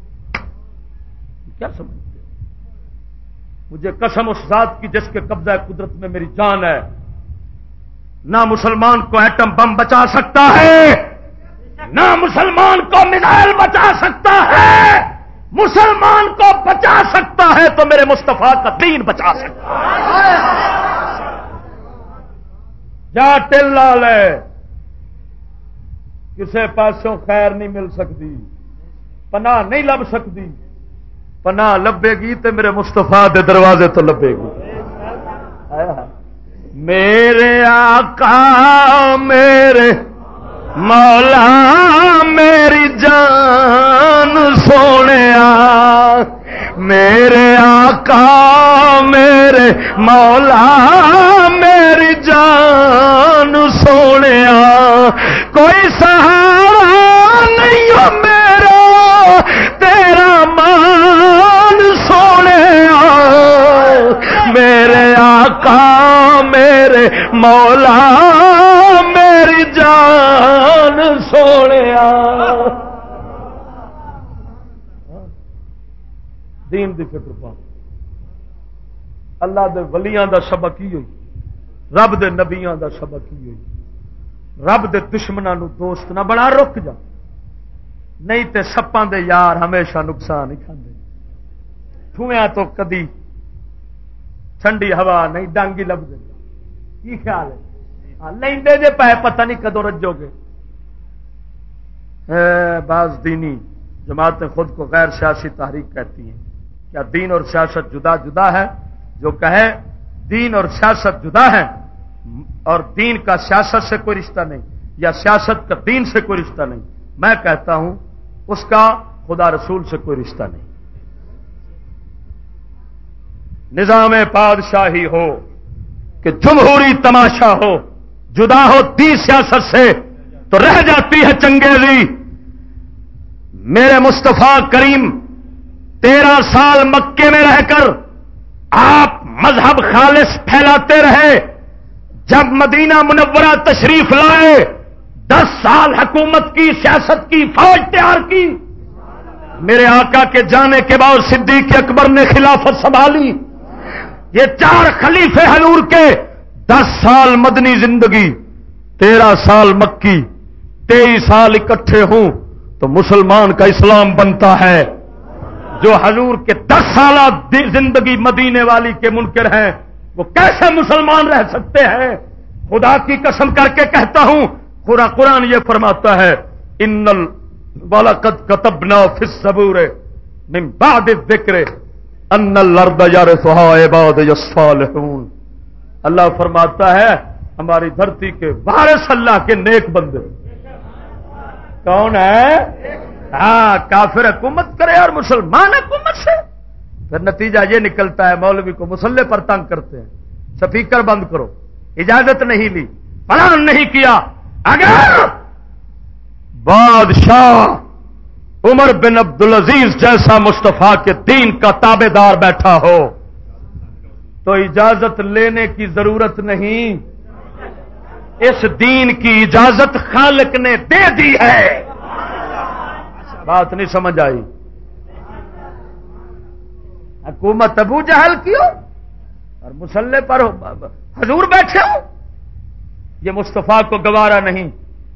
کیا سمجھتے ہو؟ مجھے قسم اس ذات کی جس کے قبضہ قدرت میں میری جان ہے، نہ مسلمان کو ایٹم بم بچا سکتا ہے، نہ مسلمان کو میزائل بچا سکتا ہے. مسلمان کو بچا سکتا ہے تو میرے مصطفیٰ کا دین بچا سکتا ہے. جا ٹل لے، کسے پاسوں خیر نہیں مل سکتی، پناہ نہیں لب سکتی. پناہ لبے گی تو میرے مصطفیٰ دے دروازے تو لبے گی. میرے آقا میرے مولا میری جان سونے، میرے آقا میرے مولا میری جان سونے، کوئی سہارا نہیں ہو میرا تیرا مان سونے. میرے آقا میرے مولا میری جان سونے. دین دی فکر پا اللہ دے ولیاں دا سبق ہی ہوئی، رب دے نبیاں دا سبق ہی ہوئی. رب دے دشمناں نو دوست نہ بنا، رک جا، نہیں تے سپاں دے یار ہمیشہ نقصان ہی کھاندے. ٹھویاں تو کدی ٹھنڈی ہوا نہیں ڈانگی لب دے. کی خیال ہے؟ لیندے جے پے پتہ نہیں کدو رجو گے. بعض دینی جماعتیں خود کو غیر سیاسی تحریک کہتی ہیں. کیا دین اور سیاست جدا جدا ہے؟ جو کہے دین اور سیاست جدا ہے اور دین کا سیاست سے کوئی رشتہ نہیں یا سیاست کا دین سے کوئی رشتہ نہیں، میں کہتا ہوں اس کا خدا رسول سے کوئی رشتہ نہیں. نظام بادشاہی ہو کہ جمہوری تماشا ہو، جدا ہو دین سیاست سے تو رہ جاتی ہے چنگیزی. میرے مصطفیٰ کریم 13 سال مکے میں رہ کر آپ مذہب خالص پھیلاتے رہے. جب مدینہ منورہ تشریف لائے 10 سال حکومت کی، سیاست کی، فوج تیار کی. میرے آقا کے جانے کے بعد صدیق اکبر نے خلافت سنبھالی. یہ 4 خلیفے حضور کے 10 سال مدنی زندگی، 13 سال مکی، 23 سال اکٹھے ہوں تو مسلمان کا اسلام بنتا ہے. جو حضور کے 10 سالہ زندگی مدینے والی کے منکر ہیں وہ کیسے مسلمان رہ سکتے ہیں؟ خدا کی قسم کر کے کہتا ہوں، قرآن یہ فرماتا ہے ان وَلَقَدْ كَتَبْنَا فِي الزَّبُورِ مِن بَعْدِ الذِّكْرِ أَنَّ الْأَرْضَ يَرِثُهَا عِبَادِيَ الصَّالِحُونَ. اللہ فرماتا ہے ہماری دھرتی کے وارث اللہ کے نیک بندے کون ہے؟ ہاں، کافر حکومت کرے اور مسلمان حکومت سے، پھر نتیجہ یہ نکلتا ہے مولوی کو مسلح پر تنگ کرتے ہیں، سپیکر بند کرو، اجازت نہیں لی، پلان نہیں کیا. اگر بادشاہ عمر بن عبدالعزیز جیسا مصطفیٰ کے دین کا تابع دار بیٹھا ہو تو اجازت لینے کی ضرورت نہیں، اس دین کی اجازت خالق نے دے دی ہے. بات نہیں سمجھ آئی؟ حکومت ابو جہل کی ہو اور مسلح پر حضور بیٹھے ہو، یہ مصطفیٰ کو گوارا نہیں.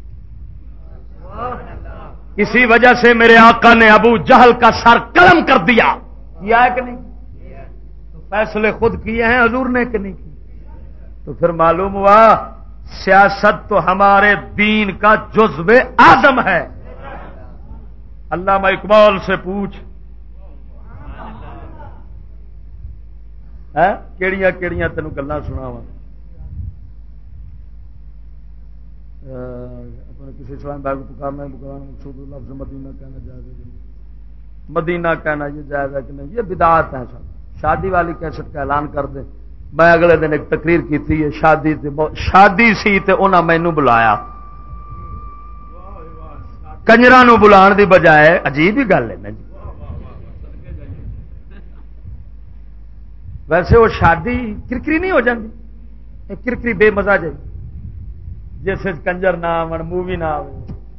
اسی وجہ سے میرے آقا نے ابو جہل کا سر قلم کر دیا. کیا ہے کہ نہیں؟ تو فیصلے خود کیے ہیں حضور نے کہ نہیں کیے؟ تو پھر معلوم ہوا سیاست تو ہمارے دین کا جزو اعظم ہے. علامہ اقبال سے پوچھ کیڑیاں کیڑیاں تینوں گلاں سناواں. اپنے کسی اسلام بھائی کو پکارنا ہے، مقصود لفظ مدینہ کہنا جائز ہے، مدینہ کہنا یہ جائز ہے کہ نہیں؟ یہ بدعات ہیں سب. شادی والی کیسٹ کا اعلان کر دیں. میں اگلے دن ایک تقریر کی تھی، یہ شادی سی تے انہاں مینوں بلایا، کنجراں نوں بلان دی بجائے. عجیب ہی گل ہے نا جی. ویسے وہ شادی کرکری نہیں ہو جاتی، کرکری بے مزہ جائے جیسے کنجر نہ آن، مووی نہ آئے.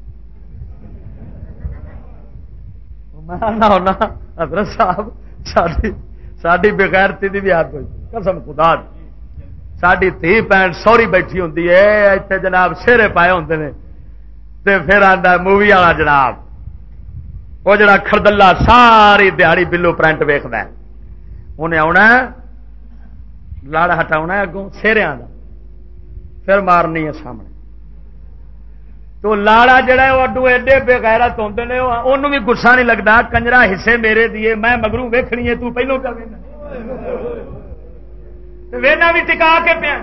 میں ہونا حضرت صاحب ساری بغیرتی دی بھی حد ہوئی، قسم خدا دی. ساری تھی بھن سوری بیٹھی ہوں اتنے جناب سیرے پائے ہوتے ہیں، پھر آتا مووی والا جناب وہ جڑا خردلہ ساری دیہڑی بلو پرنٹ ویکھدا ہے، انہیں آنا لڑ ہٹاؤنا اگوں سیریاں دا، پھر مارنی ہے سامنے. تو لاڑا جڑا ہے وہ اڈو ایڈے بغیرت ہوندے نے، انہوں بھی گسا نہیں لگتا. کنجرا حصے میرے دیے، میں مگروں ویکھنی ہے، تو پہلو کیا وینا بھی ٹکا کے پیا.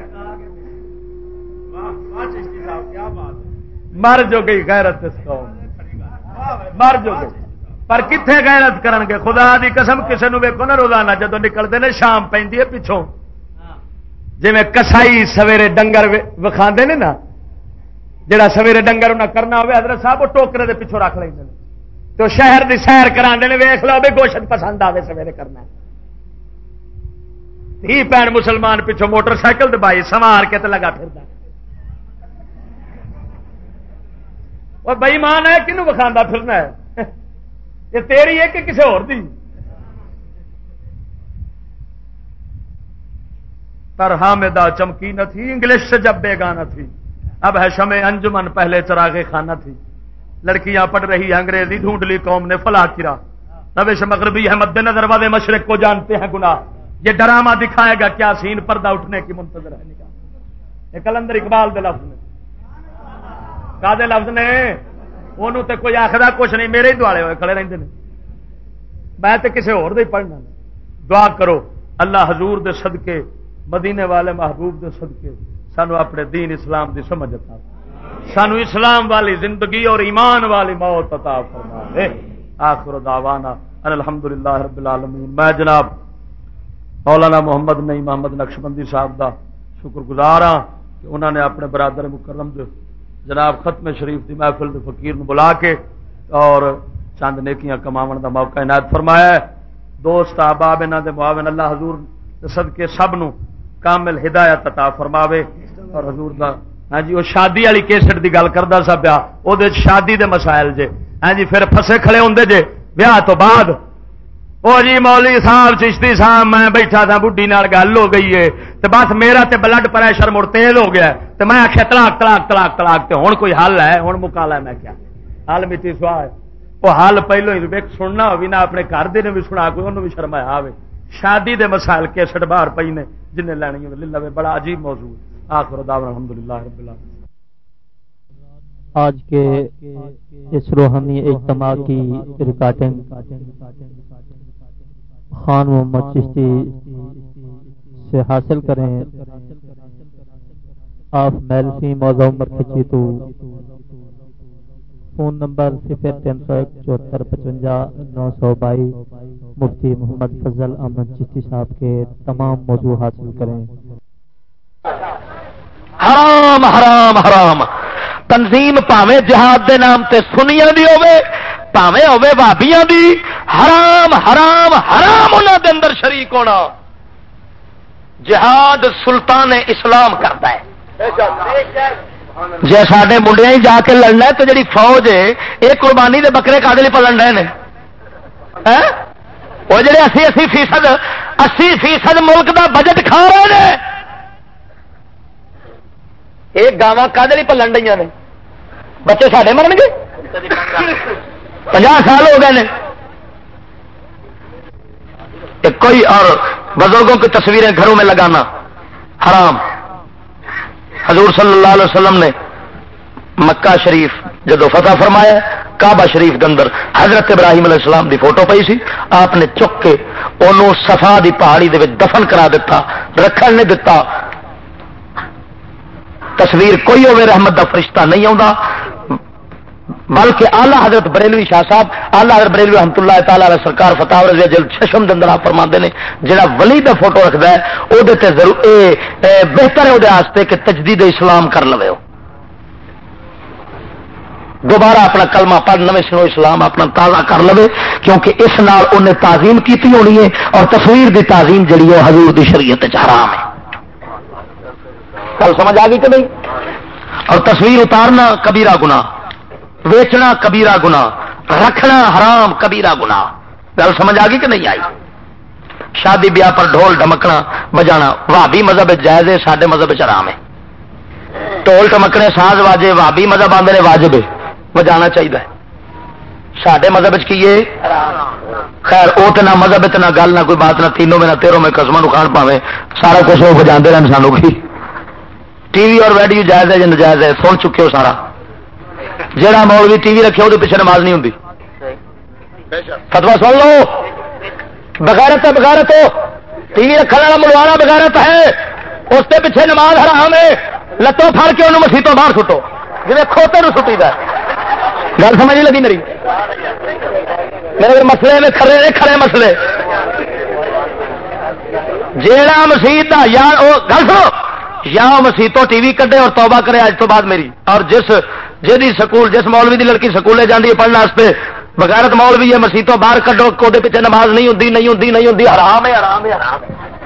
مر جو گئی غیرت اس قوم، مر جو گئی. پر کتنے غیرت کرن گے؟ خدا دی قسم کسے نو ویکھو نا روزانہ جدو نکلتے ہیں شام پیندی ہے پچھوں، جی میں کسائی سویرے ڈنگر وکھاندے نے نا، جڑا سویرے ڈنگر انہیں کرنا ہوئے حضرت صاحب وہ ٹوکرے دے پیچھوں رکھ لیں تو شہر دی سیر کراندے نے، ویکھ لو بھی گوشت پسند آوے سویرے کرنا. ہی پین مسلمان پیچھوں موٹر سائیکل دبائی سوار کے تے لگا پھردا. اور بئی مان ہے کنوں وکھاندا پھرنا ہے؟ یہ تیری ہے کہ کسی اور دی؟ پر حامدہ چمکی نہ تھی، انگلش سے جب بیگانہ تھی، اب ہے شمع انجمن پہلے چراغ خانہ تھی. لڑکیاں پڑھ رہی انگریزی، ڈھونڈ لی قوم نے فلاح کی راہ. روش مغربی ہے مد نظر والے مشرق کو جانتے ہیں گناہ، یہ ڈرامہ دکھائے گا کیا سین پردہ اٹھنے کی منتظر ہے نگاہ. یہ کلندر اقبال دے لفظ نے، کا دے لفظ نے، انہوں تے کوئی آخرا کچھ نہیں، میرے ہی دوالے ہوئے کھڑے رہتے ہیں. میں تے کسی اور دے پڑھنا. دعا کرو اللہ حضور دے صدقے، مدینے والے محبوب دے صدقے سانو اپنے دین اسلام دی سمجھ عطا، سانو اسلام والی زندگی اور ایمان والی موت عطا فرما دے. آخر دعوانا ان الحمدللہ رب العالمین. میں جناب مولانا محمد نئی محمد نقشبندی صاحب دا شکر گزار ہاں کہ انہوں نے اپنے برادر مکرم جو جناب ختم شریف دی محفل دے فقیر نو بلا کے اور چند نیکیاں کماون دا موقع عنایت فرمایا ہے. دوست احباب انہاں دے معاون اللہ حضور دے صدقے سب نو کامل ہدایت عطا فرماوے. اور حضور دا ہاں جی وہ شادی والی کیسٹ دی گل کردا سا پیا، او دے شادی دے مسائل جے ہاں جی پھر پھسے کھڑے ہوندے جے بیاہ تو بعد وہ جی مولوی صاحب چشتی صاحب میں بیٹھا تھا بڈھی نال گل ہو گئی ہے تو بس میرا تے بلڈ پریشر مڑ تیز ہو گیا تو میں آخیا طلاق طلاق طلاق طلاق تے ہوں کوئی حل ہے ہوں مکالا ہے میں کیا حل میٹھی سوا ہے وہ حل پہلو ہی سننا ہو بھی نہ اپنے گھر دے نے بھی سنا کوئی انہوں بھی شرمایا آئے شادی دے مسائل کیسٹ باہر پئی نے جن لینی لے بڑا عجیب موضوع آخر دعوانا الحمدللہ رب العالمین آج کے اس روحانی اجتماع کی ریکارڈنگ خان محمد چشتی سے حاصل کریں آپ میلسی موضوع عمر کھچی تو فون نمبر 03017455 مفتی محمد فضل احمد چشتی صاحب کے تمام موضوع حاصل کریں حرام حرام حرام تنظیم پاویں جہاد دے نام تے سنیاں دی ہوے پاویں ہوے وہابیاں دی حرام حرام حرام انہاں دے اندر شریک ہونا جہاد سلطان اسلام کرتا ہے جے ساڈے منڈیاں ہی جا کے لڑنا ہے تو جڑی فوج ہے یہ قربانی دے بکرے کادے لئی پلن رہے نے وہ جڑے 80% ملک دا بجٹ کھا رہے ہیں یہ گاواں کادے لئی پلن رہی نے بچے ساڈے مرن گے 50 سال ہو گئے نے کوئی اور بزرگوں کی تصویریں گھروں میں لگانا حرام حضور صلی اللہ علیہ وسلم نے مکہ شریف جدو فتح فرمایا کعبہ شریف کے اندر حضرت ابراہیم علیہ السلام دی فوٹو پئی سی آپ نے چک کے انہوں صفا دی پہاڑی دے وچ دفن کرا دیتا رکھن نہیں دیتا تصویر کوئی ہوے رحمت دا فرشتہ نہیں آਉਂدا بلکہ آلہ حضرت بریلوی شاہ صاحب آلہ حضرت بریلوی رحمۃ اللہ تعالی علیہ سرکار فتح رضویہ جلد ششم دے اندر آپ فرماندے نے جڑا ولی دا فوٹو رکھدا ہے او دے تے ضرور بہتر ہے او دے واسطے کہ تجدید اسلام کر لوے دوبارہ اپنا کلمہ پڑھ نویں سنو اسلام اپنا تازہ کر لوے کیونکہ اس نال انہیں تعظیم کیتی ہونی ہے اور تصویر دی تعظیم جڑی ہے حضور دی شریعت وچ حرام ہے کل سمجھ آ گئی کہ نہیں اور تصویر اتارنا کبیرہ گناہ ویچنا کبیرہ گناہ رکھنا حرام کبیرہ گناہ گل سمجھ آ گئی کہ نہیں آئی شادی بیاہ پر ڈھول ڈھمکنا بجانا وہابی مذہب جائز ہے ساڈے مذہب حرام ہے ڈھول ٹمکنے ساز واجے وہابی مذہب آندے نے واجب ہے بجانا چاہیے ساڈے مذہب کی ہے خیر وہ تو نہ مذہب نہ گل نہ کوئی بات نہ تینوں میں نہ تیروں میں قسموں کھان پاوے سارا کچھ وہ بجا رہے ہیں سانوں کی ٹی وی اور ریڈیو جائز ہے یا نجائز ہے سن چکے ہو سارا جہاں مولوی ٹی وی رکھے وہ پیچھے نماز نہیں ہوتی فتوا سن لو بغیرت ہے بغیرت ہو ٹی وی رکھنے والا ملوانا بغیرت ہے اس کے پیچھے نماز حرام ہے لتوں پھڑ کے انہوں مسیتوں باہر سٹو جی کھوتے سٹی دا گل سمجھ نہیں لگی میرے مسئلے میں کھڑے مسئلے جیڑا مسیت کا یار وہ گل سنو یا مسیتوں ٹی وی کڈے اور توبہ کرے اج تو بعد میری اور جی سکول جس مولوی دی لڑکی سکولے جاندی ہے پڑھنے واسطے بغیرت مولوی ہے مسیتوں باہر کڈو کوڈے پیچھے نماز نہیں ہوندی نہیں ہوندی نہیں ہوندی حرام ہے حرام ہے حرام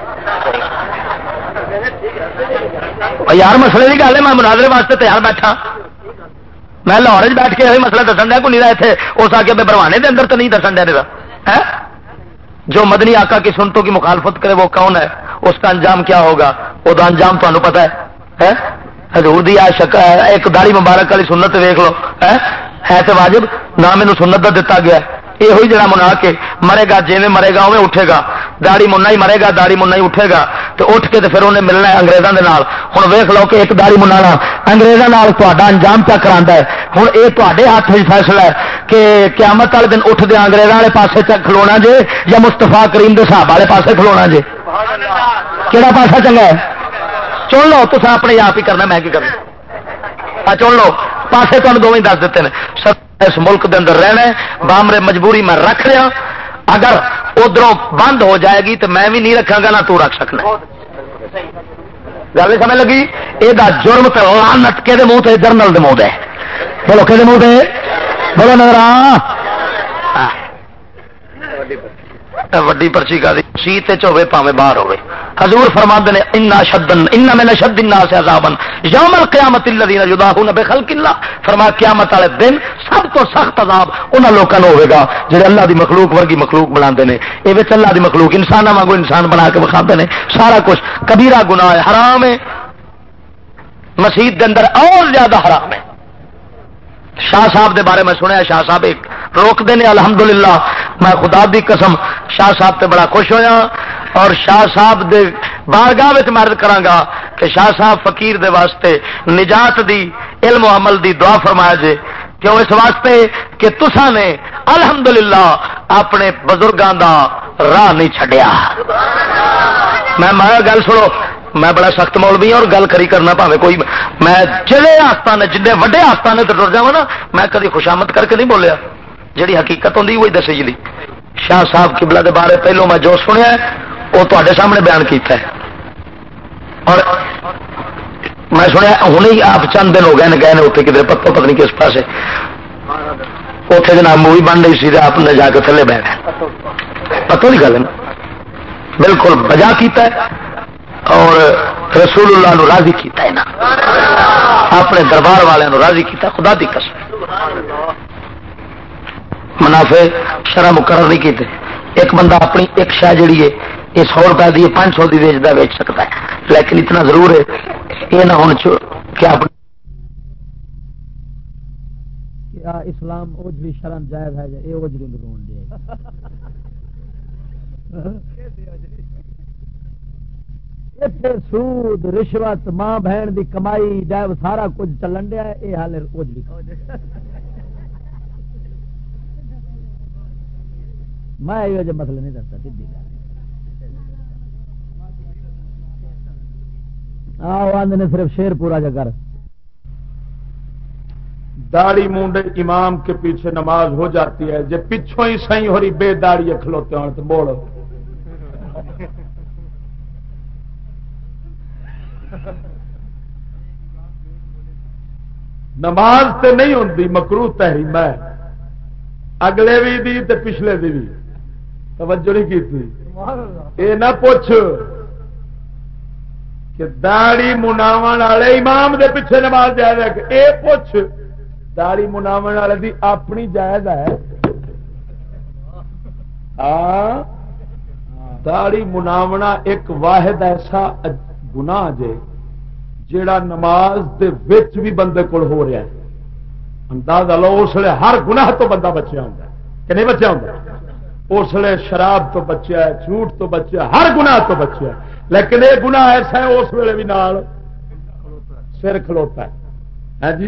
ہے یار مسئلے کی گل ہے میں مناظرے واسطے تیار بیٹھا میں لاہور بیٹھ کے یہ مسئلہ دسن دیا کوئی نہیں اتنے اس آ کے بروانے کے اندر تو نہیں دسن دیا جو مدنی آقا کی سنتوں کی مخالفت کرے وہ کون ہے اس کا انجام کیا ہوگا وہ تو انجام تمہیں پتا ہے حضور دی ایک داڑھی مبارک والی سنت ویخ لو ہے تو واجب نہ مینو سنت کا دتا گیا یہ ہوئی جڑا منا کے مرے گا جیویں مرے گا اویں اٹھے گا داڑھی منا ہی مرے گا داڑھی منا ہی اٹھے گا تو اٹھ کے تو پھر انہیں ملنا ہے انگریزوں کے نال ہوں ویخ لو کہ ایک داڑھی منانا انگریزوں نال تہاڈا انجام پیا کرا ہے ہوں یہ تے ہاتھ میں فیصلہ ہے کہ قیامت والے دن اٹھ دیا انگریزوں والے پاسے کھلونا جے یا مستفا کریم دے صحابہ والے پاسے کھلونا جے کہڑا پاسا چنگا ہے چن لو تو اپنے آپ ہی کرنا میں کی کرنا چن لو پاسے تمہیں دونوں دس دیتے ہیں اس ملک دے اندر رہنا ہے بامرے مجبوری میں رکھ رہا اگر ادھروں بند ہو جائے گی تو میں بھی نہیں رکھا گا نہ تو رکھ سکنا گل سمجھ لگی یہ جرم تو لعنت کے منہ تے جرنل دے منہ ہے بولو کہ منہ تے بولو نظر وڈی پرچی کا سیت ہوے پاوے باہر ہوے حضور فرماتے ہیں ان من اشد الناس عذابا یوم القیامت الذین یضاہون بخلق اللہ. فرمایا قیامت والے دن سب تو سخت عذاب انہاں لوکاں نوں ہوے گا جڑے اللہ دی مخلوق ورگی مخلوق بناندے نے. اے وچ اللہ دی مخلوق انساناں وانگو انسان بنا کے وکھاندے نے. سارا کچھ کبیرہ گناہ ہے، حرام ہے، مسجد دے اندر اور زیادہ حرام ہے. شاہ صاحب دے بارے میں سنیا، شاہ صاحب ایک روکتے ہیں. الحمدللہ میں خدا دی قسم شاہ صاحب تے بڑا خوش ہویا اور شاہ صاحب دے بارگاہ وچ عرض کراں کہ شاہ صاحب فقیر دے واسطے نجات دی علم و عمل دی دعا فرمایا جے. کیوں؟ اس واسطے کہ تساں نے الحمدللہ اپنے بزرگاں دا راہ نہیں چھڈیا. میں گل سنو، میں بڑا سخت مولوی ہوں اور گل کری کرنا پاوے کوئی، میں جڑے آستانے جن وڈے آستانے تے ٹر جاواں نا میں کدی خوشامد کر کے نہیں بولیا. جڑی حقیقت ہوندی وہی دسی جی. شاہ صاحب قبلہ دے بارے پہلو میں جو سنیا ہے وہ تواڈے سامنے بیان کیتا ہے. اور میں سنیا ہن ہی آپ چند دن ہو گئے گئے اتنے کدھر پتہ پتہ نہیں کس پاسے اتنے جناب مووی بن رہی سی آپ نے جا کے تھلے بیٹھ پتہ نہیں گل بالکل بجا کیتا ہے اور رسول اللہ نو راضی کیتا ہے نا، اپنے دربار والے نو راضی کیتا. خدا دی قسم منافع شرع مقرر نہیں کیتے. ایک بندہ اپنی ایک شاہ جڑی ہے یہ 100 روپئے دی 500 دی ویچ سکتا ہے، لیکن اتنا ضرور ہے یہ نہ ہونا کیا اسلام اوجری شرم جائز ہے یہ اوجری رون دے. سود رشوت ماں بہن دی کمائی جائے سارا کچھ چلن دیا ہے. یہ حال اوجری میں یہ مسئلہ نہیں دستا سیدھی گل. آدھے نے صرف شیر پورا جا کر داڑھی مونڈے امام کے پیچھے نماز ہو جاتی ہے. جب پچھوں ہی صحیح ہو رہی بے داڑھی کھلوتے ہوں تو بول نماز تے نہیں ہوندی مکروہ تحریم ہے. اگلے بھی دی تے پچھلے دی بھی توجہ نہیں کی تھی. اے نہ پوچھ کہ داڑھی مناون والے امام دے پیچھے نماز جائز ہے. اے پوچھ داڑھی مناون والے دی اپنی جائز ہے. ہاں داڑھی مناونا ایک واحد ایسا گناہ جے جیڑا نماز دے وچ بھی بندے کول ہو رہا ہے. اندازہ لو اس لیے ہر گناہ تو بندہ بچیا ہوتا ہے کہ نہیں بچیا ہوتا. اس لیے شراب تو بچیا ہے، جھوٹ تو بچیا ہے، ہر گناہ تو بچیا ہے. لیکن یہ گناہ ایسا ہے اس ویلے بھی نال سر کھلوتا ہے. ہاں جی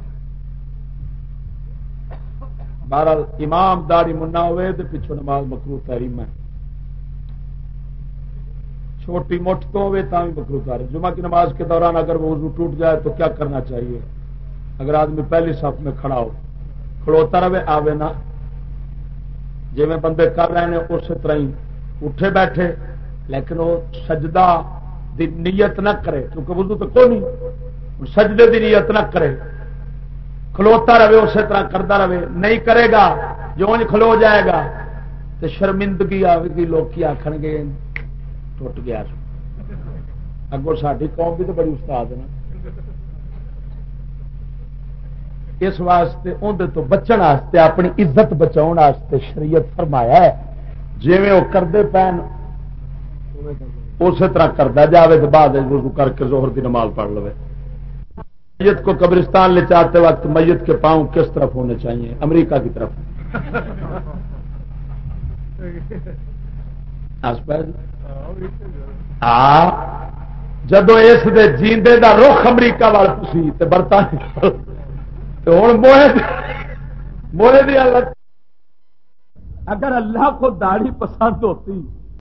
بہرحال امام داڑھی منا ہوئے تو پچھو نماز مکروہ تحریم ہے. چھوٹی مٹھ تو ہوئے تا بھی مکروہ تحریم. جمعہ کی نماز کے دوران اگر وہ وضو ٹوٹ جائے تو کیا کرنا چاہیے؟ اگر آدمی پہلی صف میں کھڑا ہو کھڑوتا رہے آوے نہ جی میں بندے کر رہے ہیں اسی طرح ہی اٹھے بیٹھے، لیکن وہ سجدہ دی نیت نہ کرے کیونکہ وضو تو کوئی نہیں. سجدے دی نیت نہ کرے، کھلوتا رہے اسی طرح کرتا رہے. نہیں کرے گا جو کھلو جائے گا تو شرمندگی آئے گی. لوگ کی آخر گے ٹوٹ گیا. اگوں ساری قوم بھی تو بڑی استاد ہے نا. اس واسطے اندر تو بچن واسطے اپنی عزت بچاؤ واسطے شریعت فرمایا ہے جی وہ کرتے پین اسی طرح کرتا جائے تو بعد وضو کر کے ظہر کی نماز پڑھ لو. میت کو قبرستان لے جاتے وقت میت کے پاؤں کس طرف ہونے چاہیے؟ امریکہ کی طرف. جدو اس دے جیندے دا رخ امریکہ وال سی تے برطانیہ تو ہوں موہے دی حالت. اگر اللہ کو داڑھی پسند ہوتی